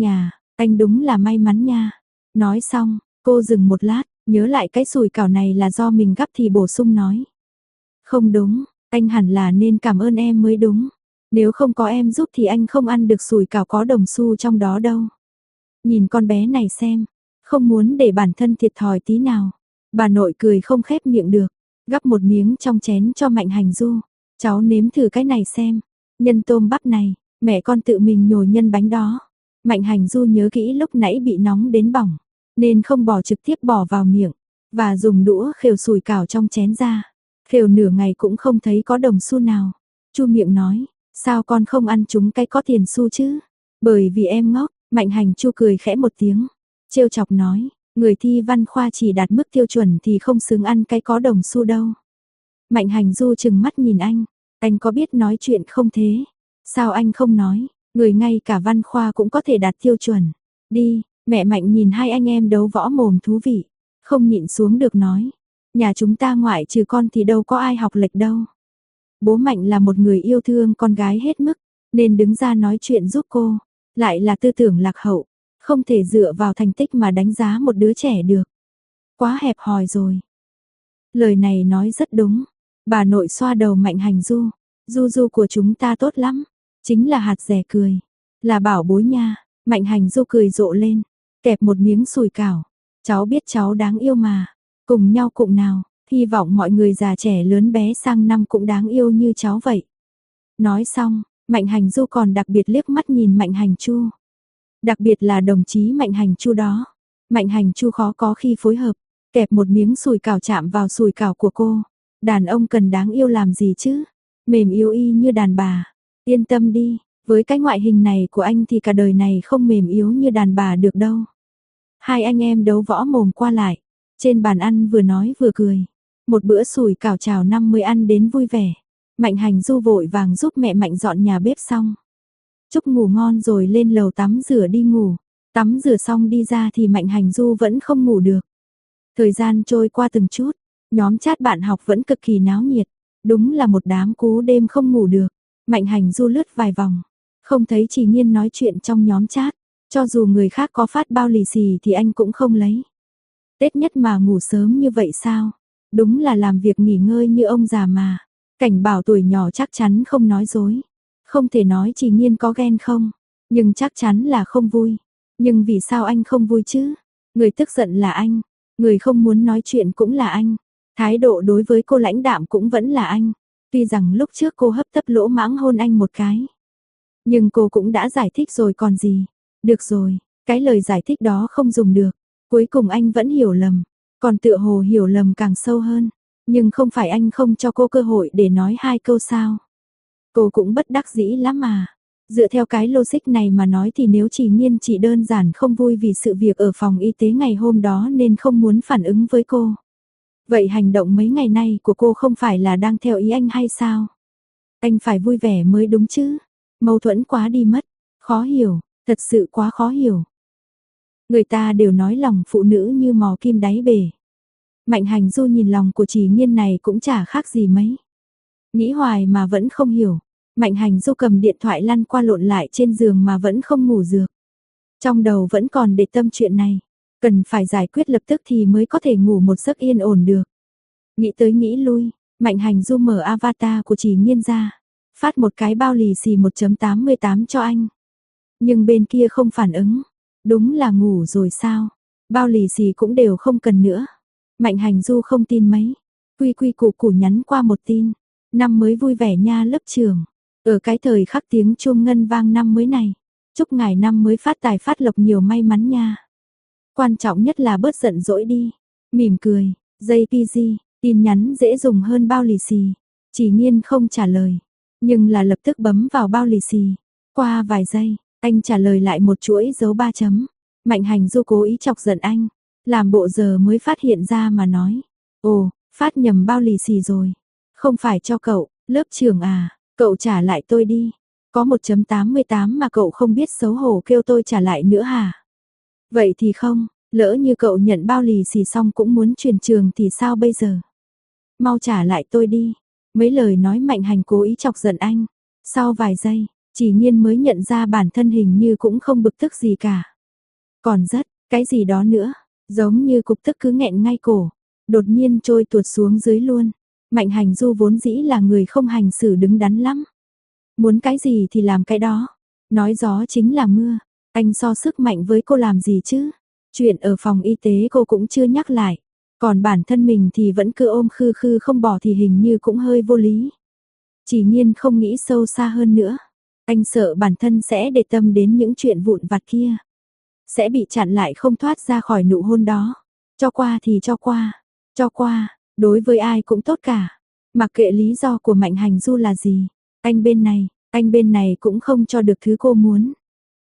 anh đúng là may mắn nha. Nói xong, cô dừng một lát, nhớ lại cái sủi cảo này là do mình gắp thì bổ sung nói. Không đúng, anh hẳn là nên cảm ơn em mới đúng. Nếu không có em giúp thì anh không ăn được sủi cảo có đồng xu trong đó đâu. Nhìn con bé này xem, không muốn để bản thân thiệt thòi tí nào. Bà nội cười không khép miệng được, gắp một miếng trong chén cho Mạnh Hành Du. Cháu nếm thử cái này xem, nhân tôm bắp này, mẹ con tự mình nhồi nhân bánh đó. Mạnh Hành Du nhớ kỹ lúc nãy bị nóng đến bỏng, nên không bỏ trực tiếp bỏ vào miệng, và dùng đũa khều sủi cảo trong chén ra. Khều nửa ngày cũng không thấy có đồng xu nào. Chu miệng nói, sao con không ăn chúng cái có tiền xu chứ? Bởi vì em ngốc, Mạnh Hành Chu cười khẽ một tiếng, trêu chọc nói, người thi văn khoa chỉ đạt mức tiêu chuẩn thì không xứng ăn cái có đồng xu đâu. Mạnh Hành Du chừng mắt nhìn anh có biết nói chuyện không thế? Sao anh không nói, người ngay cả văn khoa cũng có thể đạt tiêu chuẩn. Đi, mẹ Mạnh nhìn hai anh em đấu võ mồm thú vị, không nhịn xuống được nói. Nhà chúng ta ngoại trừ con thì đâu có ai học lệch đâu. Bố Mạnh là một người yêu thương con gái hết mức, nên đứng ra nói chuyện giúp cô. Lại là tư tưởng lạc hậu, không thể dựa vào thành tích mà đánh giá một đứa trẻ được. Quá hẹp hòi rồi. Lời này nói rất đúng. Bà nội xoa đầu Mạnh Hành Du. Du của chúng ta tốt lắm. Chính là hạt rẻ cười. Là bảo bối nha. Mạnh Hành Du cười rộ lên. Kẹp một miếng sùi cảo. Cháu biết cháu đáng yêu mà. Cùng nhau cụng nào. Hy vọng mọi người già trẻ lớn bé sang năm cũng đáng yêu như cháu vậy. Nói xong, Mạnh Hành Du còn đặc biệt liếc mắt nhìn Mạnh Hành Chu. Đặc biệt là đồng chí Mạnh Hành Chu đó. Mạnh Hành Chu khó có khi phối hợp. Kẹp một miếng sùi cảo chạm vào sùi cảo của cô. Đàn ông cần đáng yêu làm gì chứ? Mềm yếu y như đàn bà. Yên tâm đi, với cái ngoại hình này của anh thì cả đời này không mềm yếu như đàn bà được đâu. Hai anh em đấu võ mồm qua lại. Trên bàn ăn vừa nói vừa cười. Một bữa sủi cảo chào năm mới ăn đến vui vẻ. Mạnh Hành Du vội vàng giúp mẹ Mạnh dọn nhà bếp xong. Chúc ngủ ngon rồi lên lầu tắm rửa đi ngủ. Tắm rửa xong đi ra thì Mạnh Hành Du vẫn không ngủ được. Thời gian trôi qua từng chút. Nhóm chat bạn học vẫn cực kỳ náo nhiệt. Đúng là một đám cú đêm không ngủ được. Mạnh Hành Du lướt vài vòng. Không thấy Trì Nhiên nói chuyện trong nhóm chat. Cho dù người khác có phát bao lì xì thì anh cũng không lấy. Tết nhất mà ngủ sớm như vậy sao? Đúng là làm việc nghỉ ngơi như ông già mà. Cảnh Bảo tuổi nhỏ chắc chắn không nói dối. Không thể nói Trì Nhiên có ghen không. Nhưng chắc chắn là không vui. Nhưng vì sao anh không vui chứ? Người tức giận là anh. Người không muốn nói chuyện cũng là anh. Thái độ đối với cô lãnh đạm cũng vẫn là anh. Tuy rằng lúc trước cô hấp tấp lỗ mãng hôn anh một cái. Nhưng cô cũng đã giải thích rồi còn gì. Được rồi, cái lời giải thích đó không dùng được. Cuối cùng anh vẫn hiểu lầm. Còn tựa hồ hiểu lầm càng sâu hơn. Nhưng không phải anh không cho cô cơ hội để nói hai câu sao. Cô cũng bất đắc dĩ lắm mà. Dựa theo cái logic này mà nói thì nếu Trì Nhiên chỉ đơn giản không vui vì sự việc ở phòng y tế ngày hôm đó nên không muốn phản ứng với cô. Vậy hành động mấy ngày nay của cô không phải là đang theo ý anh hay sao? Anh phải vui vẻ mới đúng chứ. Mâu thuẫn quá đi mất. Khó hiểu, thật sự quá khó hiểu. Người ta đều nói lòng phụ nữ như mò kim đáy bể. Mạnh Hành Du nhìn lòng của Trì Nhiên này cũng chả khác gì mấy. Nghĩ hoài mà vẫn không hiểu. Mạnh Hành Du cầm điện thoại lăn qua lộn lại trên giường mà vẫn không ngủ được. Trong đầu vẫn còn để tâm chuyện này. Cần phải giải quyết lập tức thì mới có thể ngủ một giấc yên ổn được. Nghĩ tới nghĩ lui, Mạnh Hành Du mở avatar của Trì Nhiên ra. Phát một cái bao lì xì 1.88 cho anh. Nhưng bên kia không phản ứng. Đúng là ngủ rồi sao? Bao lì xì cũng đều không cần nữa. Mạnh Hành Du không tin mấy. Quy quy củ củ nhắn qua một tin. Năm mới vui vẻ nha lớp trưởng. Ở cái thời khắc tiếng chuông ngân vang năm mới này. Chúc ngài năm mới phát tài phát lộc nhiều may mắn nha. Quan trọng nhất là bớt giận dỗi đi. Mỉm cười. JPG. Tin nhắn dễ dùng hơn bao lì xì. Trì Nhiên không trả lời. Nhưng là lập tức bấm vào bao lì xì. Qua vài giây, anh trả lời lại một chuỗi dấu 3 chấm. Mạnh Hành Du cố ý chọc giận anh. Làm bộ giờ mới phát hiện ra mà nói. Ồ, phát nhầm bao lì xì rồi. Không phải cho cậu, lớp trưởng à, cậu trả lại tôi đi. Có 1.88 mà cậu không biết xấu hổ kêu tôi trả lại nữa hả? Vậy thì không, lỡ như cậu nhận bao lì xì xong cũng muốn chuyển trường thì sao bây giờ? Mau trả lại tôi đi. Mấy lời nói Mạnh Hành cố ý chọc giận anh. Sau vài giây, Trì Nhiên mới nhận ra bản thân hình như cũng không bực tức gì cả. Còn rất, cái gì đó nữa, giống như cục tức cứ nghẹn ngay cổ, đột nhiên trôi tuột xuống dưới luôn. Mạnh Hành Du vốn dĩ là người không hành xử đứng đắn lắm. Muốn cái gì thì làm cái đó. Nói gió chính là mưa. Anh so sức mạnh với cô làm gì chứ? Chuyện ở phòng y tế cô cũng chưa nhắc lại. Còn bản thân mình thì vẫn cứ ôm khư khư không bỏ thì hình như cũng hơi vô lý. Trì Nhiên không nghĩ sâu xa hơn nữa. Anh sợ bản thân sẽ để tâm đến những chuyện vụn vặt kia. Sẽ bị chặn lại không thoát ra khỏi nụ hôn đó. Cho qua thì cho qua. Cho qua, đối với ai cũng tốt cả. Mặc kệ lý do của Mạnh Hành Du là gì. Anh bên này cũng không cho được thứ cô muốn.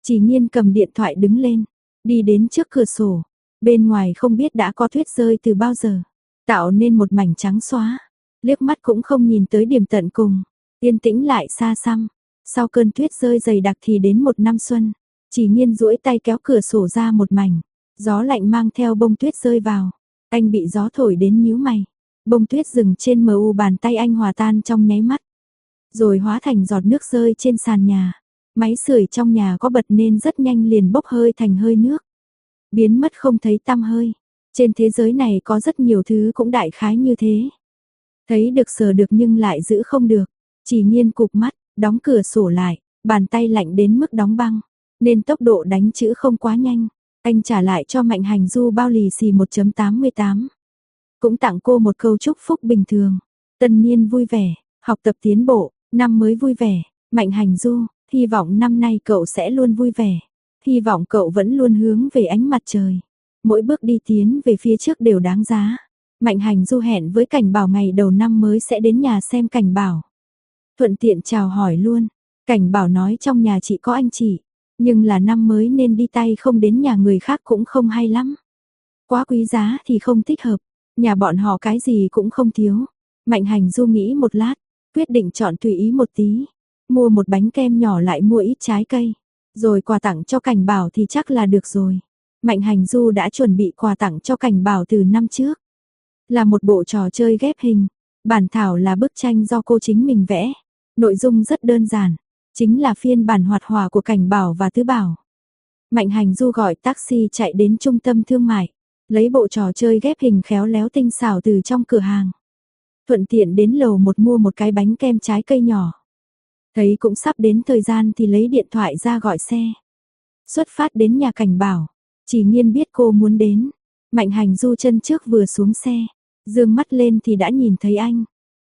Chỉ Nhiên cầm điện thoại đứng lên, đi đến trước cửa sổ. Bên ngoài không biết đã có tuyết rơi từ bao giờ, tạo nên một mảnh trắng xóa. Liếc mắt cũng không nhìn tới điểm tận cùng, yên tĩnh lại xa xăm. Sau cơn tuyết rơi dày đặc thì đến một năm xuân. Chỉ Nhiên duỗi tay kéo cửa sổ ra một mảnh, gió lạnh mang theo bông tuyết rơi vào. Anh bị gió thổi đến nhíu mày. Bông tuyết dừng trên mờ u bàn tay anh hòa tan trong nháy mắt, rồi hóa thành giọt nước rơi trên sàn nhà. Máy sưởi trong nhà có bật nên rất nhanh liền bốc hơi thành hơi nước, biến mất không thấy tăm hơi. Trên thế giới này có rất nhiều thứ cũng đại khái như thế. Thấy được sờ được nhưng lại giữ không được. Chỉ Nhiên cụp mắt, đóng cửa sổ lại, bàn tay lạnh đến mức đóng băng, nên tốc độ đánh chữ không quá nhanh. Anh trả lại cho Mạnh Hành Du bao lì xì 1.88. Cũng tặng cô một câu chúc phúc bình thường. Tân niên vui vẻ, học tập tiến bộ, năm mới vui vẻ. Mạnh Hành Du, hy vọng năm nay cậu sẽ luôn vui vẻ. Hy vọng cậu vẫn luôn hướng về ánh mặt trời. Mỗi bước đi tiến về phía trước đều đáng giá. Mạnh Hành Du hẹn với Cảnh Bảo ngày đầu năm mới sẽ đến nhà xem Cảnh Bảo. Thuận tiện chào hỏi luôn. Cảnh Bảo nói trong nhà chỉ có anh chị, nhưng là năm mới nên đi tay không đến nhà người khác cũng không hay lắm. Quá quý giá thì không thích hợp, nhà bọn họ cái gì cũng không thiếu. Mạnh Hành Du nghĩ một lát, quyết định chọn tùy ý một tí. Mua một bánh kem nhỏ lại mua ít trái cây, rồi quà tặng cho Cảnh Bảo thì chắc là được rồi. Mạnh Hành Du đã chuẩn bị quà tặng cho Cảnh Bảo từ năm trước. Là một bộ trò chơi ghép hình, bản thảo là bức tranh do cô chính mình vẽ. Nội dung rất đơn giản, chính là phiên bản hoạt họa của Cảnh Bảo và Tứ Bảo. Mạnh Hành Du gọi taxi chạy đến trung tâm thương mại, lấy bộ trò chơi ghép hình khéo léo tinh xảo từ trong cửa hàng. Thuận tiện đến lầu 1 mua một cái bánh kem trái cây nhỏ. Thấy cũng sắp đến thời gian thì lấy điện thoại ra gọi xe. Xuất phát đến nhà Cảnh Bảo, Chỉ Nhiên biết cô muốn đến. Mạnh Hành Du chân trước vừa xuống xe, dương mắt lên thì đã nhìn thấy anh.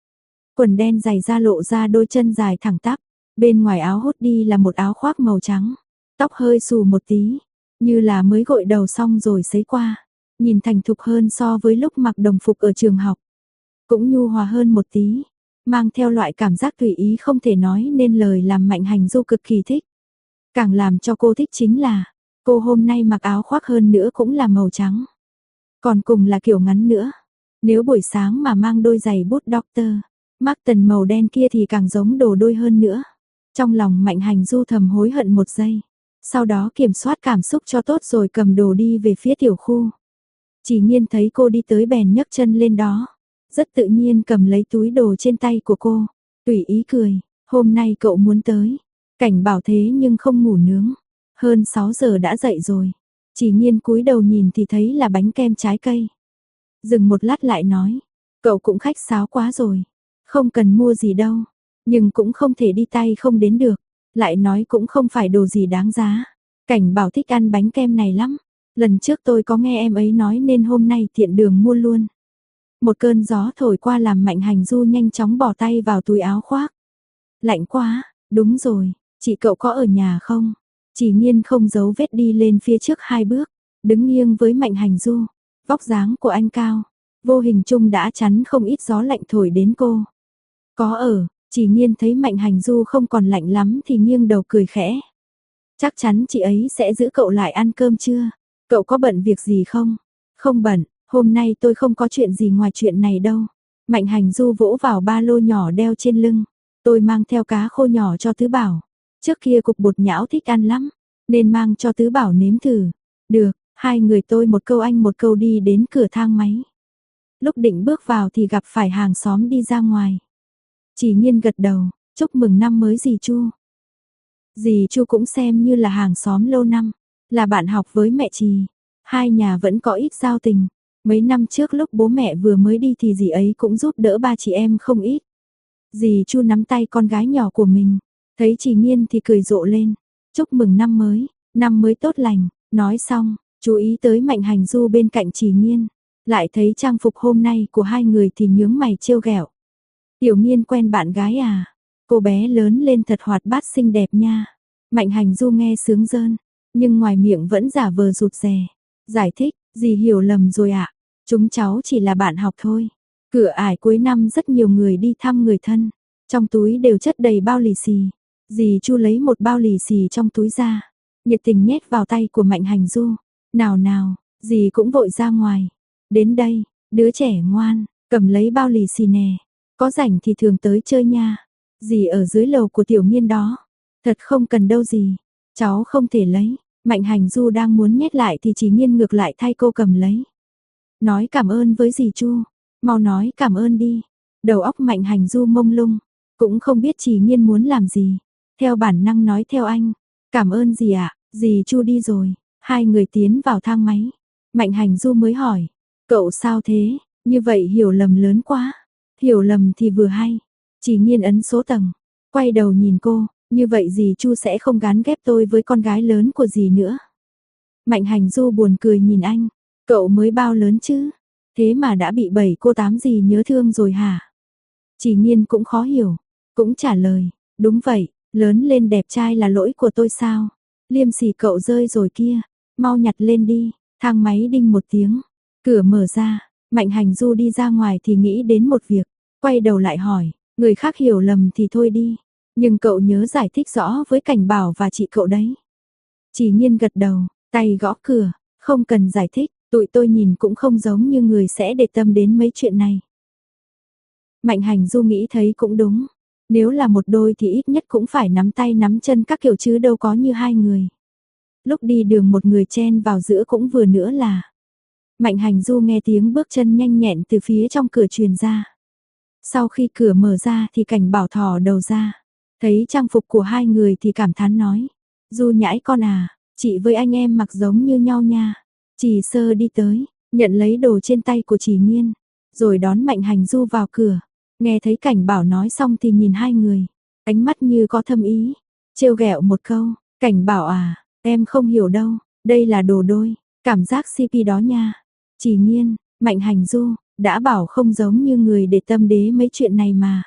Quần đen dày da lộ ra đôi chân dài thẳng tắp, bên ngoài áo hoodie là một áo khoác màu trắng, tóc hơi xù một tí, như là mới gội đầu xong rồi sấy qua, nhìn thành thục hơn so với lúc mặc đồng phục ở trường học, cũng nhu hòa hơn một tí, mang theo loại cảm giác tùy ý không thể nói nên lời làm Mạnh Hành Du cực kỳ thích. Càng làm cho cô thích chính là, cô hôm nay mặc áo khoác hơn nữa cũng là màu trắng, còn cùng là kiểu ngắn nữa. Nếu buổi sáng mà mang đôi giày boot Doctor Marten màu đen kia thì càng giống đồ đôi hơn nữa. Trong lòng Mạnh Hành Du thầm hối hận một giây, sau đó kiểm soát cảm xúc cho tốt rồi cầm đồ đi về phía tiểu khu. Chỉ Nhiên thấy cô đi tới bèn nhấc chân lên đó, rất tự nhiên cầm lấy túi đồ trên tay của cô, tùy ý cười, hôm nay cậu muốn tới. Cảnh Bảo thế nhưng không ngủ nướng, hơn 6 giờ đã dậy rồi. Chỉ Nhiên cúi đầu nhìn thì thấy là bánh kem trái cây. Dừng một lát lại nói, cậu cũng khách sáo quá rồi, không cần mua gì đâu, nhưng cũng không thể đi tay không đến được, lại nói cũng không phải đồ gì đáng giá. Cảnh Bảo thích ăn bánh kem này lắm, lần trước tôi có nghe em ấy nói nên hôm nay tiện đường mua luôn. Một cơn gió thổi qua làm Mạnh Hành Du nhanh chóng bỏ tay vào túi áo khoác. Lạnh quá, đúng rồi, chị cậu có ở nhà không? Chỉ Nhiên không giấu vết đi lên phía trước 2 bước, đứng nghiêng với Mạnh Hành Du. Vóc dáng của anh cao, vô hình chung đã chắn không ít gió lạnh thổi đến cô. Có ở, Chỉ Nhiên thấy Mạnh Hành Du không còn lạnh lắm thì nghiêng đầu cười khẽ. Chắc chắn chị ấy sẽ giữ cậu lại ăn cơm trưa. Cậu có bận việc gì không? Không bận, hôm nay tôi không có chuyện gì ngoài chuyện này đâu. Mạnh Hành Du vỗ vào ba lô nhỏ đeo trên lưng. Tôi mang theo cá khô nhỏ cho Tứ Bảo. Trước kia cục bột nhão thích ăn lắm, nên mang cho Tứ Bảo nếm thử. Được. Hai người tôi một câu anh một câu đi đến cửa thang máy. Lúc định bước vào thì gặp phải hàng xóm đi ra ngoài. Chỉ Nhiên gật đầu, chúc mừng năm mới dì Chu. Dì Chu cũng xem như là hàng xóm lâu năm, là bạn học với mẹ Trì. Hai nhà vẫn có ít giao tình. Mấy năm trước lúc bố mẹ vừa mới đi thì dì ấy cũng giúp đỡ ba chị em không ít. Dì Chu nắm tay con gái nhỏ của mình, thấy Chỉ Nhiên thì cười rộ lên. Chúc mừng năm mới tốt lành. Nói xong, chú ý tới Mạnh Hành Du bên cạnh Chỉ Nhiên, lại thấy trang phục hôm nay của hai người thì nhướng mày trêu ghẹo. Tiểu Nhiên quen bạn gái à? Cô bé lớn lên thật hoạt bát xinh đẹp nha. Mạnh Hành Du nghe sướng rơn, nhưng ngoài miệng vẫn giả vờ rụt rè. Giải thích, dì hiểu lầm rồi ạ. Chúng cháu chỉ là bạn học thôi. Cửa ải cuối năm rất nhiều người đi thăm người thân, trong túi đều chất đầy bao lì xì. Dì Chu lấy một bao lì xì trong túi ra, nhiệt tình nhét vào tay của Mạnh Hành Du. Nào nào, dì cũng vội ra ngoài. Đến đây, đứa trẻ ngoan, cầm lấy bao lì xì nè. Có rảnh thì thường tới chơi nha. Dì ở dưới lầu của Tiểu Nghiên đó. Thật không cần đâu dì. Cháu không thể lấy. Mạnh Hành Du đang muốn nhét lại thì Chỉ Nghiên ngược lại thay cô cầm lấy. Nói cảm ơn với dì Chu. Mau nói cảm ơn đi. Đầu óc Mạnh Hành Du mông lung. Cũng không biết Chỉ Nghiên muốn làm gì. Theo bản năng nói theo anh. Cảm ơn dì ạ. Dì Chu đi rồi. Hai người tiến vào thang máy. Mạnh Hành Du mới hỏi. Cậu sao thế? Như vậy hiểu lầm lớn quá. Hiểu lầm thì vừa hay. Chỉ Nghiên ấn số tầng. Quay đầu nhìn cô. Như vậy dì Chu sẽ không gán ghép tôi với con gái lớn của dì nữa. Mạnh Hành Du buồn cười nhìn anh. Cậu mới bao lớn chứ? Thế mà đã bị 7 cô 8 dì nhớ thương rồi hả? Chỉ Nghiên cũng khó hiểu. Cũng trả lời. Đúng vậy, lớn lên đẹp trai là lỗi của tôi sao? Liêm sỉ cậu rơi rồi kia. Mau nhặt lên đi. Thang máy đinh một tiếng. Cửa mở ra. Mạnh Hành Du đi ra ngoài thì nghĩ đến một việc. Quay đầu lại hỏi. Người khác hiểu lầm thì thôi đi. Nhưng cậu nhớ giải thích rõ với Cảnh Bảo và chị cậu đấy. Chỉ Nghiên gật đầu. Tay gõ cửa. Không cần giải thích. Tụi tôi nhìn cũng không giống như người sẽ để tâm đến mấy chuyện này. Mạnh Hành Du nghĩ thấy cũng đúng. Nếu là một đôi thì ít nhất cũng phải nắm tay nắm chân các kiểu chứ đâu có như hai người. Lúc đi đường một người chen vào giữa cũng vừa nữa là. Mạnh Hành Du nghe tiếng bước chân nhanh nhẹn từ phía trong cửa truyền ra. Sau khi cửa mở ra thì Cảnh Bảo thò đầu ra. Thấy trang phục của hai người thì cảm thán nói. Du nhãi con à, chị với anh em mặc giống như nhau nha. Chỉ Sơ đi tới, nhận lấy đồ trên tay của Chỉ Nghiên, rồi đón Mạnh Hành Du vào cửa. Nghe thấy Cảnh Bảo nói xong thì nhìn hai người, ánh mắt như có thâm ý, trêu ghẹo một câu, Cảnh Bảo à, em không hiểu đâu, đây là đồ đôi, cảm giác CP đó nha. Chỉ Nghiên, Mạnh Hành Du, đã bảo không giống như người để tâm đế mấy chuyện này mà.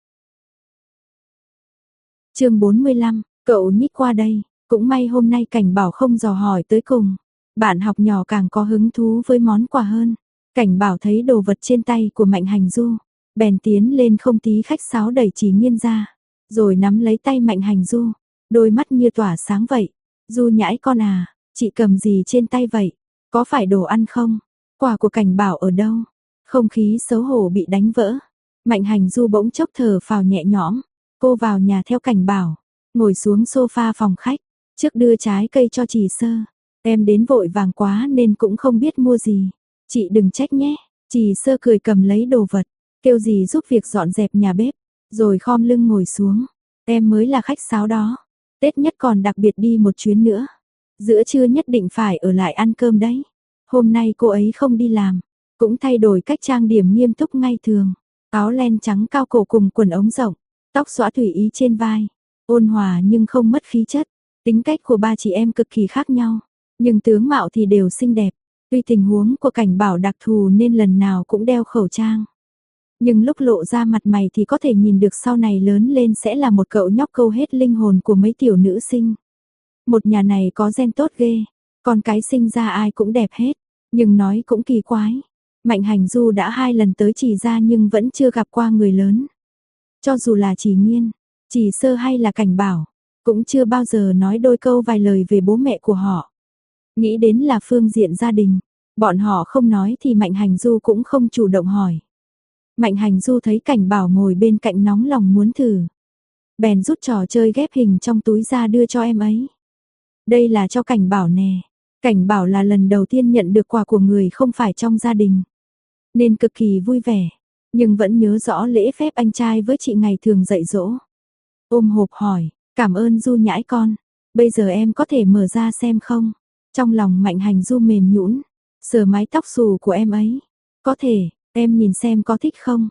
Chương 45, cậu nhích qua đây, cũng may hôm nay Cảnh Bảo không dò hỏi tới cùng. Bạn học nhỏ càng có hứng thú với món quà hơn. Cảnh Bảo thấy đồ vật trên tay của Mạnh Hành Du, bèn tiến lên không tí khách sáo đẩy Chỉ Nghiên ra, rồi nắm lấy tay Mạnh Hành Du, đôi mắt như tỏa sáng vậy. Du nhãi con à, chị cầm gì trên tay vậy? Có phải đồ ăn không? Quà của Cảnh Bảo ở đâu? Không khí xấu hổ bị đánh vỡ. Mạnh Hành Du bỗng chốc thở phào nhẹ nhõm. Cô vào nhà theo Cảnh Bảo, ngồi xuống sofa phòng khách, trước đưa trái cây cho Chỉ Sơ. Em đến vội vàng quá nên cũng không biết mua gì. Chị đừng trách nhé. Chỉ Sơ cười cầm lấy đồ vật, kêu dì giúp việc dọn dẹp nhà bếp, rồi khom lưng ngồi xuống. Em mới là khách sáo đó. Tết nhất còn đặc biệt đi một chuyến nữa. Giữa trưa nhất định phải ở lại ăn cơm đấy. Hôm nay cô ấy không đi làm, cũng thay đổi cách trang điểm nghiêm túc ngay thường. Áo len trắng cao cổ cùng quần ống rộng, tóc xõa tùy ý trên vai. Ôn hòa nhưng không mất khí chất. Tính cách của ba chị em cực kỳ khác nhau, nhưng tướng mạo thì đều xinh đẹp. Tuy tình huống của Cảnh Bảo đặc thù nên lần nào cũng đeo khẩu trang, nhưng lúc lộ ra mặt mày thì có thể nhìn được sau này lớn lên sẽ là một cậu nhóc câu hết linh hồn của mấy tiểu nữ sinh. Một nhà này có gen tốt ghê, con cái sinh ra ai cũng đẹp hết, nhưng nói cũng kỳ quái. Mạnh Hành Du đã 2 lần tới Chỉ gia nhưng vẫn chưa gặp qua người lớn. Cho dù là Chỉ Nghiên, Chỉ Sơ hay là Cảnh Bảo, cũng chưa bao giờ nói đôi câu vài lời về bố mẹ của họ. Nghĩ đến là phương diện gia đình, bọn họ không nói thì Mạnh Hành Du cũng không chủ động hỏi. Mạnh Hành Du thấy Cảnh Bảo ngồi bên cạnh nóng lòng muốn thử, bèn rút trò chơi ghép hình trong túi ra đưa cho em ấy. Đây là cho Cảnh Bảo nè. Cảnh Bảo là lần đầu tiên nhận được quà của người không phải trong gia đình, nên cực kỳ vui vẻ, nhưng vẫn nhớ rõ lễ phép anh trai với chị ngày thường dạy dỗ. Ôm hộp hỏi, cảm ơn Du nhãi con, bây giờ em có thể mở ra xem không? Trong lòng Mạnh Hành Du mềm nhũn, sờ mái tóc xù của em ấy. Có thể, em nhìn xem có thích không?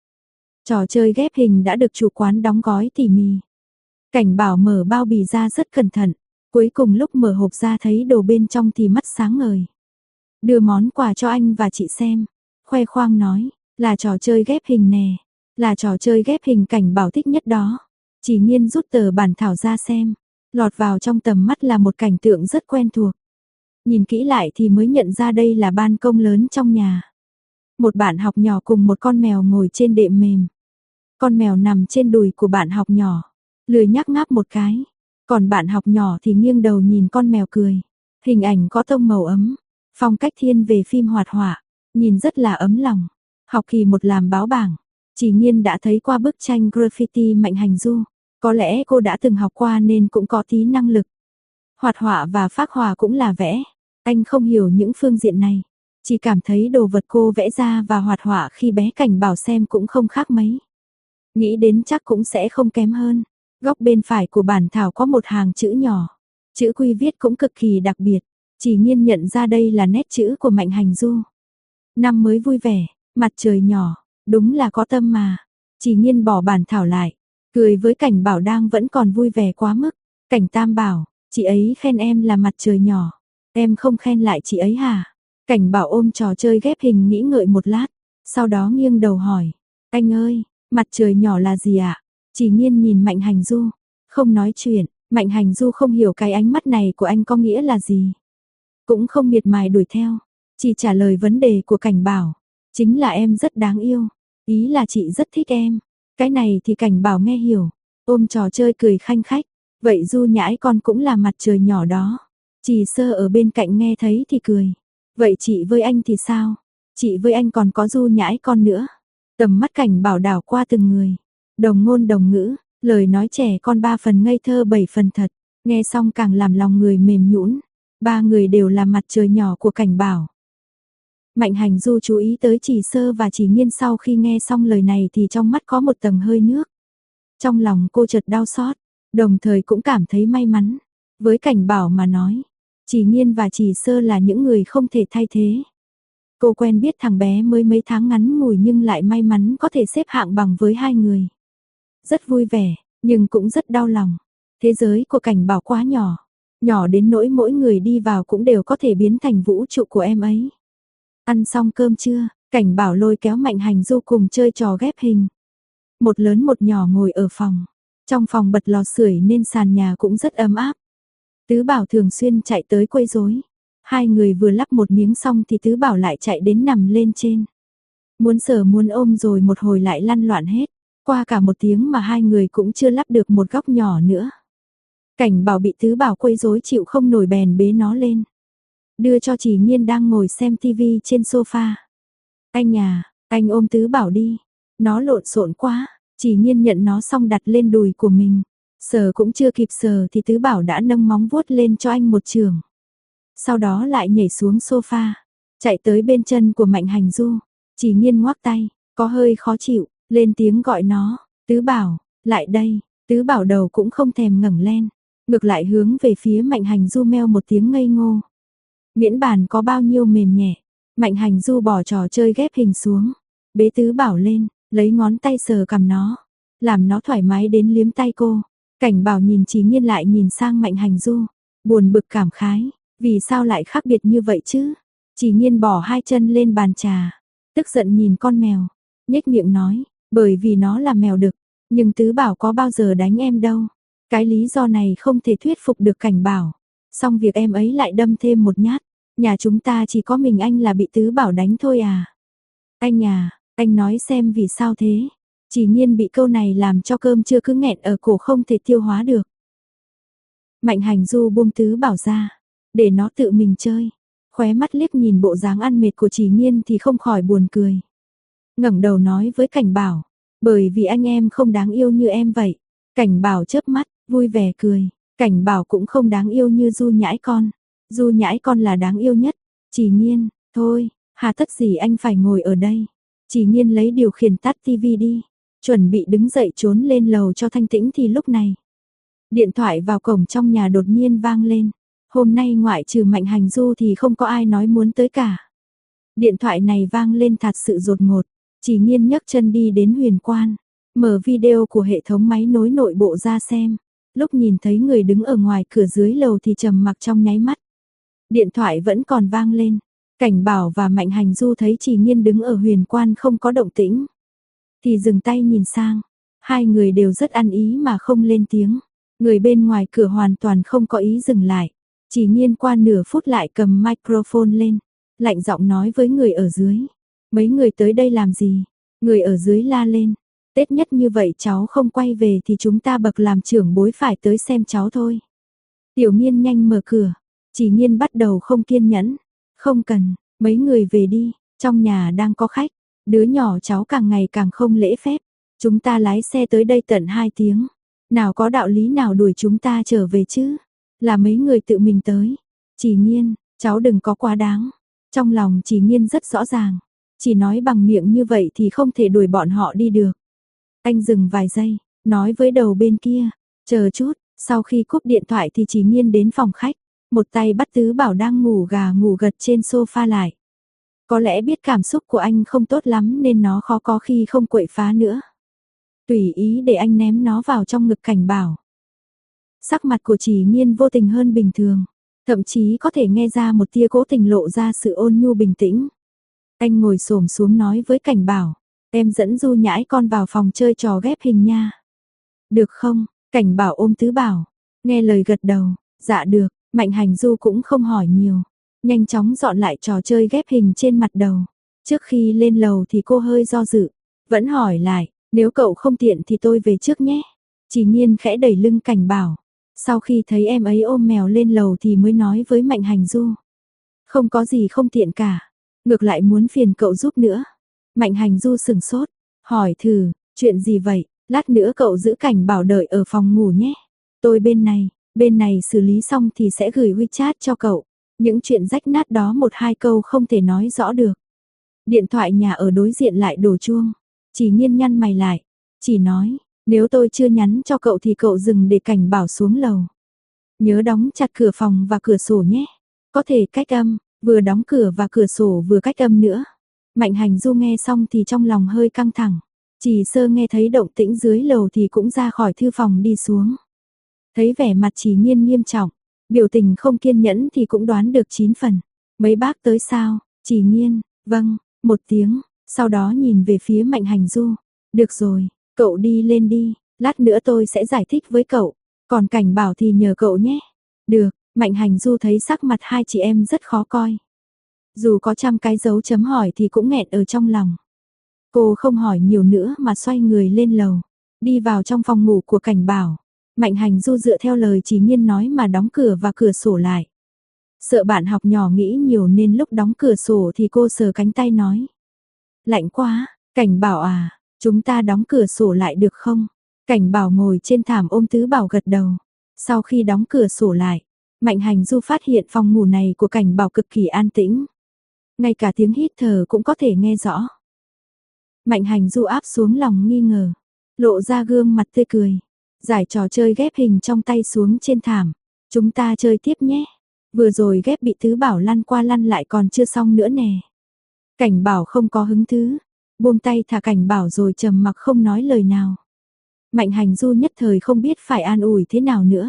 Trò chơi ghép hình đã được chủ quán đóng gói tỉ mỉ. Cảnh Bảo mở bao bì ra rất cẩn thận, cuối cùng lúc mở hộp ra thấy đồ bên trong thì mắt sáng ngời. Đưa món quà cho anh và chị xem, khoe khoang nói, là trò chơi ghép hình nè, là trò chơi ghép hình Cảnh Bảo thích nhất đó. Chỉ Nghiên rút tờ bản thảo ra xem, lọt vào trong tầm mắt là một cảnh tượng rất quen thuộc. Nhìn kỹ lại thì mới nhận ra đây là ban công lớn trong nhà. Một bạn học nhỏ cùng một con mèo ngồi trên đệm mềm. Con mèo nằm trên đùi của bạn học nhỏ, lười nhác ngáp một cái. Còn bạn học nhỏ thì nghiêng đầu nhìn con mèo cười. Hình ảnh có tông màu ấm, phong cách thiên về phim hoạt họa, nhìn rất là ấm lòng. Học kỳ 1 làm báo bảng, Chỉ Nghiên đã thấy qua bức tranh graffiti Mạnh Hành Du. Có lẽ cô đã từng học qua nên cũng có tí năng lực. Hoạt họa và phác họa cũng là vẽ. Anh không hiểu những phương diện này. Chỉ cảm thấy đồ vật cô vẽ ra và hoạt họa khi bé Cảnh Bảo xem cũng không khác mấy. Nghĩ đến chắc cũng sẽ không kém hơn. Góc bên phải của bản thảo có một hàng chữ nhỏ. Chữ Quy viết cũng cực kỳ đặc biệt. Chỉ Nghiên nhận ra đây là nét chữ của Mạnh Hành Du. Năm mới vui vẻ, mặt trời nhỏ, đúng là có tâm mà. Chỉ Nghiên bỏ bản thảo lại, cười với Cảnh Bảo đang vẫn còn vui vẻ quá mức. Cảnh Tam bảo, chị ấy khen em là mặt trời nhỏ. Em không khen lại chị ấy hả? Cảnh Bảo ôm trò chơi ghép hình nghĩ ngợi một lát. Sau đó nghiêng đầu hỏi. Anh ơi, mặt trời nhỏ là gì ạ? Chỉ Nghiên nhìn Mạnh Hành Du. Không nói chuyện, Mạnh Hành Du không hiểu cái ánh mắt này của anh có nghĩa là gì. Cũng không miệt mài đuổi theo. Chỉ trả lời vấn đề của Cảnh Bảo. Chính là em rất đáng yêu. Ý là chị rất thích em. Cái này thì Cảnh Bảo nghe hiểu. Ôm trò chơi cười khanh khách. Vậy Du Nhãi con cũng là mặt trời nhỏ đó. Chỉ Sơ ở bên cạnh nghe thấy thì cười. Vậy chị với anh thì sao? Chị với anh còn có Du Nhãi con nữa. Tầm mắt Cảnh Bảo đảo qua từng người. Đồng ngôn đồng ngữ, lời nói trẻ con 3 phần ngây thơ 7 phần thật. Nghe xong càng làm lòng người mềm nhũn. 3 người đều là mặt trời nhỏ của Cảnh Bảo. Mạnh Hành Du chú ý tới Chỉ Sơ và Chỉ Nghiên sau khi nghe xong lời này thì trong mắt có một tầng hơi nước. Trong lòng cô chợt đau xót, đồng thời cũng cảm thấy may mắn. Với Cảnh Bảo mà nói, Chỉ Nghiên và Chỉ Sơ là những người không thể thay thế. Cô quen biết thằng bé mới mấy tháng ngắn ngủi nhưng lại may mắn có thể xếp hạng bằng với hai người. Rất vui vẻ, nhưng cũng rất đau lòng. Thế giới của Cảnh Bảo quá nhỏ, nhỏ đến nỗi mỗi người đi vào cũng đều có thể biến thành vũ trụ của em ấy. Ăn xong cơm trưa, Cảnh Bảo lôi kéo Mạnh Hành Du cùng chơi trò ghép hình. Một lớn một nhỏ ngồi ở phòng. Trong phòng bật lò sưởi nên sàn nhà cũng rất ấm áp. Tứ Bảo thường xuyên chạy tới quấy rối. Hai người vừa lắp một miếng xong thì Tứ Bảo lại chạy đến nằm lên trên. Muốn sờ muốn ôm rồi một hồi lại lăn loạn hết. Qua cả một tiếng mà hai người cũng chưa lắp được một góc nhỏ nữa. Cảnh Bảo bị Tứ Bảo quấy rối chịu không nổi bèn bế nó lên. Đưa cho Chỉ Nghiên đang ngồi xem tivi trên sofa. Anh à, anh ôm Tứ Bảo đi. Nó lộn xộn quá. Chỉ Nghiên nhận nó xong đặt lên đùi của mình. Sờ cũng chưa kịp sờ thì Tứ Bảo đã nâng móng vuốt lên cho anh một chưởng. Sau đó lại nhảy xuống sofa, chạy tới bên chân của Mạnh Hành Du. Chỉ Nghiên ngoác tay, có hơi khó chịu, lên tiếng gọi nó. Tứ Bảo, lại đây. Tứ Bảo đầu cũng không thèm ngẩng lên, ngược lại hướng về phía Mạnh Hành Du meo một tiếng ngây ngô. Miễn bàn có bao nhiêu mềm nhẹ. Mạnh Hành Du bỏ trò chơi ghép hình xuống, bế Tứ Bảo lên, lấy ngón tay sờ cằm nó, làm nó thoải mái đến liếm tay cô. Cảnh Bảo nhìn Chỉ Nghiên lại nhìn sang Mạnh Hành Du, buồn bực cảm khái, vì sao lại khác biệt như vậy chứ? Chỉ Nghiên bỏ hai chân lên bàn trà, tức giận nhìn con mèo, nhếch miệng nói, bởi vì nó là mèo đực, nhưng Tứ Bảo có bao giờ đánh em đâu. Cái lý do này không thể thuyết phục được Cảnh Bảo. Xong việc em ấy lại đâm thêm một nhát. Nhà chúng ta chỉ có mình anh là bị Tứ Bảo đánh thôi à? Anh à, anh nói xem vì sao thế? Chỉ Nghiên bị câu này làm cho cơm chưa cứ nghẹn ở cổ không thể tiêu hóa được. Mạnh Hành Du buông Tứ Bảo ra, để nó tự mình chơi. Khóe mắt liếc nhìn bộ dáng ăn mệt của Chỉ Nghiên thì không khỏi buồn cười. Ngẩng đầu nói với Cảnh Bảo, bởi vì anh em không đáng yêu như em vậy. Cảnh Bảo chớp mắt, vui vẻ cười. Cảnh Bảo cũng không đáng yêu như Du Nhãi con. Du Nhãi con là đáng yêu nhất. Chỉ Nghiên, thôi, hà tất gì anh phải ngồi ở đây. Chỉ Nghiên lấy điều khiển tắt tivi đi, chuẩn bị đứng dậy trốn lên lầu cho thanh tĩnh thì lúc này. Điện thoại vào cổng trong nhà đột nhiên vang lên. Hôm nay ngoại trừ Mạnh Hành Du thì không có ai nói muốn tới cả. Điện thoại này vang lên thật sự đột ngột. Chỉ Nghiên nhấc chân đi đến Huyền Quan, mở video của hệ thống máy nối nội bộ ra xem. Lúc nhìn thấy người đứng ở ngoài cửa dưới lầu thì trầm mặc trong nháy mắt. Điện thoại vẫn còn vang lên. Cảnh Bảo và Mạnh Hành Du thấy Chỉ Nghiên đứng ở Huyền Quan không có động tĩnh, thì dừng tay nhìn sang. Hai người đều rất ăn ý mà không lên tiếng. Người bên ngoài cửa hoàn toàn không có ý dừng lại. Chỉ Nghiên qua nửa phút lại cầm microphone lên, lạnh giọng nói với người ở dưới. Mấy người tới đây làm gì? Người ở dưới la lên. Tết nhất như vậy cháu không quay về thì chúng ta bậc làm trưởng bối phải tới xem cháu thôi. Tiểu Nghiên nhanh mở cửa, Chỉ Nghiên bắt đầu không kiên nhẫn. Không cần, mấy người về đi, trong nhà đang có khách, đứa nhỏ cháu càng ngày càng không lễ phép. Chúng ta lái xe tới đây tận 2 tiếng, nào có đạo lý nào đuổi chúng ta trở về chứ? Là mấy người tự mình tới. Chỉ Nghiên, cháu đừng có quá đáng. Trong lòng Chỉ Nghiên rất rõ ràng, chỉ nói bằng miệng như vậy thì không thể đuổi bọn họ đi được. Anh dừng vài giây, nói với đầu bên kia, chờ chút, sau khi cúp điện thoại thì Chỉ Nghiên đến phòng khách, một tay bắt Tứ Bảo đang ngủ gà ngủ gật trên sofa lại. Có lẽ biết cảm xúc của anh không tốt lắm nên nó khó có khi không quậy phá nữa. Tùy ý để anh ném nó vào trong ngực Cảnh Bảo. Sắc mặt của Chỉ Nghiên vô tình hơn bình thường, thậm chí có thể nghe ra một tia cố tình lộ ra sự ôn nhu bình tĩnh. Anh ngồi xổm xuống nói với Cảnh Bảo, em dẫn Du Nhãi con vào phòng chơi trò ghép hình nha. Được không? Cảnh Bảo ôm Tứ Bảo, nghe lời gật đầu, dạ được. Mạnh Hành Du cũng không hỏi nhiều, nhanh chóng dọn lại trò chơi ghép hình trên mặt đầu. Trước khi lên lầu thì cô hơi do dự, vẫn hỏi lại, nếu cậu không tiện thì tôi về trước nhé. Chỉ Nghiên khẽ đẩy lưng Cảnh Bảo, sau khi thấy em ấy ôm mèo lên lầu thì mới nói với Mạnh Hành Du. Không có gì không tiện cả, ngược lại muốn phiền cậu giúp nữa. Mạnh Hành Du sững sốt, hỏi thử, chuyện gì vậy, lát nữa cậu giữ Cảnh Bảo đợi ở phòng ngủ nhé. Tôi bên này xử lý xong thì sẽ gửi WeChat cho cậu. Những chuyện rách nát đó 1-2 câu không thể nói rõ được. Điện thoại nhà ở đối diện lại đổ chuông. Chỉ Nghiên nhăn mày lại, chỉ nói, nếu tôi chưa nhắn cho cậu thì cậu dừng để Cảnh Bảo xuống lầu. Nhớ đóng chặt cửa phòng và cửa sổ nhé. Có thể cách âm, vừa đóng cửa và cửa sổ vừa cách âm nữa. Mạnh Hành Du nghe xong thì trong lòng hơi căng thẳng. Chỉ Sơ nghe thấy động tĩnh dưới lầu thì cũng ra khỏi thư phòng đi xuống. Thấy vẻ mặt Chỉ Nghiên nghiêm trọng, biểu tình không kiên nhẫn thì cũng đoán được 9 phần. Mấy bác tới sao? Chỉ Nghiên, vâng, một tiếng, sau đó nhìn về phía Mạnh Hành Du. Được rồi, cậu đi lên đi, lát nữa tôi sẽ giải thích với cậu, còn Cảnh Bảo thì nhờ cậu nhé. Được, Mạnh Hành Du thấy sắc mặt hai chị em rất khó coi. Dù có trăm cái dấu chấm hỏi thì cũng nghẹn ở trong lòng. Cô không hỏi nhiều nữa mà xoay người lên lầu, đi vào trong phòng ngủ của Cảnh Bảo. Mạnh Hành Du dựa theo lời Chỉ Nghiên nói mà đóng cửa và cửa sổ lại. Sợ bạn học nhỏ nghĩ nhiều nên lúc đóng cửa sổ thì cô sờ cánh tay nói. Lạnh quá, Cảnh Bảo à, chúng ta đóng cửa sổ lại được không? Cảnh Bảo ngồi trên thảm ôm Tứ Bảo gật đầu. Sau khi đóng cửa sổ lại, Mạnh Hành Du phát hiện phòng ngủ này của Cảnh Bảo cực kỳ an tĩnh. Ngay cả tiếng hít thở cũng có thể nghe rõ. Mạnh Hành Du áp xuống lòng nghi ngờ, lộ ra gương mặt tươi cười. Giải trò chơi ghép hình trong tay xuống trên thảm. Chúng ta chơi tiếp nhé. Vừa rồi ghép bị Tứ Bảo lăn qua lăn lại còn chưa xong nữa nè. Cảnh Bảo không có hứng thú, buông tay thả Cảnh Bảo rồi trầm mặc không nói lời nào. Mạnh Hành Du nhất thời không biết phải an ủi thế nào nữa.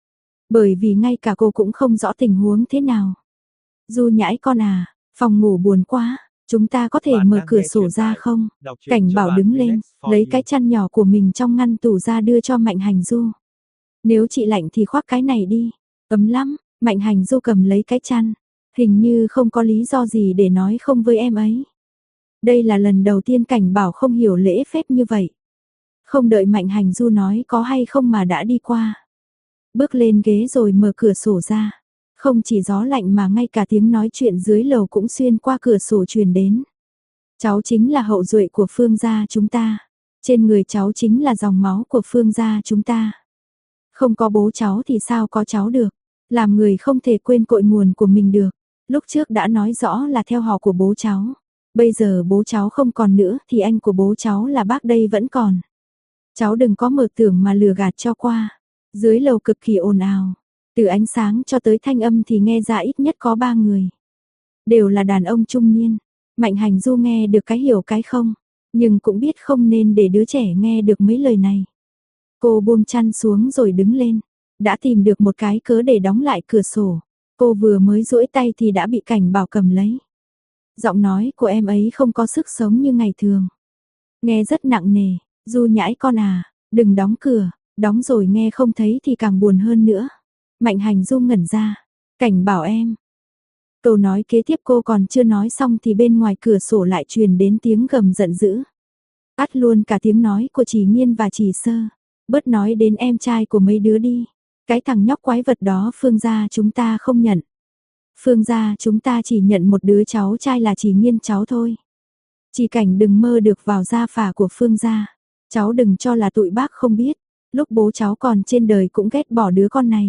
Bởi vì ngay cả cô cũng không rõ tình huống thế nào. Du Nhãi con à, phòng ngủ buồn quá, chúng ta có thể mở cửa sổ ra không? Cảnh Bảo đứng lên, lấy cái chăn nhỏ của mình trong ngăn tủ ra đưa cho Mạnh Hành Du. Nếu chị lạnh thì khoác cái này đi, ấm lắm. Mạnh Hành Du cầm lấy cái chăn, hình như không có lý do gì để nói không với em ấy. Đây là lần đầu tiên Cảnh Bảo không hiểu lễ phép như vậy. Không đợi Mạnh Hành Du nói có hay không mà đã đi qua. Bước lên ghế rồi mở cửa sổ ra. Không chỉ gió lạnh mà ngay cả tiếng nói chuyện dưới lầu cũng xuyên qua cửa sổ truyền đến. Cháu chính là hậu duệ của Phương gia chúng ta. Trên người cháu chính là dòng máu của Phương gia chúng ta. Không có bố cháu thì sao có cháu được. Làm người không thể quên cội nguồn của mình được. Lúc trước đã nói rõ là theo họ của bố cháu. Bây giờ bố cháu không còn nữa thì anh của bố cháu là bác đây vẫn còn. Cháu đừng có mơ tưởng mà lừa gạt cho qua. Dưới lầu cực kỳ ồn ào. Từ ánh sáng cho tới thanh âm thì nghe ra ít nhất có 3 người. Đều là đàn ông trung niên. Mạnh Hành Du nghe được cái hiểu cái không. Nhưng cũng biết không nên để đứa trẻ nghe được mấy lời này. Cô buông chăn xuống rồi đứng lên. Đã tìm được một cái cớ để đóng lại cửa sổ. Cô vừa mới duỗi tay thì đã bị Cảnh Bảo cầm lấy. Giọng nói của em ấy không có sức sống như ngày thường. Nghe rất nặng nề. Du Nhãi con à, đừng đóng cửa. Đóng rồi nghe không thấy thì càng buồn hơn nữa. Mạnh Hành Du ngẩn ra. Cảnh Bảo em. Câu nói kế tiếp cô còn chưa nói xong thì bên ngoài cửa sổ lại truyền đến tiếng gầm giận dữ. Át luôn cả tiếng nói của Chỉ Nghiên và Chỉ Sơ. Bớt nói đến em trai của mấy đứa đi. Cái thằng nhóc quái vật đó Phương gia chúng ta không nhận. Phương gia chúng ta chỉ nhận một đứa cháu trai là Chỉ Nghiên cháu thôi. Chỉ Cảnh đừng mơ được vào gia phả của Phương gia. Cháu đừng cho là tụi bác không biết. Lúc bố cháu còn trên đời cũng ghét bỏ đứa con này.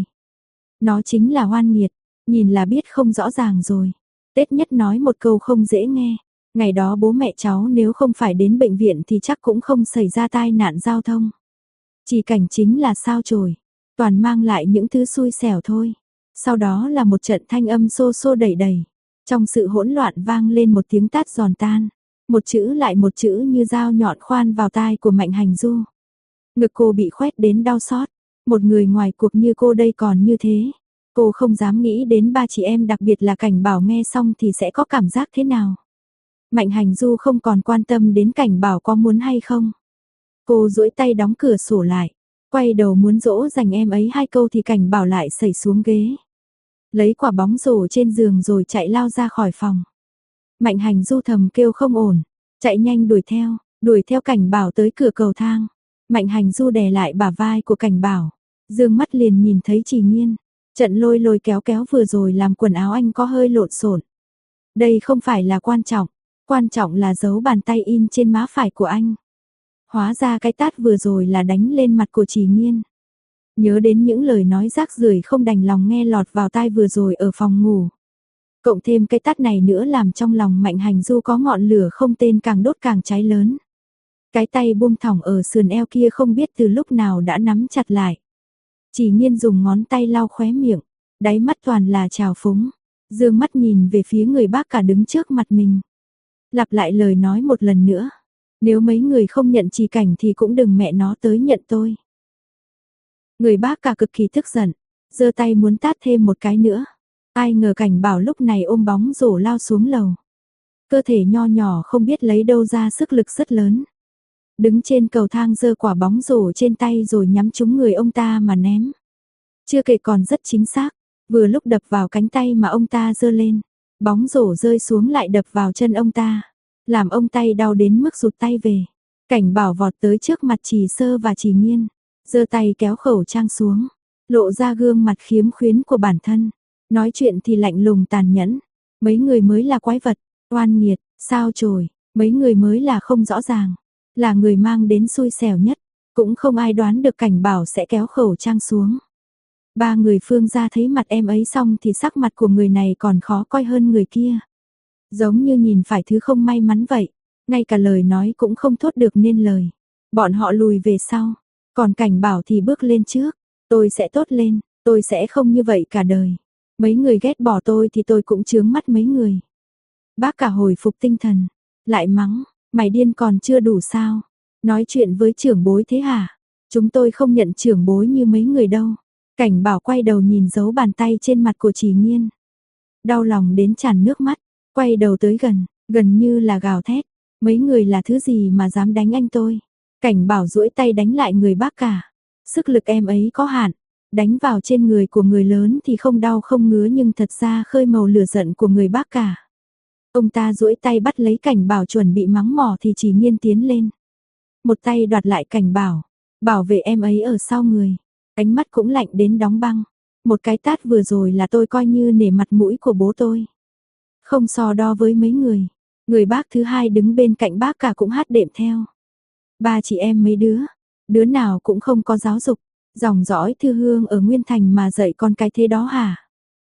Nó chính là oan nghiệt. Nhìn là biết không rõ ràng rồi. Tết Nhất nói một câu không dễ nghe. Ngày đó bố mẹ cháu nếu không phải đến bệnh viện thì chắc cũng không xảy ra tai nạn giao thông. Chỉ Cảnh chính là sao chổi. Toàn mang lại những thứ xui xẻo thôi. Sau đó là một trận thanh âm xô xô đẩy đẩy. Trong sự hỗn loạn vang lên một tiếng tát giòn tan. Một chữ lại một chữ như dao nhọn khoan vào tai của Mạnh Hành Du. Ngực cô bị khoét đến đau xót. Một người ngoài cuộc như cô đây còn như thế. Cô không dám nghĩ đến ba chị em, đặc biệt là Cảnh Bảo nghe xong thì sẽ có cảm giác thế nào. Mạnh Hành Du không còn quan tâm đến Cảnh Bảo có muốn hay không. Cô duỗi tay đóng cửa sổ lại. Quay đầu muốn dỗ dành em ấy hai câu thì Cảnh Bảo lại sẩy xuống ghế. Lấy quả bóng rổ trên giường rồi chạy lao ra khỏi phòng. Mạnh Hành Du thầm kêu không ổn. Chạy nhanh đuổi theo Cảnh Bảo tới cửa cầu thang. Mạnh Hành Du đè lại bả vai của Cảnh Bảo. Dương mắt liền nhìn thấy Chỉ Nghiên. Trận lôi kéo vừa rồi làm quần áo anh có hơi lộn xộn. Đây không phải là quan trọng là dấu bàn tay in trên má phải của anh. Hóa ra cái tát vừa rồi là đánh lên mặt của Chỉ Nghiên. Nhớ đến những lời nói rác rưởi không đành lòng nghe lọt vào tai vừa rồi ở phòng ngủ. Cộng thêm cái tát này nữa làm trong lòng Mạnh Hành Du có ngọn lửa không tên càng đốt càng cháy lớn. Cái tay buông thõng ở sườn eo kia không biết từ lúc nào đã nắm chặt lại. Chỉ Nghiên dùng ngón tay lau khóe miệng, đáy mắt toàn là trào phúng, dương mắt nhìn về phía người bác cả đứng trước mặt mình. Lặp lại lời nói một lần nữa, nếu mấy người không nhận Chỉ Cảnh thì cũng đừng mẹ nó tới nhận tôi. Người bác cả cực kỳ tức giận, giơ tay muốn tát thêm một cái nữa. Ai ngờ Cảnh Bảo lúc này ôm bóng rổ lao xuống lầu. Cơ thể nho nhỏ không biết lấy đâu ra sức lực rất lớn. Đứng trên cầu thang giơ quả bóng rổ trên tay rồi nhắm trúng người ông ta mà ném. Chưa kể còn rất chính xác, vừa lúc đập vào cánh tay mà ông ta giơ lên. Bóng rổ rơi xuống lại đập vào chân ông ta, làm ông tay đau đến mức rụt tay về. Cảnh Bảo vọt tới trước mặt Chỉ Sơ và Chỉ Nghiên, giơ tay kéo khẩu trang xuống, lộ ra gương mặt khiếm khuyến của bản thân. Nói chuyện thì lạnh lùng tàn nhẫn, mấy người mới là quái vật, oan nghiệt, sao chổi, mấy người mới là không rõ ràng, là người mang đến xui xẻo nhất, cũng không ai đoán được Cảnh Bảo sẽ kéo khẩu trang xuống. Ba người Phương gia thấy mặt em ấy xong thì sắc mặt của người này còn khó coi hơn người kia. Giống như nhìn phải thứ không may mắn vậy, ngay cả lời nói cũng không thốt được nên lời. Bọn họ lùi về sau, còn Cảnh Bảo thì bước lên trước, tôi sẽ tốt lên, tôi sẽ không như vậy cả đời. Mấy người ghét bỏ tôi thì tôi cũng chướng mắt mấy người. Bác cả hồi phục tinh thần, lại mắng, mày điên còn chưa đủ sao? Nói chuyện với trưởng bối thế hả? Chúng tôi không nhận trưởng bối như mấy người đâu. Cảnh Bảo quay đầu nhìn dấu bàn tay trên mặt của Chỉ Nghiên. Đau lòng đến tràn nước mắt, quay đầu tới gần như là gào thét. Mấy người là thứ gì mà dám đánh anh tôi? Cảnh Bảo duỗi tay đánh lại người bác cả. Sức lực em ấy có hạn, đánh vào trên người của người lớn thì không đau không ngứa nhưng thật ra khơi màu lửa giận của người bác cả. Ông ta duỗi tay bắt lấy Cảnh Bảo chuẩn bị mắng mỏ thì Chỉ Nghiên tiến lên. Một tay đoạt lại Cảnh Bảo, bảo vệ em ấy ở sau người. Ánh mắt cũng lạnh đến đóng băng. Một cái tát vừa rồi là tôi coi như nể mặt mũi của bố tôi. Không so đo với mấy người. Người bác thứ hai đứng bên cạnh bác cả cũng hát đệm theo. Ba chị em mấy đứa nào cũng không có giáo dục. Dòng dõi Thư Hương ở Nguyên Thành mà dạy con cái thế đó hả?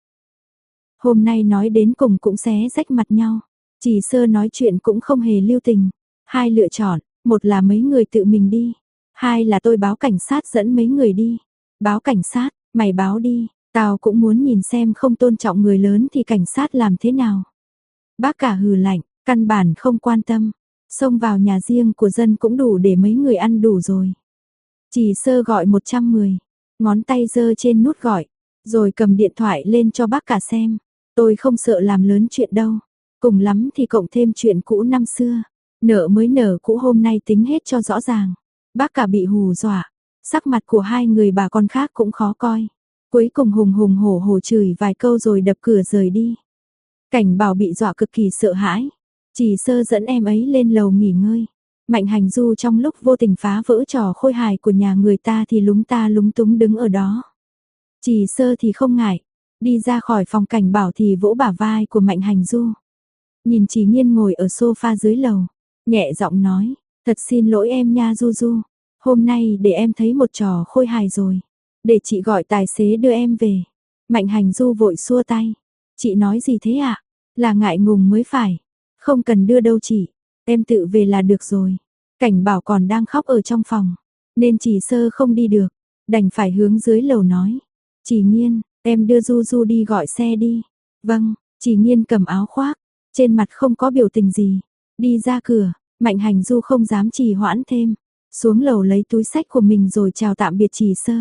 Hôm nay nói đến cùng cũng xé rách mặt nhau. Chỉ Sơ nói chuyện cũng không hề lưu tình. Hai lựa chọn, một là mấy người tự mình đi. Hai là tôi báo cảnh sát dẫn mấy người đi. Báo cảnh sát, mày báo đi, tao cũng muốn nhìn xem không tôn trọng người lớn thì cảnh sát làm thế nào. Bác cả hừ lạnh, căn bản không quan tâm, xông vào nhà riêng của dân cũng đủ để mấy người ăn đủ rồi. Chỉ Sơ gọi 110, ngón tay giơ trên nút gọi, rồi cầm điện thoại lên cho bác cả xem. Tôi không sợ làm lớn chuyện đâu, cùng lắm thì cộng thêm chuyện cũ năm xưa. Nợ mới nợ cũ hôm nay tính hết cho rõ ràng. Bác cả bị hù dọa. Sắc mặt của hai người bà con khác cũng khó coi. Cuối cùng hùng hùng hổ hổ chửi vài câu rồi đập cửa rời đi. Cảnh Bảo bị dọa cực kỳ sợ hãi. Chỉ Sơ dẫn em ấy lên lầu nghỉ ngơi. Mạnh Hành Du trong lúc vô tình phá vỡ trò khôi hài của nhà người ta thì lúng ta lúng túng đứng ở đó. Chỉ Sơ thì không ngại, đi ra khỏi phòng cảnh bảo thì vỗ bả vai của Mạnh Hành Du. Nhìn Chỉ Nghiên ngồi ở sofa dưới lầu, nhẹ giọng nói, thật xin lỗi em nha Du Du, hôm nay để em thấy một trò khôi hài rồi, để chị gọi tài xế đưa em về. Mạnh Hành Du vội xua tay, chị nói gì thế ạ? Là ngại ngùng mới phải, không cần đưa đâu chị, em tự về là được rồi. Cảnh bảo còn đang khóc ở trong phòng, nên Chỉ Sơ không đi được, đành phải hướng dưới lầu nói, Chỉ Nghiên, em đưa Du Du đi gọi xe đi. Vâng, Chỉ Nghiên cầm áo khoác, trên mặt không có biểu tình gì, đi ra cửa. Mạnh Hành Du không dám trì hoãn thêm, xuống lầu lấy túi xách của mình rồi chào tạm biệt Chỉ Sơ.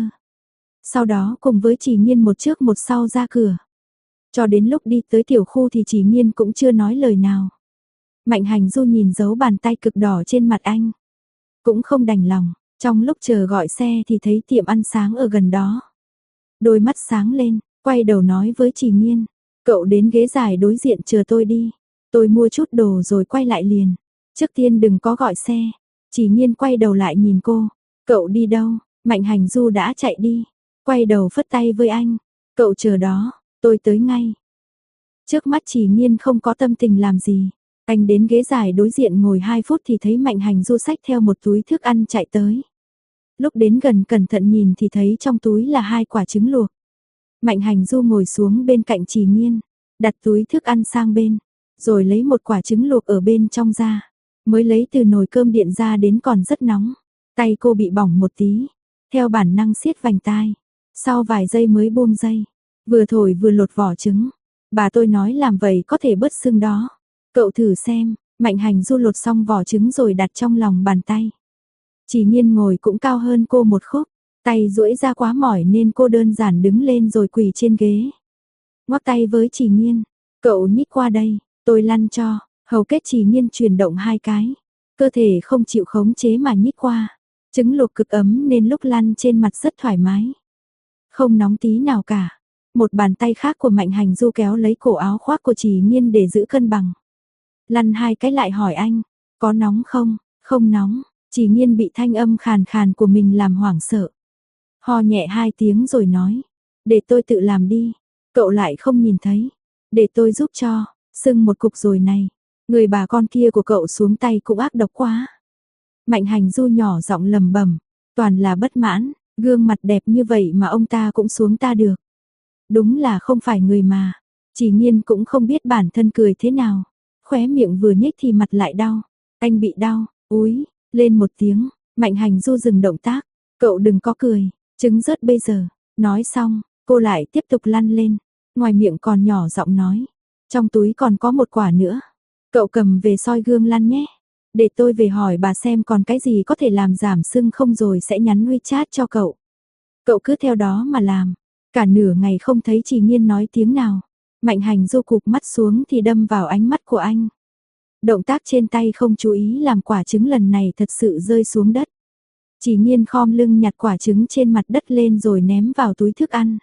Sau đó cùng với Chỉ Nghiên một trước một sau ra cửa. Cho đến lúc đi tới tiểu khu thì Chỉ Nghiên cũng chưa nói lời nào. Mạnh Hành Du nhìn dấu bàn tay cực đỏ trên mặt anh, cũng không đành lòng, trong lúc chờ gọi xe thì thấy tiệm ăn sáng ở gần đó. Đôi mắt sáng lên, quay đầu nói với Chỉ Nghiên, cậu đến ghế dài đối diện chờ tôi đi, tôi mua chút đồ rồi quay lại liền. Trước tiên đừng có gọi xe. Chỉ Nghiên quay đầu lại nhìn cô, cậu đi đâu? Mạnh Hành Du đã chạy đi, quay đầu phất tay với anh, cậu chờ đó, tôi tới ngay. Trước mắt Chỉ Nghiên không có tâm tình làm gì, anh đến ghế dài đối diện ngồi 2 phút thì thấy Mạnh Hành Du xách theo một túi thức ăn chạy tới. Lúc đến gần cẩn thận nhìn thì thấy trong túi là 2 quả trứng luộc. Mạnh Hành Du ngồi xuống bên cạnh Chỉ Nghiên, đặt túi thức ăn sang bên, rồi lấy một quả trứng luộc ở bên trong ra, mới lấy từ nồi cơm điện ra đến còn rất nóng. Tay cô bị bỏng một tí, theo bản năng siết vành tai, sau vài giây mới buông dây, vừa thổi vừa lột vỏ trứng. Bà tôi nói làm vậy có thể bớt sưng đó. Cậu thử xem. Mạnh Hành Du lột xong vỏ trứng rồi đặt trong lòng bàn tay. Chỉ Nghiên ngồi cũng cao hơn cô một khúc, tay duỗi ra quá mỏi nên cô đơn giản đứng lên rồi quỳ trên ghế. Ngoắc tay với Chỉ Nghiên, cậu nhích qua đây, tôi lăn cho. Hầu kết Chỉ Nghiên chuyển động 2 cái, cơ thể không chịu khống chế mà nhích qua. Trứng luộc cực ấm nên lúc lăn trên mặt rất thoải mái, không nóng tí nào cả. Một bàn tay khác của Mạnh Hành Du kéo lấy cổ áo khoác của Chỉ Nghiên để giữ cân bằng. Lăn 2 cái lại hỏi anh, có nóng không? Không nóng. Chỉ Nghiên bị thanh âm khàn khàn của mình làm hoảng sợ. Ho nhẹ 2 tiếng rồi nói, để tôi tự làm đi, cậu lại không nhìn thấy, để tôi giúp cho, sưng một cục rồi này, người bà con kia của cậu xuống tay cũng ác độc quá. Mạnh Hành Du nhỏ giọng lầm bầm, toàn là bất mãn, gương mặt đẹp như vậy mà ông ta cũng xuống ta được. Đúng là không phải người mà. Chỉ Nghiên cũng không biết bản thân cười thế nào, khóe miệng vừa nhếch thì mặt lại đau. Anh bị đau, úi, lên một tiếng. Mạnh Hành Du dừng động tác, cậu đừng có cười, trứng rớt bây giờ. Nói xong, cô lại tiếp tục lăn lên, ngoài miệng còn nhỏ giọng nói, trong túi còn có một quả nữa, cậu cầm về soi gương lăn nhé, để tôi về hỏi bà xem còn cái gì có thể làm giảm sưng không rồi sẽ nhắn WeChat cho cậu. Cậu cứ theo đó mà làm. Cả nửa ngày không thấy Chỉ Nghiên nói tiếng nào. Mạnh Hành Du cụp mắt xuống thì đâm vào ánh mắt của anh. Động tác trên tay không chú ý làm quả trứng lần này thật sự rơi xuống đất. Chỉ Nghiên khom lưng nhặt quả trứng trên mặt đất lên rồi ném vào túi thức ăn.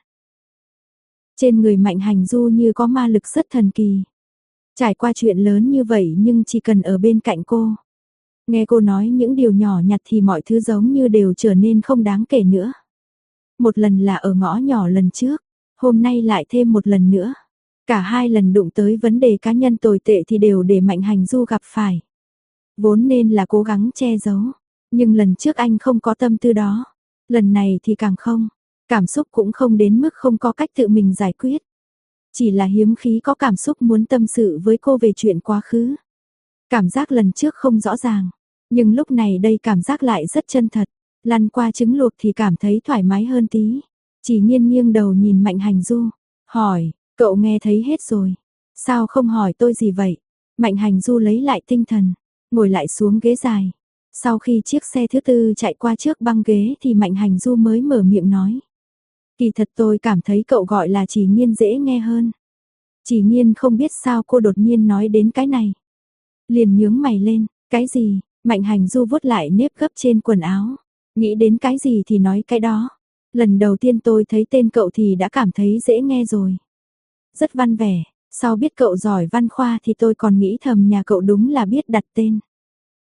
Trên người Mạnh Hành Du như có ma lực rất thần kỳ. Trải qua chuyện lớn như vậy nhưng chỉ cần ở bên cạnh cô, nghe cô nói những điều nhỏ nhặt thì mọi thứ giống như đều trở nên không đáng kể nữa. Một lần là ở ngõ nhỏ lần trước, hôm nay lại thêm một lần nữa. Cả 2 lần đụng tới vấn đề cá nhân tồi tệ thì đều để Mạnh Hành Du gặp phải. Vốn nên là cố gắng che giấu, nhưng lần trước anh không có tâm tư đó. Lần này thì càng không, cảm xúc cũng không đến mức không có cách tự mình giải quyết. Chỉ là hiếm khí có cảm xúc muốn tâm sự với cô về chuyện quá khứ. Cảm giác lần trước không rõ ràng, nhưng lúc này đây cảm giác lại rất chân thật. Lăn qua trứng luộc thì cảm thấy thoải mái hơn tí. Chỉ Nghiên nghiêng đầu nhìn Mạnh Hành Du, hỏi, cậu nghe thấy hết rồi, sao không hỏi tôi gì vậy? Mạnh Hành Du lấy lại tinh thần, ngồi lại xuống ghế dài. Sau khi chiếc xe thứ 4 chạy qua trước băng ghế thì Mạnh Hành Du mới mở miệng nói, kỳ thật tôi cảm thấy cậu gọi là Chỉ Nghiên dễ nghe hơn. Chỉ Nghiên không biết sao cô đột nhiên nói đến cái này, liền nhướng mày lên, cái gì? Mạnh Hành Du vuốt lại nếp gấp trên quần áo, nghĩ đến cái gì thì nói cái đó. Lần đầu tiên tôi thấy tên cậu thì đã cảm thấy dễ nghe rồi. Rất văn vẻ, sau biết cậu giỏi văn khoa thì tôi còn nghĩ thầm nhà cậu đúng là biết đặt tên.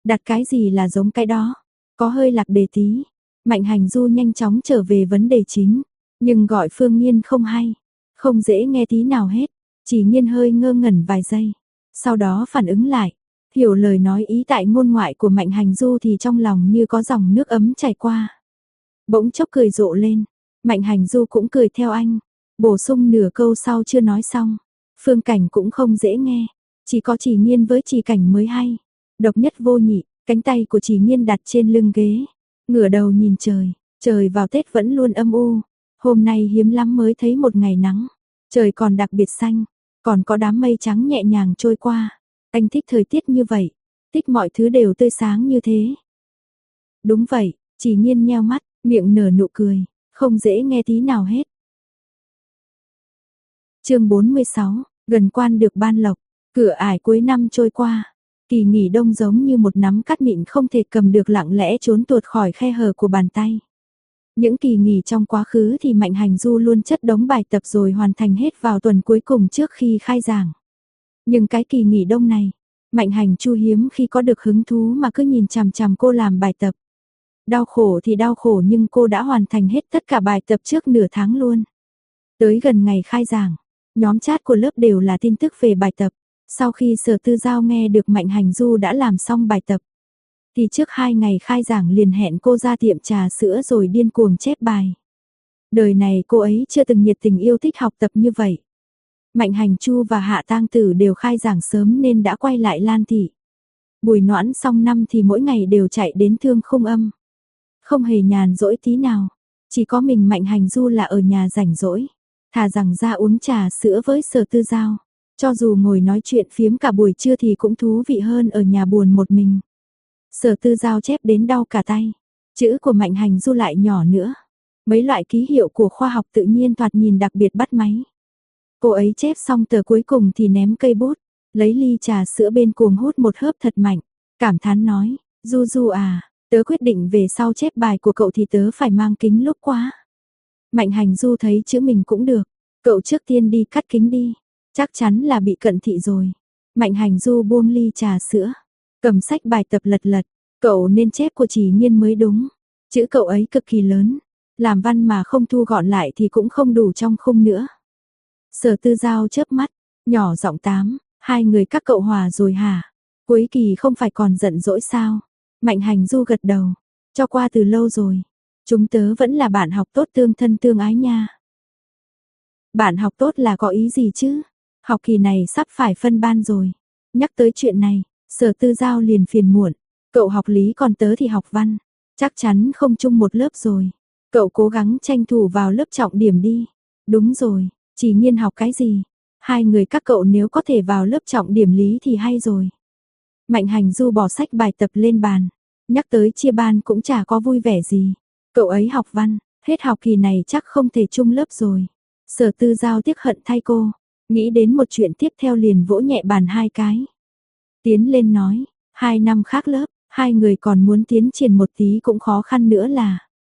Đặt cái gì là giống cái đó, có hơi lạc đề tí. Mạnh Hành Du nhanh chóng trở về vấn đề chính, nhưng gọi Phương Nhiên không hay, không dễ nghe tí nào hết. Chỉ Nhiên hơi ngơ ngẩn vài giây, sau đó phản ứng lại, hiểu lời nói ý tại ngôn ngoại của Mạnh Hành Du thì trong lòng như có dòng nước ấm chảy qua. Bỗng chốc cười rộ lên, Mạnh Hành Du cũng cười theo anh, bổ sung nửa câu sau chưa nói xong. Phương Cảnh cũng không dễ nghe, chỉ có Chỉ Nhiên với Chỉ Cảnh mới hay. Độc nhất vô nhị, cánh tay của Chỉ Nhiên đặt trên lưng ghế, ngửa đầu nhìn trời, trời vào Tết vẫn luôn âm u, hôm nay hiếm lắm mới thấy một ngày nắng, trời còn đặc biệt xanh, còn có đám mây trắng nhẹ nhàng trôi qua. Anh thích thời tiết như vậy, thích mọi thứ đều tươi sáng như thế. Đúng vậy, Chỉ Nhiên nheo mắt, miệng nở nụ cười, không dễ nghe tí nào hết. Chương 46, gần quan được ban lộc, cửa ải cuối năm trôi qua, kỳ nghỉ đông giống như một nắm cát mịn không thể cầm được lặng lẽ trốn tuột khỏi khe hở của bàn tay. Những kỳ nghỉ trong quá khứ thì Mạnh Hành Du luôn chất đống bài tập rồi hoàn thành hết vào tuần cuối cùng trước khi khai giảng. Nhưng cái kỳ nghỉ đông này, Mạnh Hành Chu hiếm khi có được hứng thú mà cứ nhìn chằm chằm cô làm bài tập. Đau khổ thì đau khổ nhưng cô đã hoàn thành hết tất cả bài tập trước nửa tháng luôn. Tới gần ngày khai giảng, nhóm chat của lớp đều là tin tức về bài tập. Sau khi Sở Tư Giao nghe được Mạnh Hành Du đã làm xong bài tập, thì trước 2 ngày khai giảng liền hẹn cô ra tiệm trà sữa rồi điên cuồng chép bài. Đời này cô ấy chưa từng nhiệt tình yêu thích học tập như vậy. Mạnh Hành Chu và Hạ Tang Tử đều khai giảng sớm nên đã quay lại Lan Thị. Bùi Noãn xong năm thì mỗi ngày đều chạy đến Thương Khung Âm. Không hề nhàn rỗi tí nào, chỉ có mình Mạnh Hành Du là ở nhà rảnh rỗi, thà rằng ra uống trà sữa với Sở Tư Giao. Cho dù ngồi nói chuyện phiếm cả buổi trưa thì cũng thú vị hơn ở nhà buồn một mình. Sở Tư Giao chép đến đau cả tay, chữ của Mạnh Hành Du lại nhỏ nữa. Mấy loại ký hiệu của khoa học tự nhiên thoạt nhìn đặc biệt bắt máy. Cô ấy chép xong tờ cuối cùng thì ném cây bút, lấy ly trà sữa bên cuồng hút một hớp thật mạnh, cảm thán nói, Du Du à, tớ quyết định về sau chép bài của cậu thì tớ phải mang kính lúp quá. Mạnh Hành Du thấy chữ mình cũng được, cậu trước tiên đi cắt kính đi, chắc chắn là bị cận thị rồi. Mạnh Hành Du buông ly trà sữa, cầm sách bài tập lật lật, cậu nên chép của Chỉ Nhiên mới đúng, chữ cậu ấy cực kỳ lớn, làm văn mà không thu gọn lại thì cũng không đủ trong khung nữa. Sở Tư Giao chớp mắt, nhỏ giọng tám, 2 người các cậu hòa rồi hả? Cuối kỳ không phải còn giận dỗi sao? Mạnh Hành Du gật đầu, cho qua từ lâu rồi. Chúng tớ vẫn là bạn học tốt tương thân tương ái nha. Bạn học tốt là có ý gì chứ? Học kỳ này sắp phải phân ban rồi. Nhắc tới chuyện này, Sở Tư Giao liền phiền muộn. Cậu học lý còn tớ thì học văn. Chắc chắn không chung một lớp rồi. Cậu cố gắng tranh thủ vào lớp trọng điểm đi. Đúng rồi, Chỉ Nhiên học cái gì? 2 người các cậu nếu có thể vào lớp trọng điểm lý thì hay rồi. Mạnh Hành Du bỏ sách bài tập lên bàn. Nhắc tới chia ban cũng chả có vui vẻ gì. Cậu ấy học văn, hết học kỳ này chắc không thể chung lớp rồi. Sở Tư Giao tiếc hận thay cô, nghĩ đến một chuyện tiếp theo liền vỗ nhẹ bàn 2 cái. Tiến lên nói, 2 năm khác lớp, 2 người còn muốn tiến triển một tí cũng khó khăn nữa là.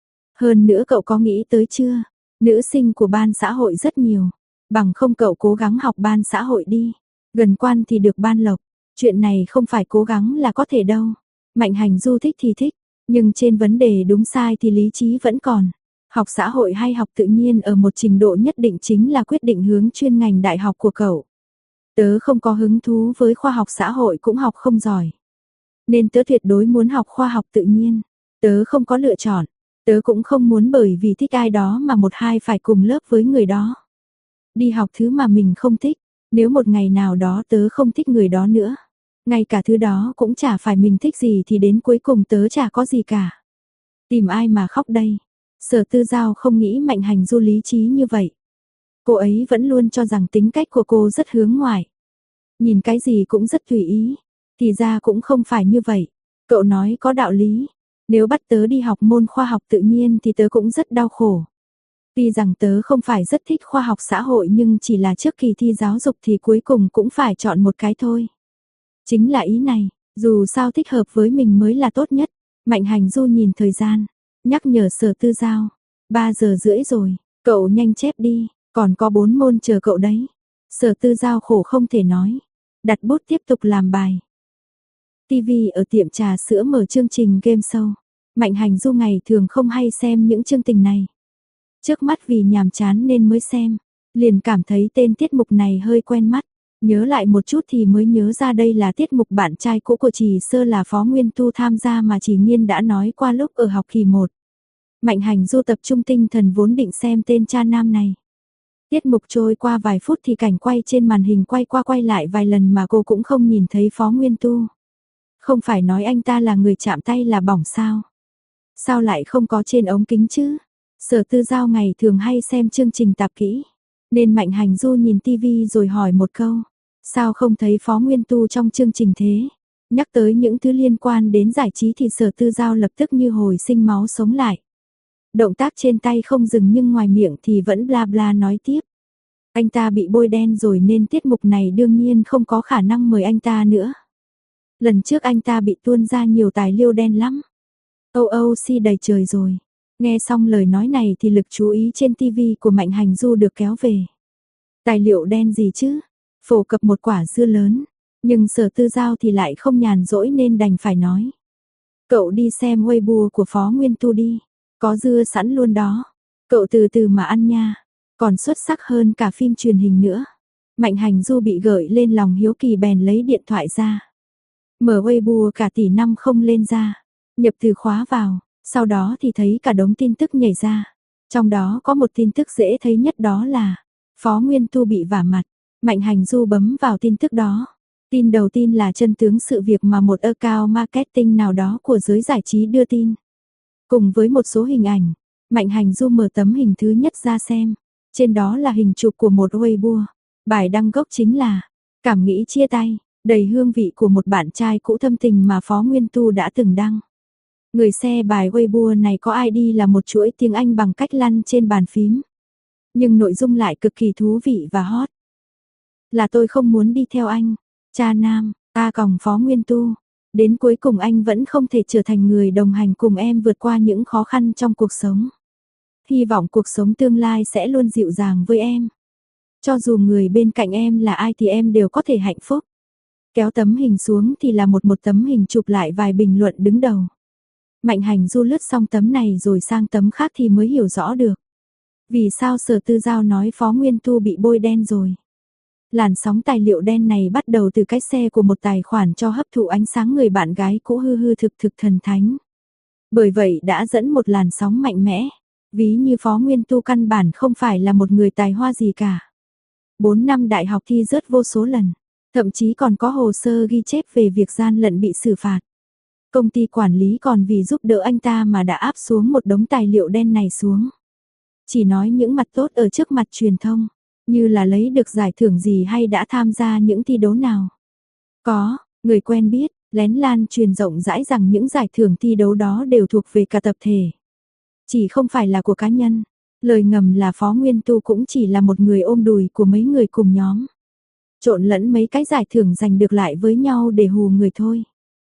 Hơn nữa cậu có nghĩ tới chưa, nữ sinh của ban xã hội rất nhiều, bằng không cậu cố gắng học ban xã hội đi, gần quan thì được ban lộc, chuyện này không phải cố gắng là có thể đâu. Mạnh Hành Du thích thì thích, nhưng trên vấn đề đúng sai thì lý trí vẫn còn. Học xã hội hay học tự nhiên ở một trình độ nhất định chính là quyết định hướng chuyên ngành đại học của cậu. Tớ không có hứng thú với khoa học xã hội cũng học không giỏi. Nên tớ tuyệt đối muốn học khoa học tự nhiên. Tớ không có lựa chọn. Tớ cũng không muốn bởi vì thích ai đó mà một hai phải cùng lớp với người đó. Đi học thứ mà mình không thích. Nếu một ngày nào đó tớ không thích người đó nữa, ngay cả thứ đó cũng chả phải mình thích gì thì đến cuối cùng tớ chả có gì cả. Tìm ai mà khóc đây? Sở Tư Giao không nghĩ Mạnh Hành Du lý trí như vậy. Cô ấy vẫn luôn cho rằng tính cách của cô rất hướng ngoại. Nhìn cái gì cũng rất tùy ý. Thì ra cũng không phải như vậy. Cậu nói có đạo lý. Nếu bắt tớ đi học môn khoa học tự nhiên thì tớ cũng rất đau khổ. Tuy rằng tớ không phải rất thích khoa học xã hội nhưng chỉ là trước kỳ thi giáo dục thì cuối cùng cũng phải chọn một cái thôi. Chính là ý này, dù sao thích hợp với mình mới là tốt nhất. Mạnh Hành Du nhìn thời gian, nhắc nhở Sở Tư Giao, 3 giờ rưỡi rồi, cậu nhanh chép đi, còn có 4 môn chờ cậu đấy. Sở Tư Giao khổ không thể nói, đặt bút tiếp tục làm bài. TV ở tiệm trà sữa mở chương trình game show. Mạnh Hành Du ngày thường không hay xem những chương trình này. Trước mắt vì nhàm chán nên mới xem, liền cảm thấy tên tiết mục này hơi quen mắt. Nhớ lại một chút thì mới nhớ ra đây là tiết mục bạn trai cũ của Trì Sơ là Phó Nguyên Tu tham gia mà Trì Nghiên đã nói qua lúc ở học kỳ 1. Mạnh Hành Du tập trung tinh thần vốn định xem tên cha nam này. Tiết mục trôi qua vài phút thì cảnh quay trên màn hình quay qua quay lại vài lần mà cô cũng không nhìn thấy Phó Nguyên Tu. Không phải nói anh ta là người chạm tay là bỏng sao? Sao lại không có trên ống kính chứ? Sở Tư Giao ngày thường hay xem chương trình tạp kỹ, nên Mạnh Hành Du nhìn tivi rồi hỏi một câu. Sao không thấy Phó Nguyên Tu trong chương trình thế? Nhắc tới những thứ liên quan đến giải trí thì Sở Tư Giao lập tức như hồi sinh máu sống lại. Động tác trên tay không dừng nhưng ngoài miệng thì vẫn bla bla nói tiếp. Anh ta bị bôi đen rồi nên tiết mục này đương nhiên không có khả năng mời anh ta nữa. Lần trước anh ta bị tuôn ra nhiều tài liệu đen lắm. OOC đầy trời rồi. Nghe xong lời nói này thì lực chú ý trên TV của Mạnh Hành Du được kéo về. Tài liệu đen gì chứ? Phổ cập một quả dưa lớn. Nhưng Sở Tư Giao thì lại không nhàn rỗi nên đành phải nói. Cậu đi xem Weibo của Phó Nguyên Tu đi. Có dưa sẵn luôn đó. Cậu từ từ mà ăn nha. Còn xuất sắc hơn cả phim truyền hình nữa. Mạnh Hành Du bị gợi lên lòng hiếu kỳ bèn lấy điện thoại ra. Mở Weibo cả tỷ năm không lên ra. Nhập từ khóa vào. Sau đó thì thấy cả đống tin tức nhảy ra. Trong đó có một tin tức dễ thấy nhất đó là Phó Nguyên Tu bị vả mặt. Mạnh Hành Du bấm vào tin tức đó. Tin đầu tiên là chân tướng sự việc mà một account marketing nào đó của giới giải trí đưa tin. Cùng với một số hình ảnh, Mạnh Hành Du mở tấm hình thứ nhất ra xem. Trên đó là hình chụp của một Weibo. Bài đăng gốc chính là cảm nghĩ chia tay, đầy hương vị của một bạn trai cũ thâm tình mà Phó Nguyên Tu đã từng đăng. Người share bài Weibo này có ID là một chuỗi tiếng Anh bằng cách lăn trên bàn phím. Nhưng nội dung lại cực kỳ thú vị và hot. Là tôi không muốn đi theo anh, cha nam, ta còng Phó Nguyên Tu. Đến cuối cùng anh vẫn không thể trở thành người đồng hành cùng em vượt qua những khó khăn trong cuộc sống. Hy vọng cuộc sống tương lai sẽ luôn dịu dàng với em. Cho dù người bên cạnh em là ai thì em đều có thể hạnh phúc. Kéo tấm hình xuống thì là một tấm hình chụp lại vài bình luận đứng đầu. Mạnh Hành Du lướt xong tấm này rồi sang tấm khác thì mới hiểu rõ được. Vì sao Sở Tư Giao nói Phó Nguyên Tu bị bôi đen rồi. Làn sóng tài liệu đen này bắt đầu từ cái xe của một tài khoản cho hấp thụ ánh sáng người bạn gái cũ hư hư thực thực thần thánh. Bởi vậy đã dẫn một làn sóng mạnh mẽ. Ví như Phó Nguyên Tu căn bản không phải là một người tài hoa gì cả. 4 năm đại học thi rớt vô số lần. Thậm chí còn có hồ sơ ghi chép về việc gian lận bị xử phạt. Công ty quản lý còn vì giúp đỡ anh ta mà đã áp xuống một đống tài liệu đen này xuống. Chỉ nói những mặt tốt ở trước mặt truyền thông, như là lấy được giải thưởng gì hay đã tham gia những thi đấu nào. Có, người quen biết, lén lan truyền rộng rãi rằng những giải thưởng thi đấu đó đều thuộc về cả tập thể. Chỉ không phải là của cá nhân. Lời ngầm là Phó Nguyên Tu cũng chỉ là một người ôm đùi của mấy người cùng nhóm. Trộn lẫn mấy cái giải thưởng giành được lại với nhau để hù người thôi.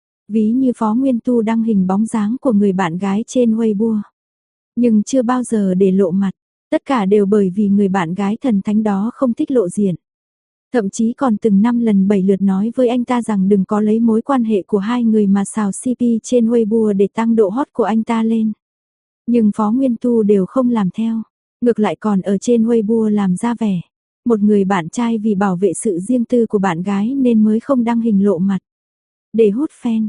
Ví như Phó Nguyên Tu đăng hình bóng dáng của người bạn gái trên Weibo. Nhưng chưa bao giờ để lộ mặt. Tất cả đều bởi vì người bạn gái thần thánh đó không thích lộ diện. Thậm chí còn từng 5 lần 7 lượt nói với anh ta rằng đừng có lấy mối quan hệ của hai người mà xào CP trên Weibo để tăng độ hot của anh ta lên. Nhưng Phó Nguyên Tu đều không làm theo. Ngược lại còn ở trên Weibo làm ra vẻ. Một người bạn trai vì bảo vệ sự riêng tư của bạn gái nên mới không đăng hình lộ mặt. Để hút fan.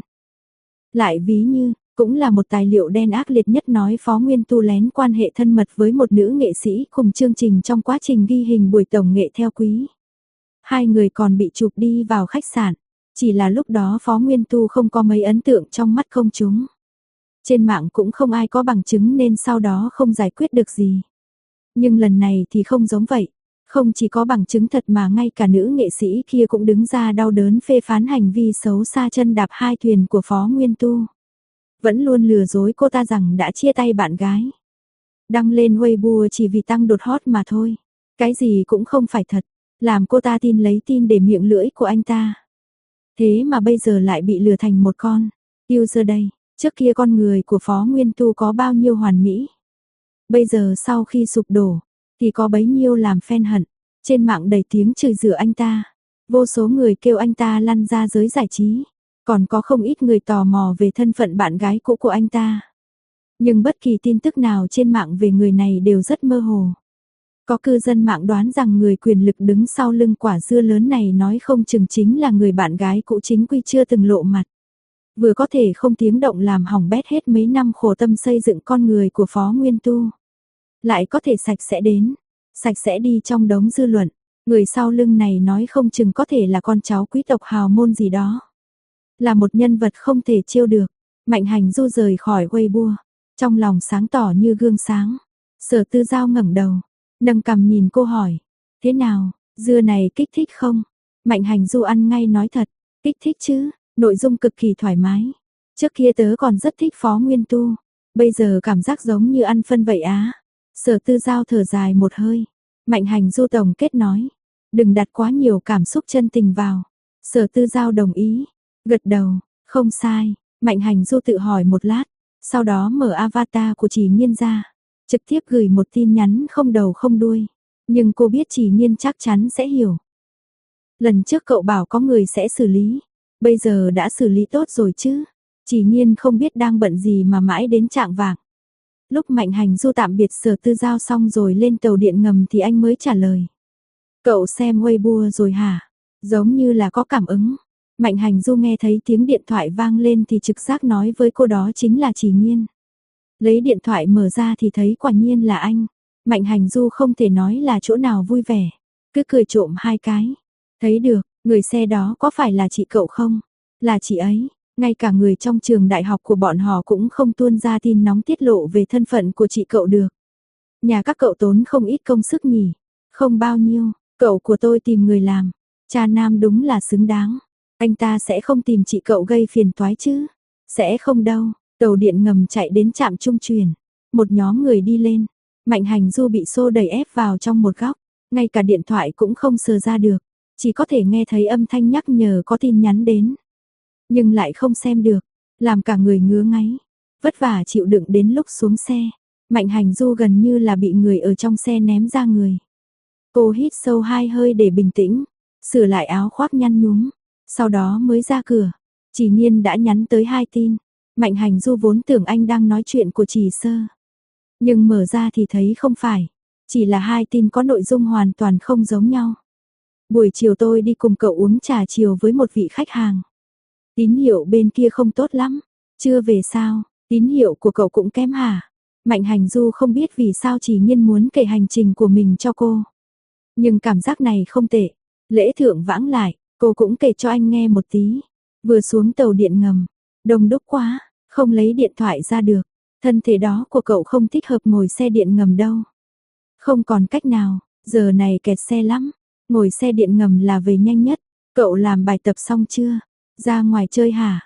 Lại ví như, cũng là một tài liệu đen ác liệt nhất nói Phó Nguyên Tu lén quan hệ thân mật với một nữ nghệ sĩ cùng chương trình trong quá trình ghi hình buổi tổng nghệ theo quý. Hai người còn bị chụp đi vào khách sạn. Chỉ là lúc đó Phó Nguyên Tu không có mấy ấn tượng trong mắt công chúng. Trên mạng cũng không ai có bằng chứng nên sau đó không giải quyết được gì. Nhưng lần này thì không giống vậy. Không chỉ có bằng chứng thật mà ngay cả nữ nghệ sĩ kia cũng đứng ra đau đớn phê phán hành vi xấu xa chân đạp hai thuyền của Phó Nguyên Tu. Vẫn luôn lừa dối cô ta rằng đã chia tay bạn gái. Đăng lên Weibo chỉ vì tăng đột hot mà thôi. Cái gì cũng không phải thật. Làm cô ta tin lấy tin để miệng lưỡi của anh ta. Thế mà bây giờ lại bị lừa thành một con user đây. Trước kia con người của Phó Nguyên Tu có bao nhiêu hoàn mỹ. Bây giờ sau khi sụp đổ, thì có bấy nhiêu làm fan hận. Trên mạng đầy tiếng chửi rủa anh ta. Vô số người kêu anh ta lăn ra giới giải trí. Còn có không ít người tò mò về thân phận bạn gái cũ của anh ta. Nhưng bất kỳ tin tức nào trên mạng về người này đều rất mơ hồ. Có cư dân mạng đoán rằng người quyền lực đứng sau lưng quả dưa lớn này nói không chừng chính là người bạn gái cũ chính quy chưa từng lộ mặt. Vừa có thể không tiếng động làm hỏng bét hết mấy năm khổ tâm xây dựng con người của Phó Nguyên Tu. Lại có thể sạch sẽ đi trong đống dư luận. Người sau lưng này nói không chừng có thể là con cháu quý tộc hào môn gì đó. Là một nhân vật không thể trêu được. Mạnh Hành Du rời khỏi Weibo, trong lòng sáng tỏ như gương sáng. Sở Tư Giao ngẩng đầu, nâng cằm nhìn cô hỏi, thế nào, dưa này kích thích không? Mạnh Hành Du ăn ngay nói thật, kích thích chứ, nội dung cực kỳ thoải mái. Trước kia tớ còn rất thích Phó Nguyên Tu, bây giờ cảm giác giống như ăn phân vậy á. Sở Tư Giao thở dài một hơi, Mạnh Hành Du tổng kết nói, đừng đặt quá nhiều cảm xúc chân tình vào. Sở Tư Giao đồng ý, gật đầu, không sai. Mạnh Hành Du tự hỏi một lát, sau đó mở avatar của Chỉ Nghiên ra, trực tiếp gửi một tin nhắn không đầu không đuôi. Nhưng cô biết Chỉ Nghiên chắc chắn sẽ hiểu. Lần trước cậu bảo có người sẽ xử lý, bây giờ đã xử lý tốt rồi chứ? Chỉ Nghiên không biết đang bận gì mà mãi đến chạng vạng. Lúc Mạnh Hành Du tạm biệt Sở Tư Giao xong rồi lên tàu điện ngầm thì anh mới trả lời. Cậu xem Weibo rồi hả? Giống như là có cảm ứng. Mạnh Hành Du nghe thấy tiếng điện thoại vang lên thì trực giác nói với cô đó chính là Chỉ Nghiên. Lấy điện thoại mở ra thì thấy quả nhiên là anh. Mạnh Hành Du không thể nói là chỗ nào vui vẻ, cứ cười trộm hai cái. Thấy được, người xe đó có phải là chị cậu không? Là chị ấy, ngay cả người trong trường đại học của bọn họ cũng không tuôn ra tin nóng tiết lộ về thân phận của chị cậu được. Nhà các cậu tốn không ít công sức nhỉ? Không bao nhiêu, cậu của tôi tìm người làm. Cha nam đúng là xứng đáng. Anh ta sẽ không tìm chị cậu gây phiền toái chứ? Sẽ không đâu. Tàu điện ngầm chạy đến trạm trung chuyển. Một nhóm người đi lên. Mạnh Hành Du bị xô đẩy ép vào trong một góc. Ngay cả điện thoại cũng không sờ ra được. Chỉ có thể nghe thấy âm thanh nhắc nhở có tin nhắn đến. Nhưng lại không xem được. Làm cả người ngứa ngáy. Vất vả chịu đựng đến lúc xuống xe. Mạnh Hành Du gần như là bị người ở trong xe ném ra người. Cô hít sâu 2 hơi để bình tĩnh. Sửa lại áo khoác nhăn nhúm. Sau đó mới ra cửa. Chỉ Nghiên đã nhắn tới 2 tin. Mạnh Hành Du vốn tưởng anh đang nói chuyện của Chỉ Sơ. Nhưng mở ra thì thấy không phải. Chỉ là 2 tin có nội dung hoàn toàn không giống nhau. Buổi chiều tôi đi cùng cậu uống trà chiều với một vị khách hàng. Tín hiệu bên kia không tốt lắm. Chưa về sao, tín hiệu của cậu cũng kém hả? Mạnh Hành Du không biết vì sao Chỉ Nghiên muốn kể hành trình của mình cho cô. Nhưng cảm giác này không tệ. Lễ thượng vãng lại, cô cũng kể cho anh nghe một tí. Vừa xuống tàu điện ngầm, đông đúc quá, không lấy điện thoại ra được. Thân thể đó của cậu không thích hợp ngồi xe điện ngầm đâu. Không còn cách nào, giờ này kẹt xe lắm. Ngồi xe điện ngầm là về nhanh nhất. Cậu làm bài tập xong chưa? Ra ngoài chơi hả?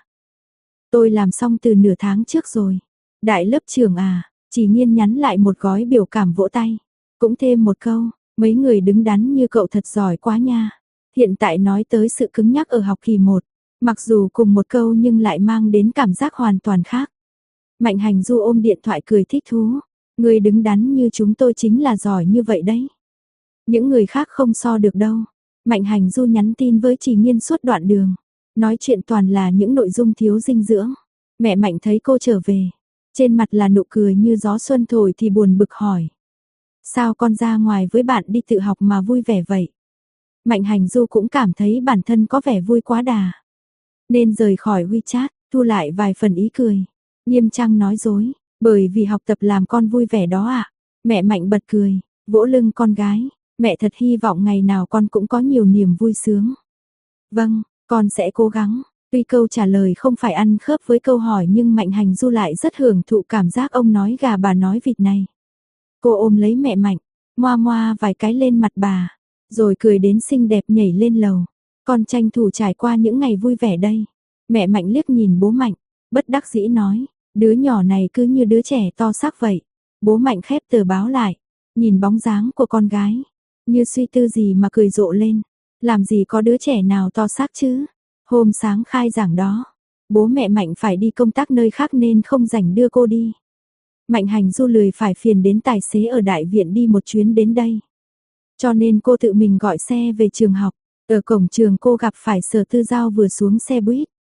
Tôi làm xong từ nửa tháng trước rồi. Đại lớp trưởng à? Chỉ Nghiên nhắn lại một gói biểu cảm vỗ tay. Cũng thêm một câu, mấy người đứng đắn như cậu thật giỏi quá nha. Hiện tại nói tới sự cứng nhắc ở học kỳ 1. Mặc dù cùng một câu nhưng lại mang đến cảm giác hoàn toàn khác. Mạnh Hành Du ôm điện thoại cười thích thú. Người đứng đắn như chúng tôi chính là giỏi như vậy đấy. Những người khác không so được đâu. Mạnh Hành Du nhắn tin với Chỉ Nghiên suốt đoạn đường. Nói chuyện toàn là những nội dung thiếu dinh dưỡng. Mẹ Mạnh thấy cô trở về. Trên mặt là nụ cười như gió xuân thổi thì buồn bực hỏi. Sao con ra ngoài với bạn đi tự học mà vui vẻ vậy? Mạnh Hành Du cũng cảm thấy bản thân có vẻ vui quá đà. Nên rời khỏi WeChat, thu lại vài phần ý cười. Nghiêm trang nói dối, bởi vì học tập làm con vui vẻ đó ạ. Mẹ Mạnh bật cười, vỗ lưng con gái. Mẹ thật hy vọng ngày nào con cũng có nhiều niềm vui sướng. Vâng, con sẽ cố gắng. Tuy câu trả lời không phải ăn khớp với câu hỏi nhưng Mạnh Hành Du lại rất hưởng thụ cảm giác ông nói gà bà nói vịt này. Cô ôm lấy mẹ Mạnh, moa moa vài cái lên mặt bà, rồi cười đến xinh đẹp nhảy lên lầu. Con tranh thủ trải qua những ngày vui vẻ đây. Mẹ Mạnh liếc nhìn bố Mạnh, bất đắc dĩ nói, đứa nhỏ này cứ như đứa trẻ to xác vậy. Bố Mạnh khép tờ báo lại, nhìn bóng dáng của con gái, như suy tư gì mà cười rộ lên. Làm gì có đứa trẻ nào to xác chứ? Hôm sáng khai giảng đó, bố mẹ Mạnh phải đi công tác nơi khác nên không rảnh đưa cô đi. Mạnh Hành Du lười phải phiền đến tài xế ở đại viện đi một chuyến đến đây. Cho nên cô tự mình gọi xe về trường học. Ở cổng trường cô gặp phải Sở Tư Giao vừa xuống xe buýt.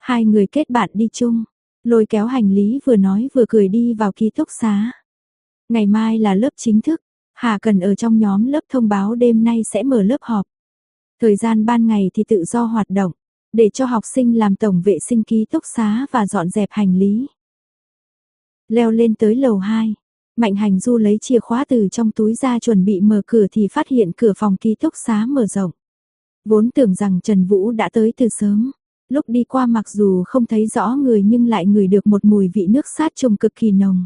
Hai người kết bạn đi chung, lôi kéo hành lý vừa nói vừa cười đi vào ký túc xá. Ngày mai là lớp chính thức, Hà cần ở trong nhóm lớp thông báo đêm nay sẽ mở lớp họp. Thời gian ban ngày thì tự do hoạt động, để cho học sinh làm tổng vệ sinh ký túc xá và dọn dẹp hành lý. Leo lên tới lầu 2, Mạnh Hành Du lấy chìa khóa từ trong túi ra chuẩn bị mở cửa thì phát hiện cửa phòng ký túc xá mở rộng. Vốn tưởng rằng Trần Vũ đã tới từ sớm, lúc đi qua mặc dù không thấy rõ người nhưng lại ngửi được một mùi vị nước sát trùng cực kỳ nồng.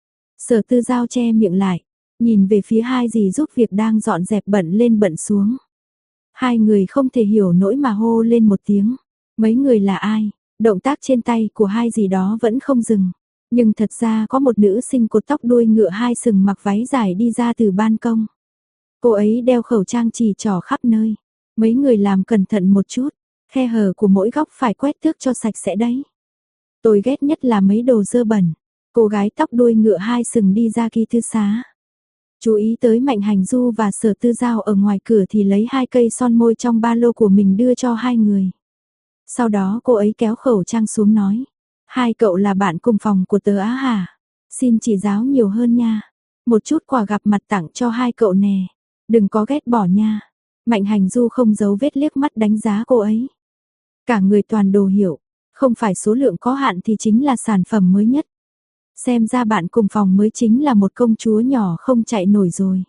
Sở Tư Giao che miệng lại, nhìn về phía hai dì giúp việc đang dọn dẹp bận lên bận xuống. Hai người không thể hiểu nỗi mà hô lên một tiếng. Mấy người là ai? Động tác trên tay của hai dì đó vẫn không dừng. Nhưng thật ra có một nữ sinh cột tóc đuôi ngựa hai sừng mặc váy dài đi ra từ ban công. Cô ấy đeo khẩu trang chỉ trỏ khắp nơi. Mấy người làm cẩn thận một chút, khe hở của mỗi góc phải quét tước cho sạch sẽ đấy. Tôi ghét nhất là mấy đồ dơ bẩn. Cô gái tóc đuôi ngựa hai sừng đi ra ký túc xá. Chú ý tới Mạnh Hành Du và Sở Tư Giao ở ngoài cửa thì lấy 2 cây son môi trong ba lô của mình đưa cho hai người. Sau đó cô ấy kéo khẩu trang xuống nói. Hai cậu là bạn cùng phòng của tớ á hả? Xin chỉ giáo nhiều hơn nha. Một chút quà gặp mặt tặng cho hai cậu nè. Đừng có ghét bỏ nha. Mạnh Hành Du không giấu vết liếc mắt đánh giá cô ấy. Cả người toàn đồ hiểu. Không phải số lượng có hạn thì chính là sản phẩm mới nhất. Xem ra bạn cùng phòng mới chính là một công chúa nhỏ không chạy nổi rồi.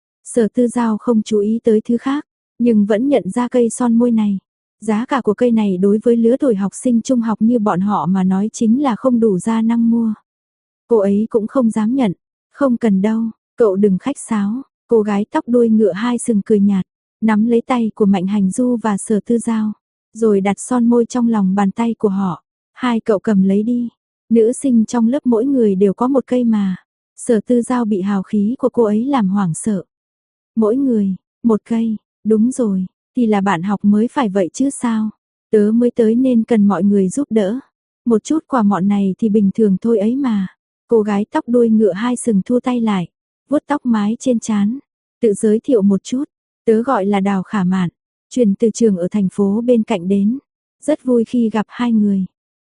Sở Tư Giao không chú ý tới thứ khác, nhưng vẫn nhận ra cây son môi này. Giá cả của cây này đối với lứa tuổi học sinh trung học như bọn họ mà nói chính là không đủ ra năng mua. Cô ấy cũng không dám nhận. Không cần đâu, cậu đừng khách sáo. Cô gái tóc đuôi ngựa hai sừng cười nhạt, nắm lấy tay của Mạnh Hành Du và Sở Tư Giao, rồi đặt son môi trong lòng bàn tay của họ. Hai cậu cầm lấy đi. Nữ sinh trong lớp mỗi người đều có một cây mà. Sở Tư Giao bị hào khí của cô ấy làm hoảng sợ. Mỗi người, một cây, đúng rồi, thì là bạn học mới phải vậy chứ sao. Tớ mới tới nên cần mọi người giúp đỡ. Một chút quà mọn này thì bình thường thôi ấy mà. Cô gái tóc đuôi ngựa hai sừng thua tay lại, vuốt tóc mái trên trán. Tự giới thiệu một chút, tớ gọi là Đào Khả Mạn, chuyển từ trường ở thành phố bên cạnh đến. Rất vui khi gặp hai người.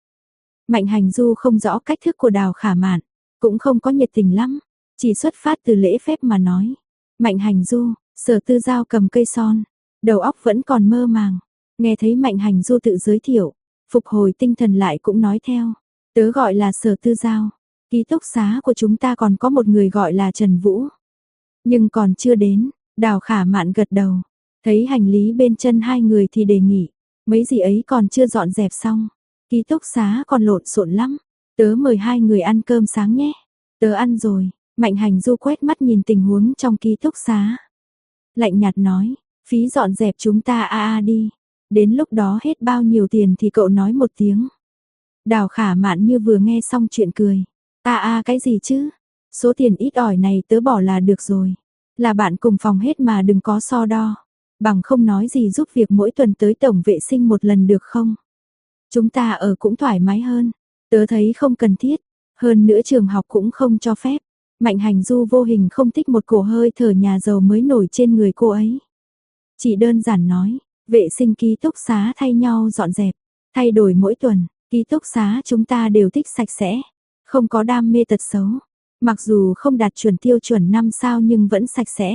Mạnh Hành Du không rõ cách thức của Đào Khả Mạn, cũng không có nhiệt tình lắm, chỉ xuất phát từ lễ phép mà nói. Mạnh Hành Du, Sở Tư Giao cầm cây son, đầu óc vẫn còn mơ màng, nghe thấy Mạnh Hành Du tự giới thiệu, phục hồi tinh thần lại cũng nói theo. Tớ gọi là Sở Tư Giao, ký túc xá của chúng ta còn có một người gọi là Trần Vũ. Nhưng còn chưa đến, Đào Khả Mạn gật đầu, thấy hành lý bên chân hai người thì đề nghị, mấy gì ấy còn chưa dọn dẹp xong. Ký túc xá còn lộn xộn lắm, tớ mời hai người ăn cơm sáng nhé. Tớ ăn rồi. Mạnh Hành Du quét mắt nhìn tình huống trong ký túc xá. Lạnh nhạt nói, phí dọn dẹp chúng ta đi. Đến lúc đó hết bao nhiêu tiền thì cậu nói một tiếng. Đào Khả Mạn như vừa nghe xong chuyện cười. Cái gì chứ? Số tiền ít ỏi này tớ bỏ là được rồi. Là bạn cùng phòng hết mà đừng có so đo. Bằng không nói gì giúp việc mỗi tuần tới tổng vệ sinh một lần được không? Chúng ta ở cũng thoải mái hơn. Tớ thấy không cần thiết. Hơn nữa trường học cũng không cho phép. Mạnh Hành Du vô hình không thích một cổ hơi thở nhà giàu mới nổi trên người cô ấy. Chỉ đơn giản nói, vệ sinh ký túc xá thay nhau dọn dẹp, thay đổi mỗi tuần, ký túc xá chúng ta đều thích sạch sẽ, không có đam mê tật xấu. Mặc dù không đạt chuẩn tiêu chuẩn 5 sao nhưng vẫn sạch sẽ.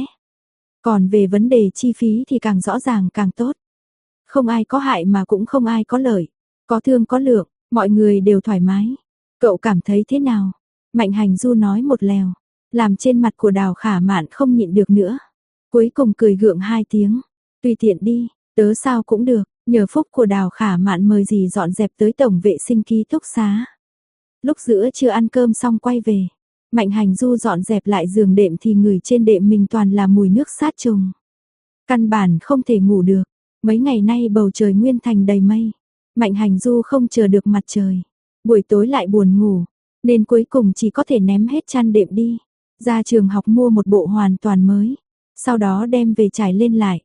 Còn về vấn đề chi phí thì càng rõ ràng càng tốt. Không ai có hại mà cũng không ai có lợi, có thương có lượng, mọi người đều thoải mái. Cậu cảm thấy thế nào? Mạnh Hành Du nói một lèo, làm trên mặt của Đào Khả Mạn không nhịn được nữa. Cuối cùng cười gượng 2 tiếng, tùy tiện đi, tớ sao cũng được. Nhờ phúc của Đào Khả Mạn mời dì dọn dẹp tới tổng vệ sinh ký túc xá. Lúc giữa trưa ăn cơm xong quay về, Mạnh Hành Du dọn dẹp lại giường đệm thì người trên đệm mình toàn là mùi nước sát trùng. Căn bản không thể ngủ được, mấy ngày nay bầu trời nguyên thành đầy mây. Mạnh Hành Du không chờ được mặt trời, buổi tối lại buồn ngủ, nên cuối cùng chỉ có thể ném hết chăn đệm đi. Ra trường học mua một bộ hoàn toàn mới, sau đó đem về trải lên lại.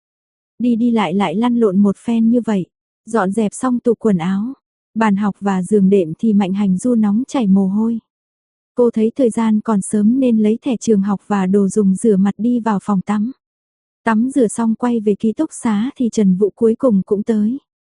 Đi đi lại lại lăn lộn một phen như vậy, dọn dẹp xong tủ quần áo, bàn học và giường đệm thì Mạnh Hành Du nóng chảy mồ hôi. Cô thấy thời gian còn sớm nên lấy thẻ trường học và đồ dùng rửa mặt đi vào phòng tắm. Tắm rửa xong quay về ký túc xá thì Trần Vũ cuối cùng cũng tới.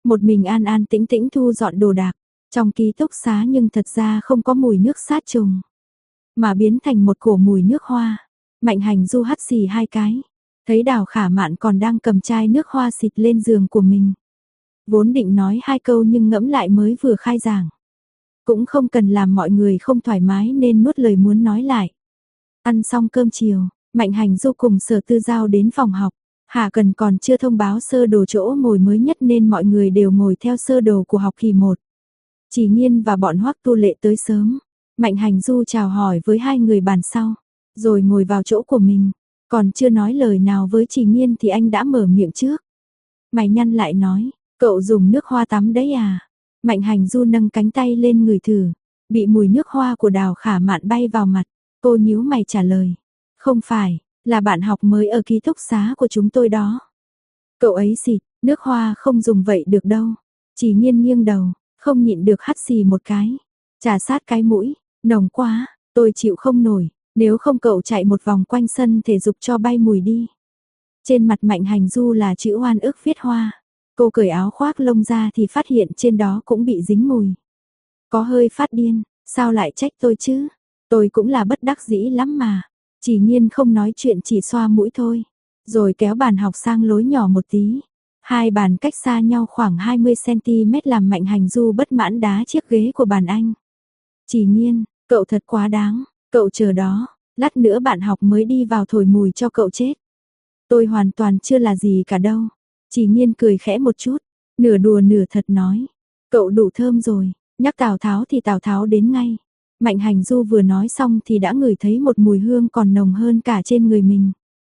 một mình an an tĩnh tĩnh thu dọn đồ đạc, trong ký túc xá nhưng thật ra không có mùi nước sát trùng, mà biến thành một cổ mùi nước hoa. Mạnh Hành Du hắt xì hai cái, thấy Đào Khả Mạn còn đang cầm chai nước hoa xịt lên giường của mình. Vốn định nói hai câu nhưng ngẫm lại mới vừa khai giảng. Cũng không cần làm mọi người không thoải mái nên nuốt lời muốn nói lại. Ăn xong cơm chiều, Mạnh Hành Du cùng Sở Tư Giao đến phòng học. Hạ Cần còn chưa thông báo sơ đồ chỗ ngồi mới nhất nên mọi người đều ngồi theo sơ đồ của học kỳ 1. Chỉ Nghiên và bọn Hoắc Tu Lệ tới sớm. Mạnh Hành Du chào hỏi với hai người bàn sau, rồi ngồi vào chỗ của mình. Còn chưa nói lời nào với Chỉ Nghiên thì anh đã mở miệng trước. Mày nhăn lại nói, cậu dùng nước hoa tắm đấy à? Mạnh Hành Du nâng cánh tay lên ngửi thử, bị mùi nước hoa của Đào Khả Mạn bay vào mặt. Cô nhíu mày trả lời, không phải, là bạn học mới ở ký túc xá của chúng tôi đó. Cậu ấy xịt, nước hoa không dùng vậy được đâu. Chỉ Nghiên nghiêng đầu, không nhịn được hắt xì một cái, trà sát cái mũi, nồng quá, tôi chịu không nổi, nếu không cậu chạy một vòng quanh sân thể dục cho bay mùi đi. Trên mặt Mạnh Hành Du là chữ oan ức viết hoa. Cô cởi áo khoác lông ra thì phát hiện trên đó cũng bị dính mùi. Có hơi phát điên, sao lại trách tôi chứ? Tôi cũng là bất đắc dĩ lắm mà. Chỉ Nghiên không nói chuyện, chỉ xoa mũi thôi. Rồi kéo bàn học sang lối nhỏ một tí. Hai bàn cách xa nhau khoảng 20cm làm Mạnh Hành Du bất mãn đá chiếc ghế của bàn anh. Chỉ Nghiên, cậu thật quá đáng. Cậu chờ đó, lát nữa bạn học mới đi vào thổi mùi cho cậu chết. Tôi hoàn toàn chưa là gì cả đâu. Chỉ Nghiên cười khẽ một chút, nửa đùa nửa thật nói. Cậu đủ thơm rồi, nhắc Tào Tháo thì Tào Tháo đến ngay. Mạnh Hành Du vừa nói xong thì đã ngửi thấy một mùi hương còn nồng hơn cả trên người mình.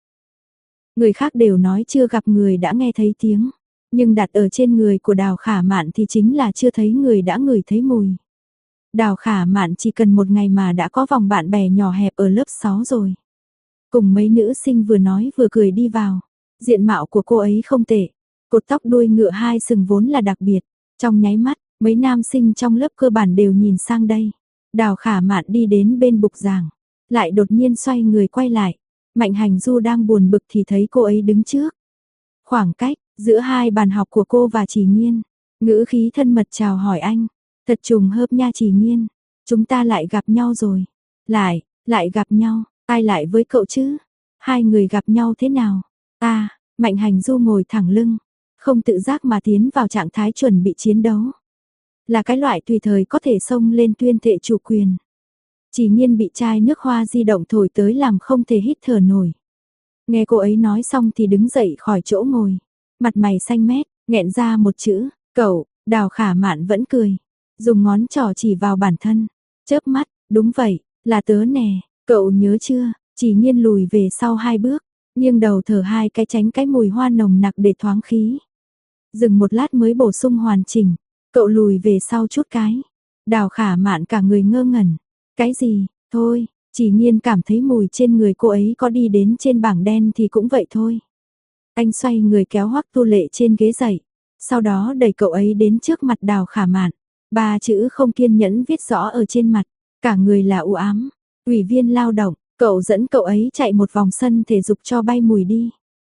Người khác đều nói chưa gặp người đã nghe thấy tiếng, nhưng đặt ở trên người của Đào Khả Mạn thì chính là chưa thấy người đã ngửi thấy mùi. Đào Khả Mạn chỉ cần một ngày mà đã có vòng bạn bè nhỏ hẹp ở lớp 6 rồi. Cùng mấy nữ sinh vừa nói vừa cười đi vào. Diện mạo của cô ấy không tệ, cột tóc đuôi ngựa hai sừng vốn là đặc biệt. Trong nháy mắt, mấy nam sinh trong lớp cơ bản đều nhìn sang đây. Đào Khả Mạn đi đến bên bục giảng, lại đột nhiên xoay người quay lại. Mạnh Hành Du đang buồn bực thì thấy cô ấy đứng trước. Khoảng cách giữa hai bàn học của cô và Chỉ Nghiên, ngữ khí thân mật chào hỏi anh. Thật trùng hợp nha Chỉ Nghiên, chúng ta lại gặp nhau rồi. Lại gặp nhau, ai lại với cậu chứ? Hai người gặp nhau thế nào? Mạnh Hành Du ngồi thẳng lưng, không tự giác mà tiến vào trạng thái chuẩn bị chiến đấu. Là cái loại tùy thời có thể xông lên tuyên thệ chủ quyền. Chỉ Nghiên bị chai nước hoa di động thổi tới làm không thể hít thở nổi. Nghe cô ấy nói xong thì đứng dậy khỏi chỗ ngồi, mặt mày xanh mét, nghẹn ra một chữ, cậu. Đào Khả Mạn vẫn cười, dùng ngón trỏ chỉ vào bản thân, chớp mắt, đúng vậy, là tớ nè, cậu nhớ chưa? Chỉ Nghiên lùi về sau 2 bước, nghiêng đầu thở 2 cái tránh cái mùi hoa nồng nặc để thoáng khí. Dừng một lát mới bổ sung hoàn chỉnh, cậu lùi về sau chút cái. Đào Khả Mạn cả người ngơ ngẩn, cái gì? Thôi, Chỉ Nghiên cảm thấy mùi trên người cô ấy có đi đến trên bảng đen thì cũng vậy thôi. Anh xoay người kéo Hoắc Tu Lệ trên ghế dậy, sau đó đẩy cậu ấy đến trước mặt Đào Khả Mạn. 3 chữ không kiên nhẫn viết rõ ở trên mặt, cả người là u ám. Ủy viên lao động, cậu dẫn cậu ấy chạy một vòng sân thể dục cho bay mùi đi.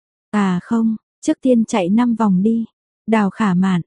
À không, trước tiên chạy 5 vòng đi. Đào Khả Mạn.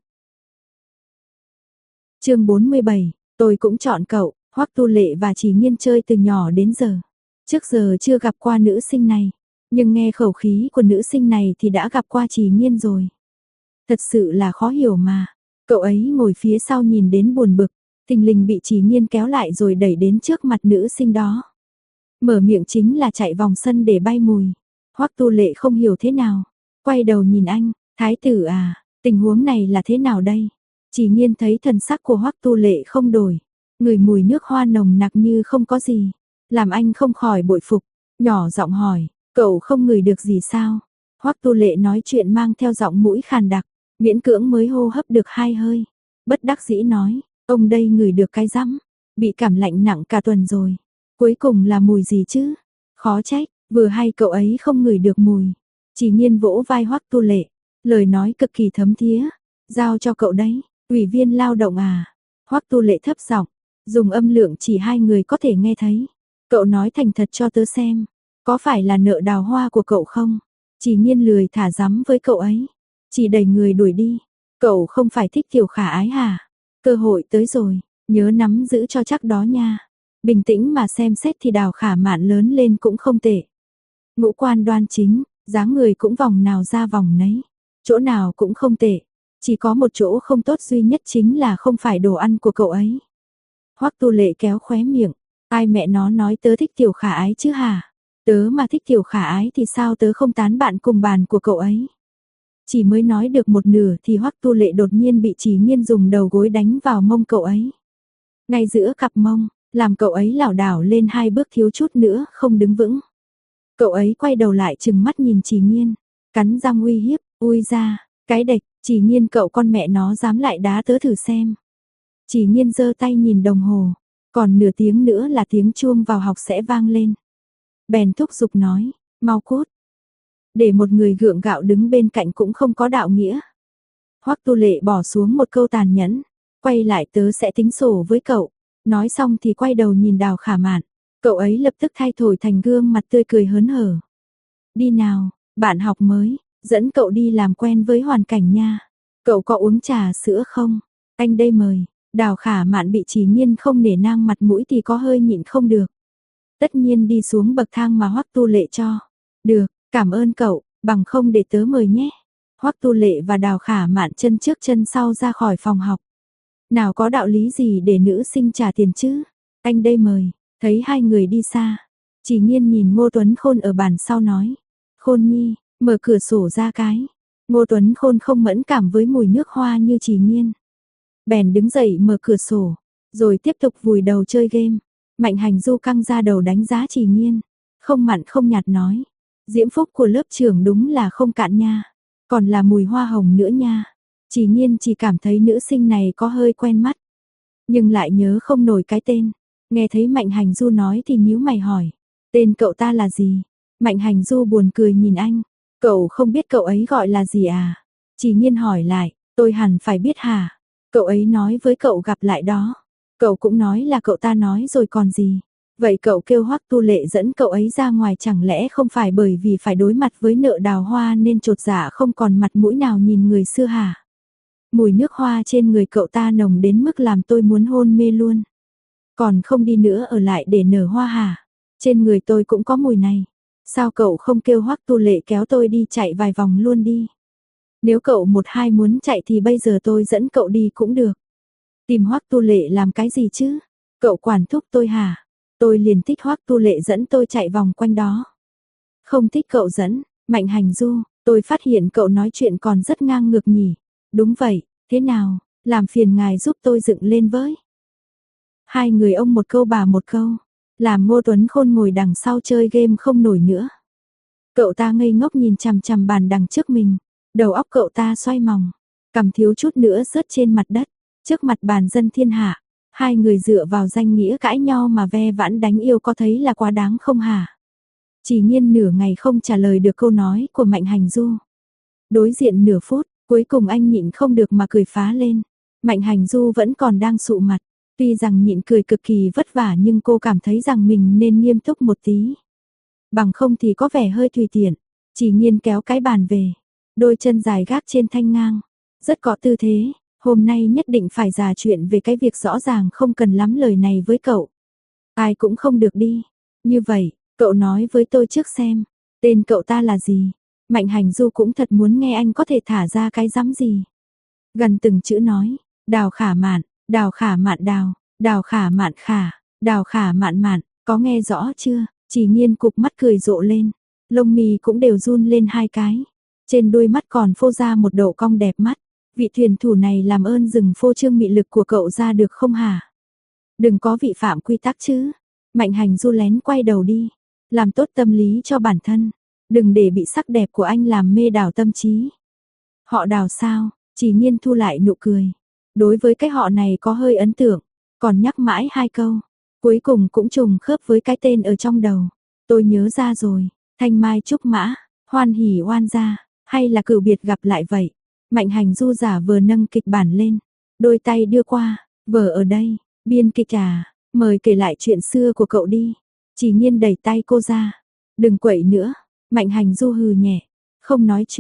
Chương 47, tôi cũng chọn cậu. Hoắc Tu Lệ và Chỉ Nghiên chơi từ nhỏ đến giờ. Trước giờ chưa gặp qua nữ sinh này, nhưng nghe khẩu khí của nữ sinh này thì đã gặp qua Chỉ Nghiên rồi. Thật sự là khó hiểu mà. Cậu ấy ngồi phía sau nhìn đến buồn bực, thình lình bị Chỉ Nghiên kéo lại rồi đẩy đến trước mặt nữ sinh đó. Mở miệng chính là chạy vòng sân để bay mùi. Hoắc Tu Lệ không hiểu thế nào, quay đầu nhìn anh, thái tử à, tình huống này là thế nào đây? Chỉ Nghiên thấy thần sắc của Hoắc Tu Lệ không đổi, ngửi mùi nước hoa nồng nặc như không có gì, làm anh không khỏi bội phục, nhỏ giọng hỏi, cậu không ngửi được gì sao? Hoắc Tu Lệ nói chuyện mang theo giọng mũi khàn đặc, miễn cưỡng mới hô hấp được 2 hơi, bất đắc dĩ nói, ông đây ngửi được cái rắm, bị cảm lạnh nặng cả tuần rồi. Cuối cùng là mùi gì chứ? Khó trách, vừa hay cậu ấy không ngửi được mùi. Chỉ Nghiên vỗ vai Hoắc Tu Lệ, lời nói cực kỳ thấm thía, giao cho cậu đấy, ủy viên lao động à? Hoắc Tu Lệ thấp giọng, dùng âm lượng chỉ 2 người có thể nghe thấy. Cậu nói thành thật cho tớ xem, có phải là nợ đào hoa của cậu không? Chỉ Nghiên lười thả rắm với cậu ấy, chỉ đẩy người đuổi đi. Cậu không phải thích Tiểu Khả Ái hả? Cơ hội tới rồi, nhớ nắm giữ cho chắc đó nha. Bình tĩnh mà xem xét thì Đào Khả Mạn lớn lên cũng không tệ. Ngũ quan đoan chính, dáng người cũng vòng nào ra vòng nấy. Chỗ nào cũng không tệ. Chỉ có một chỗ không tốt duy nhất chính là không phải đồ ăn của cậu ấy. Hoắc Tu Lệ kéo khóe miệng. Ai mẹ nó nói tớ thích Tiểu Khả Ái chứ hả? Tớ mà thích Tiểu Khả Ái thì sao tớ không tán bạn cùng bàn của cậu ấy? Chỉ mới nói được một nửa thì Hoắc Tu Lệ đột nhiên bị Chỉ Nghiên dùng đầu gối đánh vào mông cậu ấy. Ngay giữa cặp mông, làm cậu ấy lảo đảo lên 2 bước thiếu chút nữa không đứng vững. Cậu ấy quay đầu lại trừng mắt nhìn Chỉ Nghiên, cắn răng uy hiếp, ui ra, cái đệch, Chỉ Nghiên cậu con mẹ nó dám lại đá tớ thử xem. Chỉ Nghiên giơ tay nhìn đồng hồ, còn nửa tiếng nữa là tiếng chuông vào học sẽ vang lên. Bèn thúc giục nói, mau cút. Để một người gượng gạo đứng bên cạnh cũng không có đạo nghĩa. Hoắc Tu Lệ bỏ xuống một câu tàn nhẫn, quay lại tớ sẽ tính sổ với cậu. Nói xong thì quay đầu nhìn Đào Khả Mạn, cậu ấy lập tức thay đổi thành gương mặt tươi cười hớn hở. Đi nào, bạn học mới, dẫn cậu đi làm quen với hoàn cảnh nha. Cậu có uống trà sữa không? Anh đây mời. Đào Khả Mạn bị Chỉ Nghiên không nể nang mặt mũi thì có hơi nhịn không được. Tất nhiên đi xuống bậc thang mà Hoắc Tu Lệ cho. Được, cảm ơn cậu, bằng không để tớ mời nhé. Hoắc Tu Lệ và Đào Khả Mạn chân trước chân sau ra khỏi phòng học. Nào có đạo lý gì để nữ sinh trả tiền chứ? Anh đây mời, thấy hai người đi xa. Chỉ Nghiên nhìn Ngô Tuấn Khôn ở bàn sau nói. Khôn nhi, mở cửa sổ ra cái. Ngô Tuấn Khôn không mẫn cảm với mùi nước hoa như Chỉ Nghiên. Bèn đứng dậy mở cửa sổ, rồi tiếp tục vùi đầu chơi game. Mạnh Hành Du căng ra đầu đánh giá Chỉ Nghiên. Không mặn không nhạt nói. Diễm phúc của lớp trưởng đúng là không cạn nha. Còn là mùi hoa hồng nữa nha. Chỉ Nghiên chỉ cảm thấy nữ sinh này có hơi quen mắt. Nhưng lại nhớ không nổi cái tên. Nghe thấy Mạnh Hành Du nói thì nhíu mày hỏi. Tên cậu ta là gì? Mạnh Hành Du buồn cười nhìn anh. Cậu không biết cậu ấy gọi là gì à? Chỉ Nghiên hỏi lại. Tôi hẳn phải biết hả? Cậu ấy nói với cậu gặp lại đó. Cậu cũng nói là cậu ta nói rồi còn gì. Vậy cậu kêu Hoắc Tu Lệ dẫn cậu ấy ra ngoài chẳng lẽ không phải bởi vì phải đối mặt với nợ Đào Hoa nên chột dạ không còn mặt mũi nào nhìn người xưa hả? Mùi nước hoa trên người cậu ta nồng đến mức làm tôi muốn hôn mê luôn. Còn không đi nữa ở lại để nở hoa hả? Trên người tôi cũng có mùi này. Sao cậu không kêu Hoắc Tu Lệ kéo tôi đi chạy vài vòng luôn đi? Nếu cậu một hai muốn chạy thì bây giờ tôi dẫn cậu đi cũng được. Tìm Hoắc Tu Lệ làm cái gì chứ? Cậu quản thúc tôi hả? Tôi liền thích Hoắc Tu Lệ dẫn tôi chạy vòng quanh đó. Không thích cậu dẫn, Mạnh Hành Du, tôi phát hiện cậu nói chuyện còn rất ngang ngược nhỉ. Đúng vậy, thế nào, làm phiền ngài giúp tôi dựng lên với. Hai người ông một câu bà một câu, làm Ngô Tuấn Khôn ngồi đằng sau chơi game không nổi nữa. Cậu ta ngây ngốc nhìn chằm chằm bàn đằng trước mình, đầu óc cậu ta xoay mòng, cằm thiếu chút nữa rớt trên mặt đất, trước mặt bàn dân thiên hạ. Hai người dựa vào danh nghĩa cãi nhau mà ve vãn đánh yêu có thấy là quá đáng không hả? Chỉ Nghiên nửa ngày không trả lời được câu nói của Mạnh Hành Du. Đối diện nửa phút, cuối cùng anh nhịn không được mà cười phá lên. Mạnh Hành Du vẫn còn đang sụ mặt. Tuy rằng nhịn cười cực kỳ vất vả nhưng cô cảm thấy rằng mình nên nghiêm túc một tí. Bằng không thì có vẻ hơi tùy tiện. Chỉ Nghiên kéo cái bàn về. Đôi chân dài gác trên thanh ngang. Rất có tư thế. Hôm nay nhất định phải già chuyện về cái việc rõ ràng không cần lắm lời này với cậu. Ai cũng không được đi. Như vậy, cậu nói với tôi trước xem. Tên cậu ta là gì? Mạnh Hành Du cũng thật muốn nghe anh có thể thả ra cái rắm gì. Gần từng chữ nói. Đào Khả Mạn, Đào Khả Mạn Đào, Đào Khả Mạn Khả, Đào Khả Mạn Mạn. Có nghe rõ chưa? Chỉ Nghiên cục mắt cười rộ lên. Lông mì cũng đều run lên hai cái. Trên đôi mắt còn phô ra một độ cong đẹp mắt. Vị thuyền thủ này làm ơn dừng phô trương mị lực của cậu ra được không hả? Đừng có vi phạm quy tắc chứ. Mạnh Hành Du lén quay đầu đi. Làm tốt tâm lý cho bản thân. Đừng để bị sắc đẹp của anh làm mê đảo tâm trí. Họ Đào sao? Chỉ Nghiên thu lại nụ cười. Đối với cái họ này có hơi ấn tượng. Còn nhắc mãi hai câu. Cuối cùng cũng trùng khớp với cái tên ở trong đầu. Tôi nhớ ra rồi. Thanh Mai Trúc Mã. Hoan hỉ oan gia. Hay là cửu biệt gặp lại vậy? Mạnh Hành Du giả vờ nâng kịch bản lên. Đôi tay đưa qua. Vở ở đây. Biên kịch à. Mời kể lại chuyện xưa của cậu đi. Chỉ Nghiên đẩy tay cô ra. Đừng quậy nữa. Mạnh Hành Du hừ nhẹ. Không nói chuyện.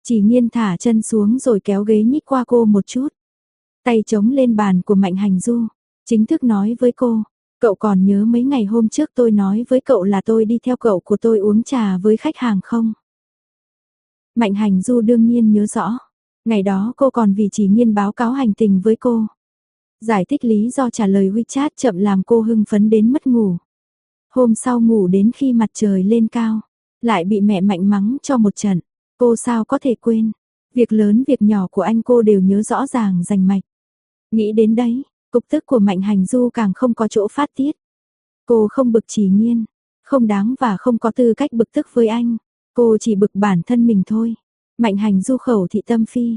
Chỉ Nhiên thả chân xuống rồi kéo ghế nhích qua cô một chút. Tay chống lên bàn của Mạnh Hành Du, chính thức nói với cô, cậu còn nhớ mấy ngày hôm trước tôi nói với cậu là tôi đi theo cậu của tôi uống trà với khách hàng không? Mạnh Hành Du đương nhiên nhớ rõ, ngày đó cô còn vì Chỉ Nhiên báo cáo hành tình với cô. Giải thích lý do trả lời WeChat chậm làm cô hưng phấn đến mất ngủ. Hôm sau ngủ đến khi mặt trời lên cao, lại bị mẹ Mạnh mắng cho một trận, cô sao có thể quên, việc lớn việc nhỏ của anh cô đều nhớ rõ ràng rành mạch. Nghĩ đến đấy, cục tức của Mạnh Hành Du càng không có chỗ phát tiết. Cô không bực Chỉ Nhiên, không đáng và không có tư cách bực tức với anh, cô chỉ bực bản thân mình thôi. Mạnh Hành Du khẩu thị tâm phi,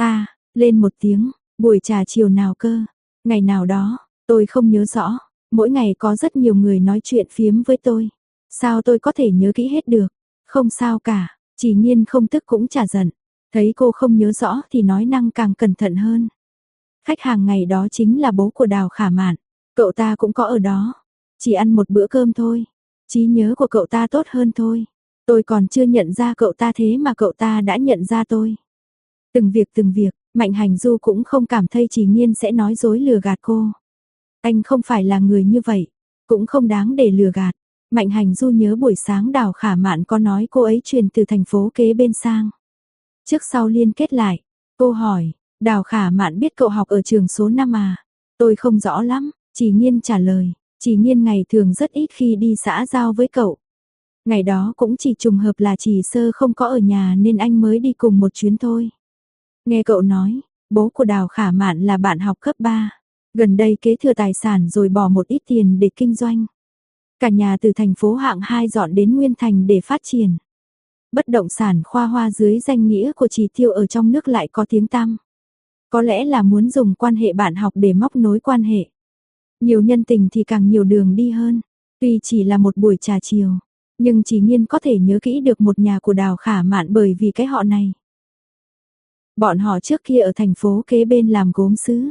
lên một tiếng, buổi trà chiều nào cơ, ngày nào đó, tôi không nhớ rõ, mỗi ngày có rất nhiều người nói chuyện phiếm với tôi. Sao tôi có thể nhớ kỹ hết được, không sao cả, Chỉ Nhiên không tức cũng chả giận, thấy cô không nhớ rõ thì nói năng càng cẩn thận hơn. Khách hàng ngày đó chính là bố của Đào Khả Mạn, cậu ta cũng có ở đó, chỉ ăn một bữa cơm thôi, trí nhớ của cậu ta tốt hơn thôi. Tôi còn chưa nhận ra cậu ta thế mà cậu ta đã nhận ra tôi. Từng việc, Mạnh Hành Du cũng không cảm thấy Chỉ Nhiên sẽ nói dối lừa gạt cô. Anh không phải là người như vậy, cũng không đáng để lừa gạt. Mạnh Hành Du nhớ buổi sáng Đào Khả Mạn có nói cô ấy chuyển từ thành phố kế bên sang. Trước sau liên kết lại, cô hỏi, Đào Khả Mạn biết cậu học ở trường số 5 à? Tôi không rõ lắm, Chỉ Nhiên trả lời, Chỉ Nhiên ngày thường rất ít khi đi xã giao với cậu. Ngày đó cũng chỉ trùng hợp là Chỉ Sơ không có ở nhà nên anh mới đi cùng một chuyến thôi. Nghe cậu nói, bố của Đào Khả Mạn là bạn học cấp 3, gần đây kế thừa tài sản rồi bỏ một ít tiền để kinh doanh. Cả nhà từ thành phố hạng 2 dọn đến Nguyên Thành để phát triển. Bất động sản khoa hoa dưới danh nghĩa của Chỉ Tiêu ở trong nước lại có tiếng tăm. Có lẽ là muốn dùng quan hệ bạn học để móc nối quan hệ. Nhiều nhân tình thì càng nhiều đường đi hơn. Tuy chỉ là một buổi trà chiều, nhưng Chỉ Nhiên có thể nhớ kỹ được một nhà của Đào Khả Mạn bởi vì cái họ này. Bọn họ trước kia ở thành phố kế bên làm gốm sứ.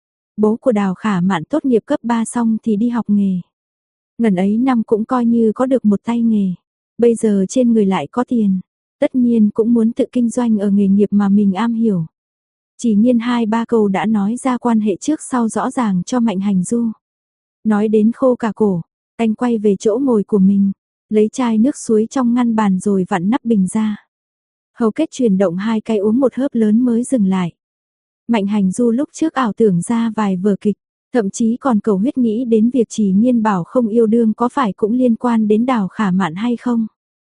Bố của Đào Khả Mạn tốt nghiệp cấp 3 xong thì đi học nghề. Ngần ấy năm cũng coi như có được một tay nghề. Bây giờ trên người lại có tiền, tất nhiên cũng muốn tự kinh doanh ở nghề nghiệp mà mình am hiểu. Chỉ Nhiên 2-3 câu đã nói ra quan hệ trước sau rõ ràng cho Mạnh Hành Du. Nói đến khô cả cổ, anh quay về chỗ ngồi của mình, lấy chai nước suối trong ngăn bàn rồi vặn nắp bình ra. Hầu kết chuyển động 2 cái uống một hớp lớn mới dừng lại. Mạnh Hành Du lúc trước ảo tưởng ra vài vở kịch, thậm chí còn cầu huyết nghĩ đến việc Chỉ Nhiên bảo không yêu đương có phải cũng liên quan đến Đào Khả Mạn hay không.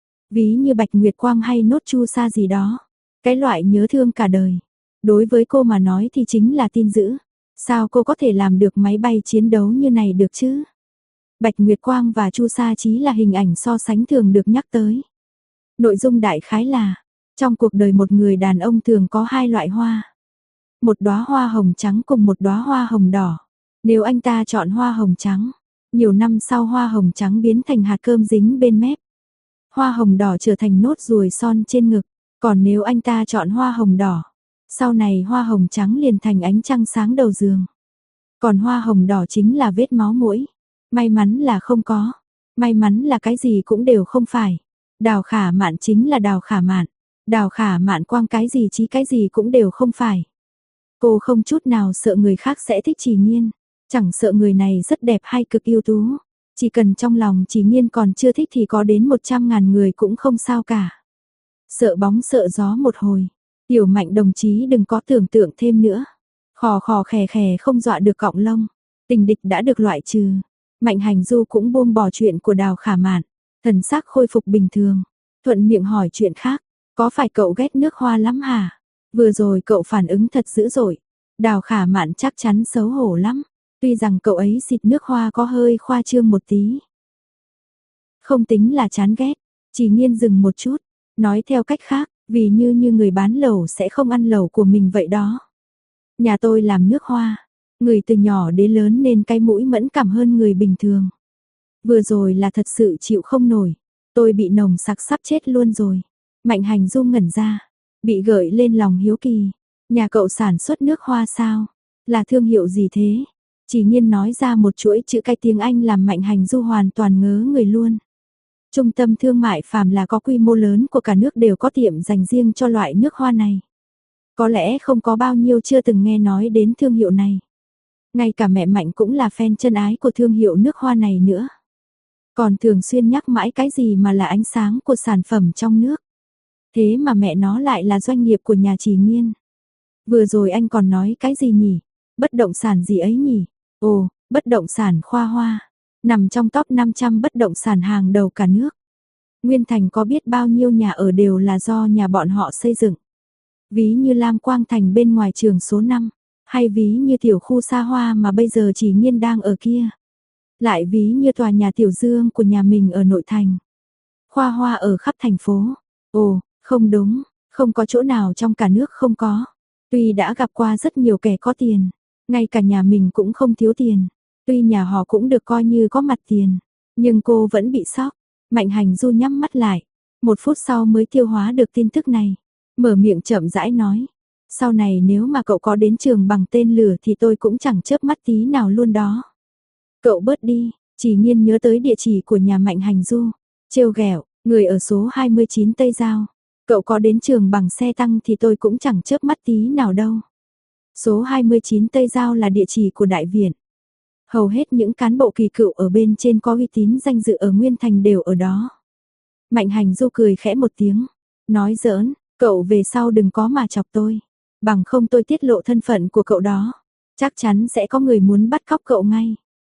Ví như Bạch Nguyệt Quang hay Nốt Chu Sa gì đó, cái loại nhớ thương cả đời. Đối với cô mà nói thì chính là tin dữ. Sao cô có thể làm được máy bay chiến đấu như này được chứ? Bạch Nguyệt Quang và Chu Sa Chí là hình ảnh so sánh thường được nhắc tới. Nội dung đại khái là, trong cuộc đời một người đàn ông thường có 2 loại hoa. Một đóa hoa hồng trắng cùng một đóa hoa hồng đỏ. Nếu anh ta chọn hoa hồng trắng, nhiều năm sau hoa hồng trắng biến thành hạt cơm dính bên mép. Hoa hồng đỏ trở thành nốt ruồi son trên ngực. Còn nếu anh ta chọn hoa hồng đỏ, sau này hoa hồng trắng liền thành ánh trăng sáng đầu giường. Còn hoa hồng đỏ chính là vết máu mũi. May mắn là không có. May mắn là cái gì cũng đều không phải. Đào Khả Mạn chính là Đào Khả Mạn. Đào Khả Mạn quang cái gì chí cái gì cũng đều không phải. Cô không chút nào sợ người khác sẽ thích Chỉ Nhiên. Chẳng sợ người này rất đẹp hay cực ưu tú. Chỉ cần trong lòng Chỉ Nhiên còn chưa thích thì có đến 100.000 người cũng không sao cả. Sợ bóng sợ gió một hồi. Tiểu Mạnh đồng chí đừng có tưởng tượng thêm nữa. Khò khò khè khè không dọa được cọng lông. Tình địch đã được loại trừ. Mạnh Hành Du cũng buông bỏ chuyện của Đào Khả Mạn. Thần sắc khôi phục bình thường. Thuận miệng hỏi chuyện khác. Có phải cậu ghét nước hoa lắm hả? Vừa rồi cậu phản ứng thật dữ dội. Đào Khả Mạn chắc chắn xấu hổ lắm. Tuy rằng cậu ấy xịt nước hoa có hơi khoa trương một tí. Không tính là chán ghét. Chỉ Nhiên dừng một chút. Nói theo cách khác, vì như người bán lẩu sẽ không ăn lẩu của mình vậy đó. Nhà tôi làm nước hoa. Người từ nhỏ đến lớn nên cái mũi mẫn cảm hơn người bình thường. Vừa rồi là thật sự chịu không nổi. Tôi bị nồng sặc sắp chết luôn rồi. Mạnh Hành Du ngẩn ra. Bị gợi lên lòng hiếu kỳ. Nhà cậu sản xuất nước hoa sao? Là thương hiệu gì thế? Chỉ Nhiên nói ra một chuỗi chữ cái tiếng Anh làm Mạnh Hành Du hoàn toàn ngớ người luôn. Trung tâm thương mại phàm là có quy mô lớn của cả nước đều có tiệm dành riêng cho loại nước hoa này. Có lẽ không có bao nhiêu chưa từng nghe nói đến thương hiệu này. Ngay cả mẹ Mạnh cũng là fan chân ái của thương hiệu nước hoa này nữa. Còn thường xuyên nhắc mãi cái gì mà là ánh sáng của sản phẩm trong nước. Thế mà mẹ nó lại là doanh nghiệp của nhà Trì Nghiên. Vừa rồi anh còn nói cái gì nhỉ? Bất động sản gì ấy nhỉ? Ồ, bất động sản Khoa Hoa. Nằm trong top 500 bất động sản hàng đầu cả nước. Nguyên Thành có biết bao nhiêu nhà ở đều là do nhà bọn họ xây dựng. Ví như Lam Quang Thành bên ngoài trường số 5. Hay ví như tiểu khu xa hoa mà bây giờ Trì Nghiên đang ở kia. Lại ví như tòa nhà Tiểu Dương của nhà mình ở nội thành. Khoa Hoa ở khắp thành phố. Ồ, không đúng, không có chỗ nào trong cả nước không có. Tuy đã gặp qua rất nhiều kẻ có tiền, ngay cả nhà mình cũng không thiếu tiền. Tuy nhà họ cũng được coi như có mặt tiền, nhưng cô vẫn bị sốc. Mạnh Hành Du nhắm mắt lại, 1 phút sau mới tiêu hóa được tin tức này. Mở miệng chậm rãi nói, sau này nếu mà cậu có đến trường bằng tên lửa thì tôi cũng chẳng chớp mắt tí nào luôn đó. Cậu bớt đi, Chỉ Nghiên nhớ tới địa chỉ của nhà Mạnh Hành Du, trêu ghẹo, người ở số 29 Tây Giao. Cậu có đến trường bằng xe tăng thì tôi cũng chẳng chớp mắt tí nào đâu. Số 29 Tây Giao là địa chỉ của đại viện. Hầu hết những cán bộ kỳ cựu ở bên trên có uy tín danh dự ở Nguyên Thành đều ở đó. Mạnh Hành Du cười khẽ một tiếng, nói giỡn, cậu về sau đừng có mà chọc tôi. Bằng không tôi tiết lộ thân phận của cậu đó. Chắc chắn sẽ có người muốn bắt cóc cậu ngay.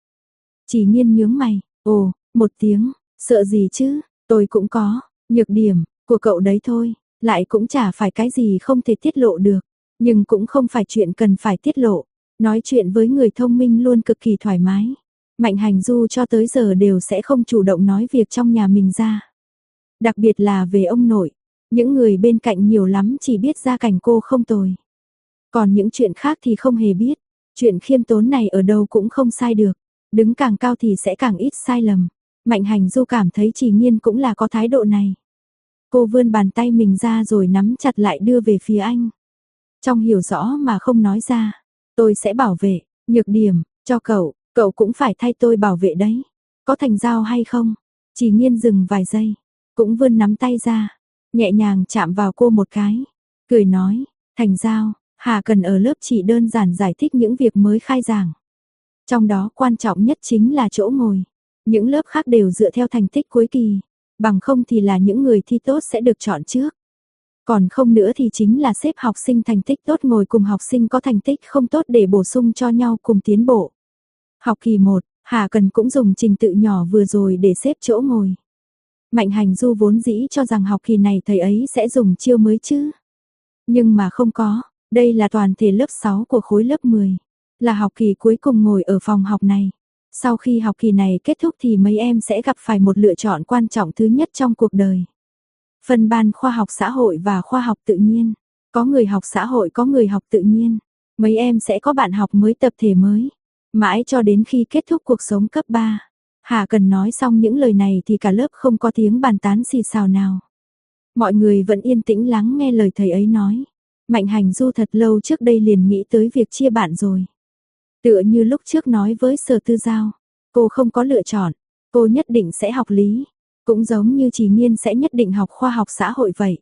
Chỉ Nghiên nhướng mày, ồ, một tiếng, sợ gì chứ, tôi cũng có, nhược điểm của cậu đấy thôi, lại cũng chả phải cái gì không thể tiết lộ được, nhưng cũng không phải chuyện cần phải tiết lộ. Nói chuyện với người thông minh luôn cực kỳ thoải mái. Mạnh Hành Du cho tới giờ đều sẽ không chủ động nói việc trong nhà mình ra. Đặc biệt là về ông nội, những người bên cạnh nhiều lắm chỉ biết gia cảnh cô không tồi. Còn những chuyện khác thì không hề biết, chuyện khiêm tốn này ở đâu cũng không sai được. Đứng càng cao thì sẽ càng ít sai lầm. Mạnh Hành Du cảm thấy Trì Nghiên cũng là có thái độ này. Cô vươn bàn tay mình ra rồi nắm chặt lại đưa về phía anh. Trong hiểu rõ mà không nói ra, tôi sẽ bảo vệ, nhược điểm, cho cậu, cậu cũng phải thay tôi bảo vệ đấy. Có thành giao hay không? Trì Nghiên dừng vài giây, cũng vươn nắm tay ra, nhẹ nhàng chạm vào cô một cái, cười nói, thành giao, Hà Cần ở lớp chỉ đơn giản giải thích những việc mới khai giảng. Trong đó quan trọng nhất chính là chỗ ngồi. Những lớp khác đều dựa theo thành tích cuối kỳ, bằng không thì là những người thi tốt sẽ được chọn trước. Còn không nữa thì chính là xếp học sinh thành tích tốt ngồi cùng học sinh có thành tích không tốt để bổ sung cho nhau cùng tiến bộ. Học kỳ 1, Hà Cần cũng dùng trình tự nhỏ vừa rồi để xếp chỗ ngồi. Mạnh Hành Du vốn dĩ cho rằng học kỳ này thầy ấy sẽ dùng chiêu mới chứ. Nhưng mà không có, đây là toàn thể lớp 6 của khối lớp 10. Là học kỳ cuối cùng ngồi ở phòng học này. Sau khi học kỳ này kết thúc thì mấy em sẽ gặp phải một lựa chọn quan trọng thứ nhất trong cuộc đời. Phân ban khoa học xã hội và khoa học tự nhiên. Có người học xã hội có người học tự nhiên. Mấy em sẽ có bạn học mới tập thể mới. Mãi cho đến khi kết thúc cuộc sống cấp 3. Hà Cần nói xong những lời này thì cả lớp không có tiếng bàn tán xì xào nào. Mọi người vẫn yên tĩnh lắng nghe lời thầy ấy nói. Mạnh Hành Du thật lâu trước đây liền nghĩ tới việc chia bạn rồi. Tựa như lúc trước nói với Sở Tư Giao, cô không có lựa chọn, cô nhất định sẽ học lý, cũng giống như Trì Nghiên sẽ nhất định học khoa học xã hội vậy.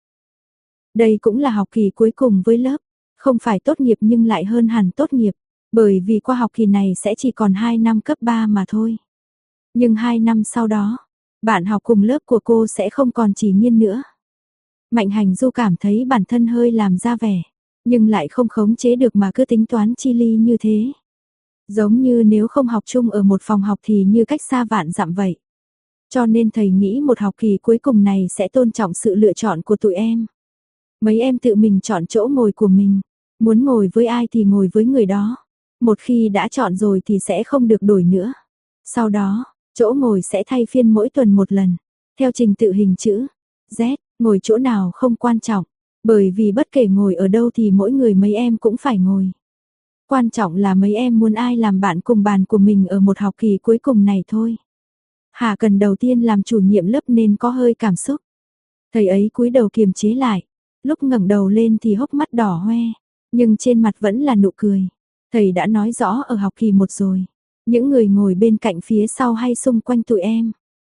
Đây cũng là học kỳ cuối cùng với lớp, không phải tốt nghiệp nhưng lại hơn hẳn tốt nghiệp, bởi vì qua học kỳ này sẽ chỉ còn 2 năm cấp 3 mà thôi. Nhưng 2 năm sau đó, bạn học cùng lớp của cô sẽ không còn Trì Nghiên nữa. Mạnh Hành Du cảm thấy bản thân hơi làm ra vẻ, nhưng lại không khống chế được mà cứ tính toán chi ly như thế. Giống như nếu không học chung ở một phòng học thì như cách xa vạn dặm vậy. Cho nên thầy nghĩ một học kỳ cuối cùng này sẽ tôn trọng sự lựa chọn của tụi em. Mấy em tự mình chọn chỗ ngồi của mình, muốn ngồi với ai thì ngồi với người đó. Một khi đã chọn rồi thì sẽ không được đổi nữa. Sau đó, chỗ ngồi sẽ thay phiên mỗi tuần một lần, theo trình tự hình chữ Z, ngồi chỗ nào không quan trọng. Bởi vì bất kể ngồi ở đâu thì mỗi người mấy em cũng phải ngồi. Quan trọng là mấy em muốn ai làm bạn cùng bàn của mình ở một học kỳ cuối cùng này thôi. Hà Cần đầu tiên làm chủ nhiệm lớp nên có hơi cảm xúc. Thầy ấy cúi đầu kiềm chế lại. Lúc ngẩng đầu lên thì hốc mắt đỏ hoe. Nhưng trên mặt vẫn là nụ cười. Thầy đã nói rõ ở học kỳ 1 rồi. Những người ngồi bên cạnh phía sau hay xung quanh tụi em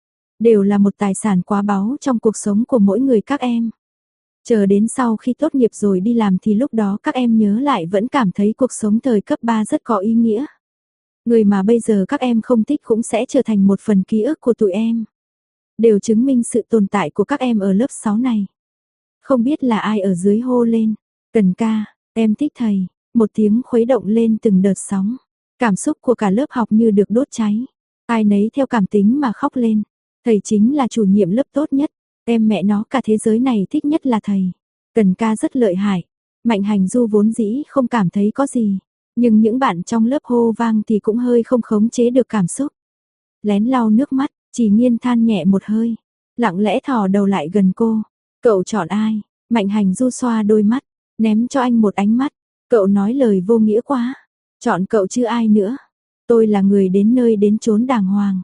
đều là một tài sản quá báu trong cuộc sống của mỗi người các em. Chờ đến sau khi tốt nghiệp rồi đi làm thì lúc đó các em nhớ lại vẫn cảm thấy cuộc sống thời cấp 3 rất có ý nghĩa. Người mà bây giờ các em không thích cũng sẽ trở thành một phần ký ức của tụi em. Đều chứng minh sự tồn tại của các em ở lớp 6 này. Không biết là ai ở dưới hô lên, Cần ca, em thích thầy, một tiếng khuấy động lên từng đợt sóng. Cảm xúc của cả lớp học như được đốt cháy. Ai nấy theo cảm tính mà khóc lên. Thầy chính là chủ nhiệm lớp tốt nhất. Em mẹ nó cả thế giới này thích nhất là thầy. Cần ca rất lợi hại. Mạnh Hành Du vốn dĩ không cảm thấy có gì. Nhưng những bạn trong lớp hô vang thì cũng hơi không khống chế được cảm xúc. Lén lau nước mắt, Chỉ Nhiên than nhẹ một hơi. Lặng lẽ thò đầu lại gần cô. Cậu chọn ai? Mạnh Hành Du xoa đôi mắt. Ném cho anh một ánh mắt. Cậu nói lời vô nghĩa quá. Chọn cậu chứ ai nữa. Tôi là người đến nơi đến chốn đàng hoàng.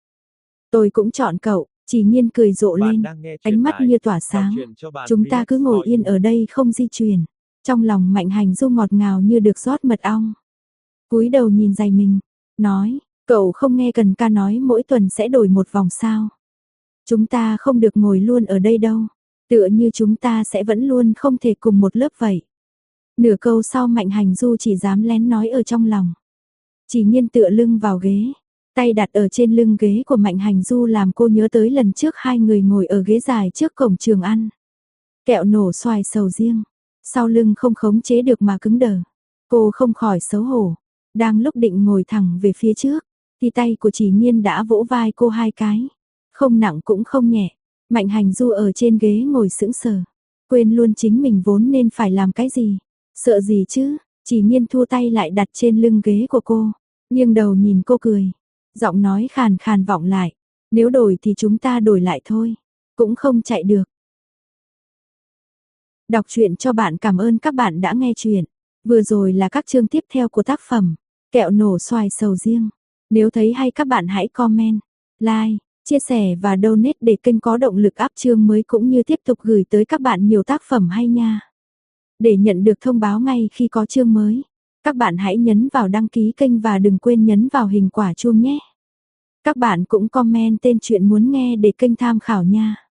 Tôi cũng chọn cậu. Chỉ Nhiên cười rộ lên. Ánh mắt như tỏa sáng. Chúng ta cứ ngồi yên ở đây không di chuyển. Trong lòng Mạnh Hành Du ngọt ngào như được rót mật ong. Cúi đầu nhìn giày mình. Nói. Cậu không nghe Cần ca nói mỗi tuần sẽ đổi một vòng sao. Chúng ta không được ngồi luôn ở đây đâu. Tựa như chúng ta sẽ vẫn luôn không thể cùng một lớp vậy. Nửa câu sau Mạnh Hành Du chỉ dám lén nói ở trong lòng. Chỉ Nhiên tựa lưng vào ghế. Tay đặt ở trên lưng ghế của Mạnh Hành Du làm cô nhớ tới lần trước hai người ngồi ở ghế dài trước cổng trường ăn. Kẹo nổ xoài sầu riêng. Sau lưng không khống chế được mà cứng đờ. Cô không khỏi xấu hổ. Đang lúc định ngồi thẳng về phía trước. Thì tay của Chỉ Nhiên đã vỗ vai cô hai cái. Không nặng cũng không nhẹ. Mạnh Hành Du ở trên ghế ngồi sững sờ. Quên luôn chính mình vốn nên phải làm cái gì. Sợ gì chứ. Chỉ Nhiên thu tay lại đặt trên lưng ghế của cô. Nghiêng đầu nhìn cô cười. Giọng nói khàn khàn vọng lại. Nếu đổi thì chúng ta đổi lại thôi. Cũng không chạy được. Đọc truyện cho bạn. Cảm ơn các bạn đã nghe truyện. Vừa rồi là các chương tiếp theo của tác phẩm Kẹo nổ xoài sầu riêng. Nếu thấy hay các bạn hãy comment, like, chia sẻ và donate để kênh có động lực up chương mới cũng như tiếp tục gửi tới các bạn nhiều tác phẩm hay nha. Để nhận được thông báo ngay khi có chương mới, các bạn hãy nhấn vào đăng ký kênh và đừng quên nhấn vào hình quả chuông nhé. Các bạn cũng comment tên truyện muốn nghe để kênh tham khảo nha.